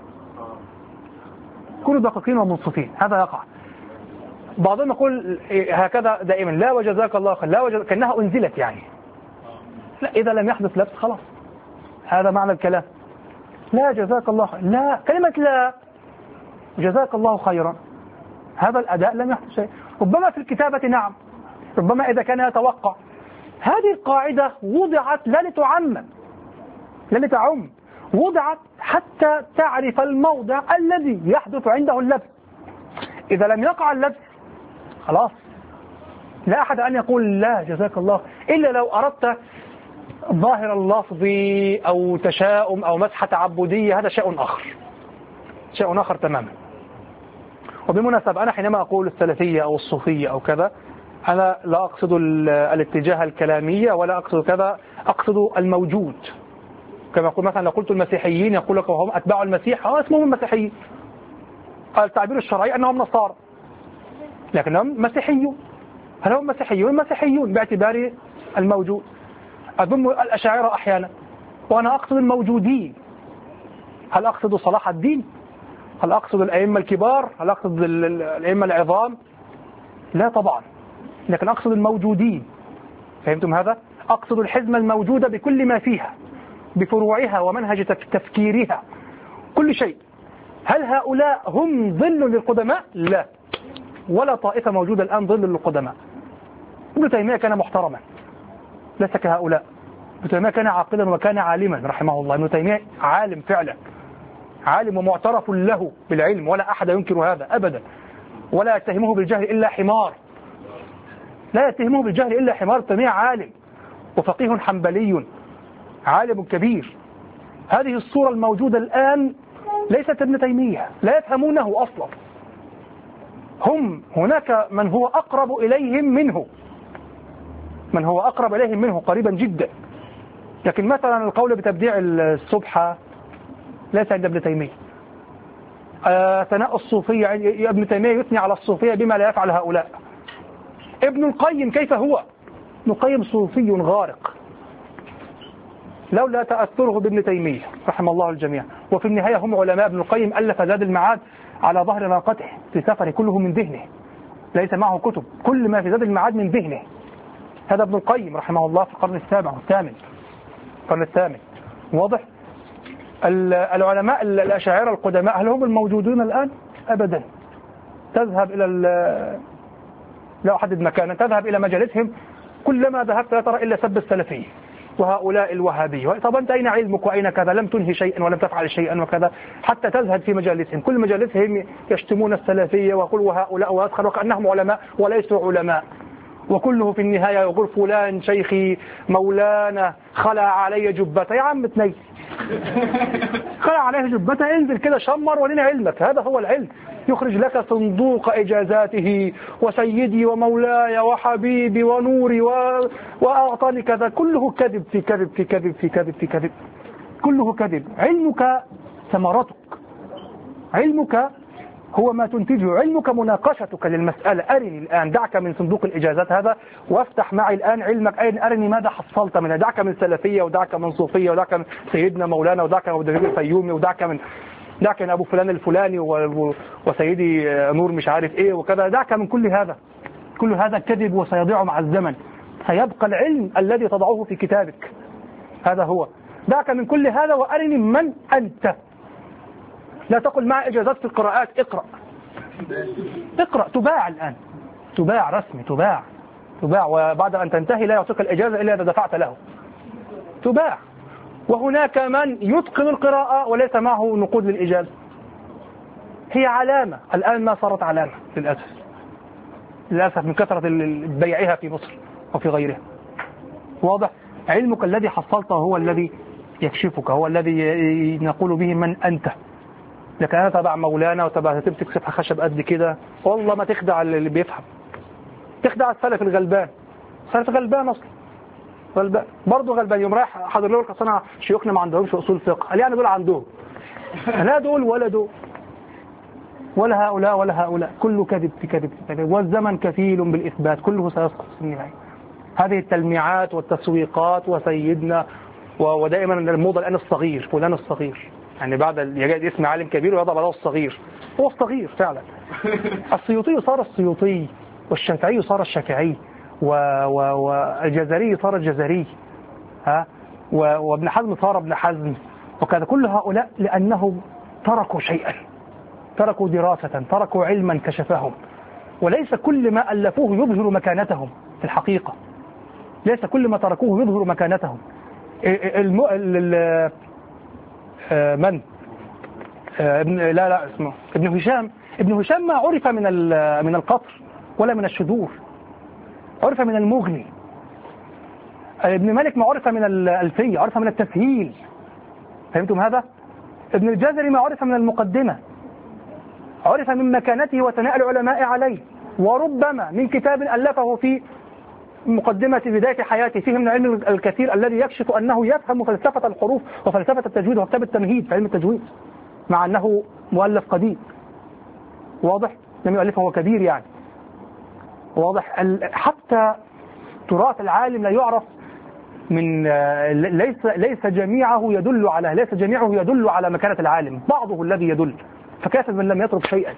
كونوا دقيقين ومنصفين، هذا يقع. بعضهم يقول هكذا دائما: لا وجزاك الله خير، لا وجزاك، كأنها أنزلت يعني. لا، إذا لم يحدث لبس خلاص، هذا معنى الكلام. لا جزاك الله خير، لا، كلمة لا جزاك الله خيرا، هذا الأداء لم يحدث شيء. ربما في الكتابة نعم، ربما إذا كان يتوقع. هذه القاعدة وضعت لا لتعمم، لا لتعم، وضعت حتى تعرف الموضع الذي يحدث عنده اللبس. إذا لم يقع اللبس خلاص لا أحد أن يقول لا جزاك الله، إلا لو أردت ظاهر اللفظ أو تشاؤم أو مسحة تعبدية، هذا شيء آخر، شيء آخر تماما. وبالمناسبة أنا حينما أقول السلفية أو الصوفية أو كذا، أنا لا أقصد الاتجاه الكلامية ولا أقصد كذا، أقصد الموجود. كما يقول مثلا لو قلت المسيحيين يقول لك وهم أتباع المسيح، اه اسمهم المسيحيين. التعبير الشرعي أنهم نصارى لكنهم مسيحيون. هل هم مسيحيون؟ مسيحيون باعتبار الموجود. أضم الأشاعرة أحيانا وأنا أقصد الموجودين. هل أقصد صلاح الدين؟ هل أقصد الأئمة الكبار؟ هل أقصد الأئمة العظام؟ لا طبعا، لكن أقصد الموجودين. فهمتم هذا؟ أقصد الحزمة الموجودة بكل ما فيها، بفروعها ومنهج تفكيرها، كل شيء. هل هؤلاء هم ظل للقدماء؟ لا، ولا طائفة موجودة الآن ظل للقدماء. ابن تيمية كان محترما ليس كهؤلاء. ابن تيمية كان عاقلا وكان عالما رحمه الله. ابن تيمية عالم فعلا، عالم ومعترف له بالعلم، ولا أحد ينكر هذا أبدا، ولا يتهمه بالجهل إلا حمار، لا يتهمه بالجهل إلا حمار. ابن تيمية عالم وفقيه حنبلي، عالم كبير. هذه الصورة الموجودة الآن ليست ابن تيمية، لا يفهمونه أصلا. هم هناك من هو أقرب إليهم منه، من هو أقرب إليهم منه قريبا جدا. لكن مثلا القول بتبديع السبحة ليس عند ابن تيمية. آه ثناء الصوفية، ابن تيمية يثني على الصوفية بما لا يفعل هؤلاء. ابن القيم كيف هو؟ ابن القيم صوفي غارق لولا تأثره بابن تيمية رحم الله الجميع. وفي النهاية هم علماء. ابن القيم ألف زاد المعاد على ظهر ناقته في سفره، كله من ذهنه، ليس معه كتب، كل ما في زاد المعاد من ذهنه. هذا ابن القيم رحمه الله في القرن السابع والثامن، القرن الثامن. واضح؟ العلماء الأشاعرة القدماء هل هم الموجودون الآن؟ أبدا. تذهب إلى لا أحدد مكانا، تذهب إلى مجالسهم كلما ذهبت لا ترى إلا سب السلفية وهؤلاء الوهابية. طب أنت أين علمك وأين كذا؟ لم تنهي شيئا ولم تفعل شيئا وكذا، حتى تزهد في مجالسهم. كل مجالسهم يشتمون السلفية ويقول وهؤلاء وأسخر وكأنهم علماء وليسوا علماء، وكله في النهاية يقول فلان شيخي مولانا خلع علي جبته. يا عم تنيل، خلع عليه جبته، انزل كده شمر ولنا علمك. هذا هو العلم، يخرج لك صندوق إجازاته وسيدي ومولاي وحبيبي ونوري و... وأعطاني كذا. كله كذب في كذب في كذب في كذب في كذب، كله كذب. علمك ثمرتك، علمك هو ما تنتجه، علمك مناقشتك للمسألة. أرني الآن، دعك من صندوق الإجازات هذا وافتح معي الآن علمك. أين أرني ماذا حصلت منها؟ دعك من سلفية ودعك من صوفية ودعك من سيدنا مولانا ودعك من دكتور الفيومي ودعك من دعك من أبو فلان الفلاني وسيدي نور مش عارف إيه وكذا. دعك من كل هذا، كل هذا كذب وسيضيع مع الزمن. سيبقى العلم الذي تضعه في كتابك، هذا هو. دعك من كل هذا وأرني من أنت. لا تقل مع إجازات في القراءات، اقرأ اقرأ. تباع الآن، تباع رسمي، تباع تباع وبعد أن تنتهي لا يعطيك الإجازة إلا إذا دفعت له، تباع. وهناك من يتقن القراءة وليس معه نقود للإجازة. هي علامة الآن، ما صارت علامة للأسف، للأسف من كثرة بيعها في مصر وفي غيرها. واضح؟ علمك الذي حصلته هو الذي يكشفك، هو الذي نقول به من أنت. لكن أنا تبع مولانا وتبع تمسك سفحة خشب قد كده، والله ما تخدع اللي بيفهم، تخدع السلف الغلبان. السلف غلبان أصلا، غلبان برضه غلبان. يوم رايح حضر له القصنع شيوخنا ما عندهمش أصول فقه، قال يعني دول عندهم، لا دول ولا دول ولا هؤلاء ولا هؤلاء، كله كذب في كذب في كذب. والزمن كفيل بالإثبات، كله سيسقط في النهاية. هذه التلميعات والتسويقات وسيدنا، ودائما الموضة الآن الصغير، فلان الصغير، يعني بعد يجد اسم عالم كبير ويضع بعده الصغير. هو الصغير فعلا. السيوطي صار السيوطي، والشافعي صار الشافعي، والجزري صار الجزري، ها، وابن حزم صار ابن حزم، وكذا. كل هؤلاء لأنهم تركوا شيئا، تركوا دراسة، تركوا علما كشفهم. وليس كل ما ألفوه يظهر مكانتهم في الحقيقة، ليس كل ما تركوه يظهر مكانتهم. الم... ال... من ابن لا لا اسمه ابن هشام. ابن هشام ما عرف من من القطر ولا من الشذور، عرف من المغني. ابن مالك ما عرف من الألفية، عرف من التسهيل. فهمتم هذا؟ ابن الجزري ما عرف من المقدمة، عرف من مكانته وثناء العلماء عليه، وربما من كتاب ألفه في مقدمة بداية حياته فيه من العلم الكثير الذي يكشف أنه يفهم فلسفة الحروف وفلسفة التجويد وكتاب التمهيد في علم التجويد، مع أنه مؤلف قديم. واضح؟ لم يؤلفه هو كبير يعني. واضح؟ حتى تراث العالم لا يعرف من ليس ليس جميعه يدل على ليس جميعه يدل على مكانة العالم، بعضه الذي يدل. فكيف من لم يترك شيئا؟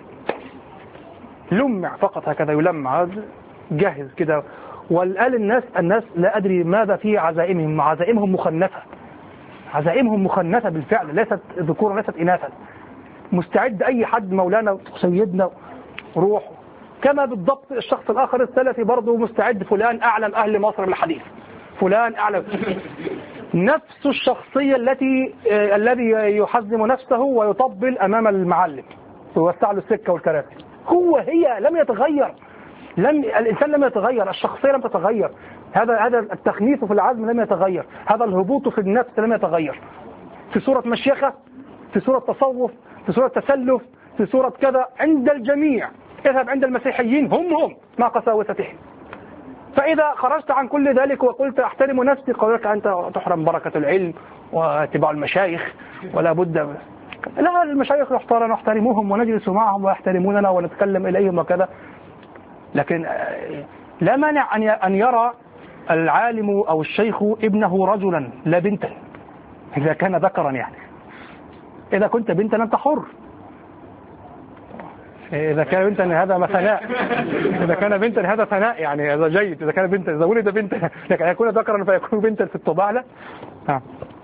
لمع فقط هكذا، يلمع جاهز كده. والآن الناس الناس لا أدري ماذا في عزائمهم، عزائمهم مخنثة، عزائمهم مخنثة بالفعل، ليست ذكورا ليست إناثا. مستعد أي حد مولانا سيدنا روح، كما بالضبط الشخص الآخر السلفي برضه مستعد، فلان أعلم أهل مصر بالحديث، فلان أعلم. نفس الشخصية التي الذي يحزم نفسه ويطبل أمام المعلم ويوسع له السكة والكراسي، هو هي لم يتغير. لم الإنسان لم يتغير، الشخصية لم تتغير، هذا هذا التخنيف في العزم لم يتغير، هذا الهبوط في النفس لم يتغير. في صورة مشيخة، في صورة تصوف، في صورة تسلف، في صورة كذا، عند الجميع. اذهب عند المسيحيين هم هم مع قساوستهم. فإذا خرجت عن كل ذلك وقلت أحترم نفسي، قولك أنت تحرم بركة العلم واتباع المشايخ ولا بد. لا، المشايخ نحترم نحترمهم ونجلس معهم ويحترموننا ونتكلم إليهم وكذا، لكن لا مانع أن يرى العالم أو الشيخ ابنه رجلا لا بنتا، إذا كان ذكرا يعني. إذا كنت بنتا أنت حر. إذا كان بنتا هذا ثناء، إذا كان بنتا هذا ثناء يعني هذا جيد. إذا كان بنتا، إذا ولد بنتا لكن يكون ذكرا فيكون بنتا في الطباع لا. ها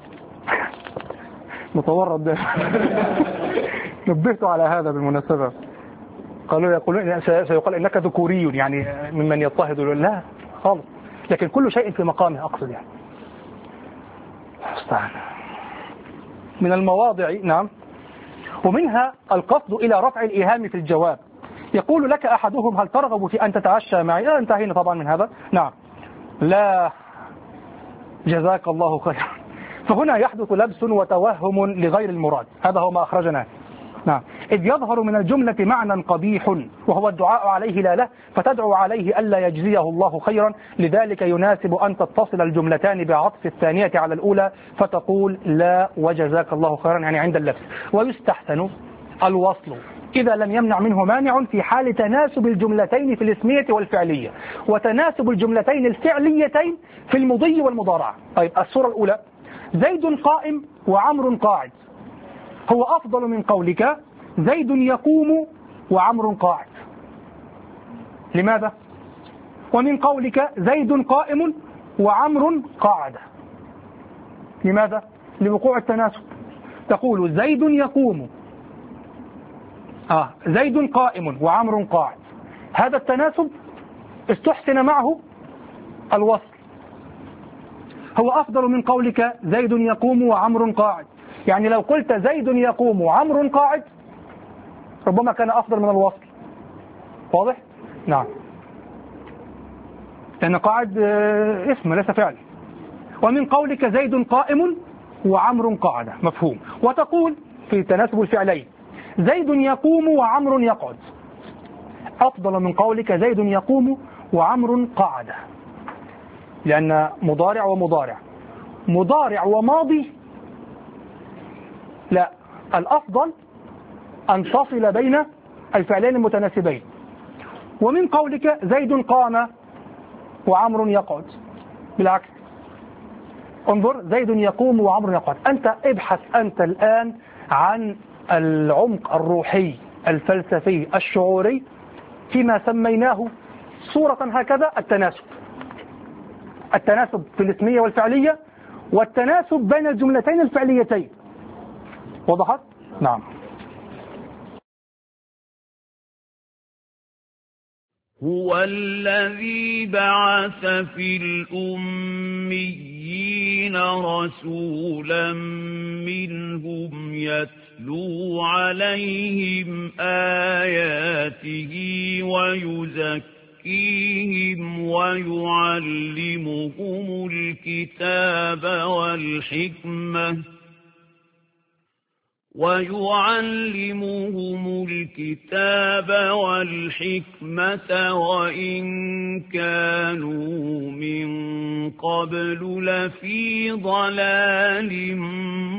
متورط نبهت على هذا بالمناسبة. قالوا يقولون سيقال إنك ذكوري يعني ممن يضطهد. لا خالص، لكن كل شيء في مقامه أقصد يعني. استعان من المواضع. نعم. ومنها القصد إلى رفع الإيهام في الجواب. يقول لك أحدهم هل ترغب في أن تتعشى معي؟ لا انتهينا طبعا من هذا. نعم. لا جزاك الله خيرا. فهنا يحدث لبس وتوهم لغير المراد. هذا هو ما أخرجنا. نعم. إذ يظهر من الجملة معنى قبيح وهو الدعاء عليه لا له، فتدعو عليه ألا يجزيه الله خيرا، لذلك يناسب أن تتصل الجملتان بعطف الثانية على الأولى فتقول لا وجزاك الله خيرا يعني عند اللبس. ويستحسن الوصل إذا لم يمنع منه مانع في حال تناسب الجملتين في الاسمية والفعلية، وتناسب الجملتين الفعليتين في المضي والمضارع. طيب الصورة الأولى زيد قائم وعمر قاعد، هو أفضل من قولك زيد يقوم وعمر قاعد. لماذا؟ ومن قولك زيد قائم وعمر قاعد. لماذا؟ لوقوع التناسب. تقول زيد يقوم آه زيد قائم وعمر قاعد، هذا التناسب استحسن معه الوصل. هو أفضل من قولك زيد يقوم وعمر قاعد، يعني لو قلت زيد يقوم وعمر قاعد ربما كان أفضل من الوصل. واضح؟ نعم. لأن قاعد اسم ليس فعل. ومن قولك زيد قائم وعمر قاعد مفهوم. وتقول في تناسب الفعلين زيد يقوم وعمر يقعد، أفضل من قولك زيد يقوم وعمر قاعد، لأن مضارع ومضارع، مضارع وماضي لا، الأفضل أن تصل بين الفعلين المتناسبين. ومن قولك زيد قام وعمر يقعد بالعكس، انظر زيد يقوم وعمر يقعد. أنت ابحث أنت الآن عن العمق الروحي الفلسفي الشعوري فيما سميناه صورة هكذا التناسب، التناسب في الاسمية والفعلية والتناسب بين الجملتين الفعليتين. وضحت؟ نعم. هو الذي بعث في الأميين رسولا منهم يتلو عليهم آياته ويزكيهم ويعلمهم الكتاب والحكمة ويعلمهم الكتاب والحكمة وإن كانوا من قبل لفي ضلال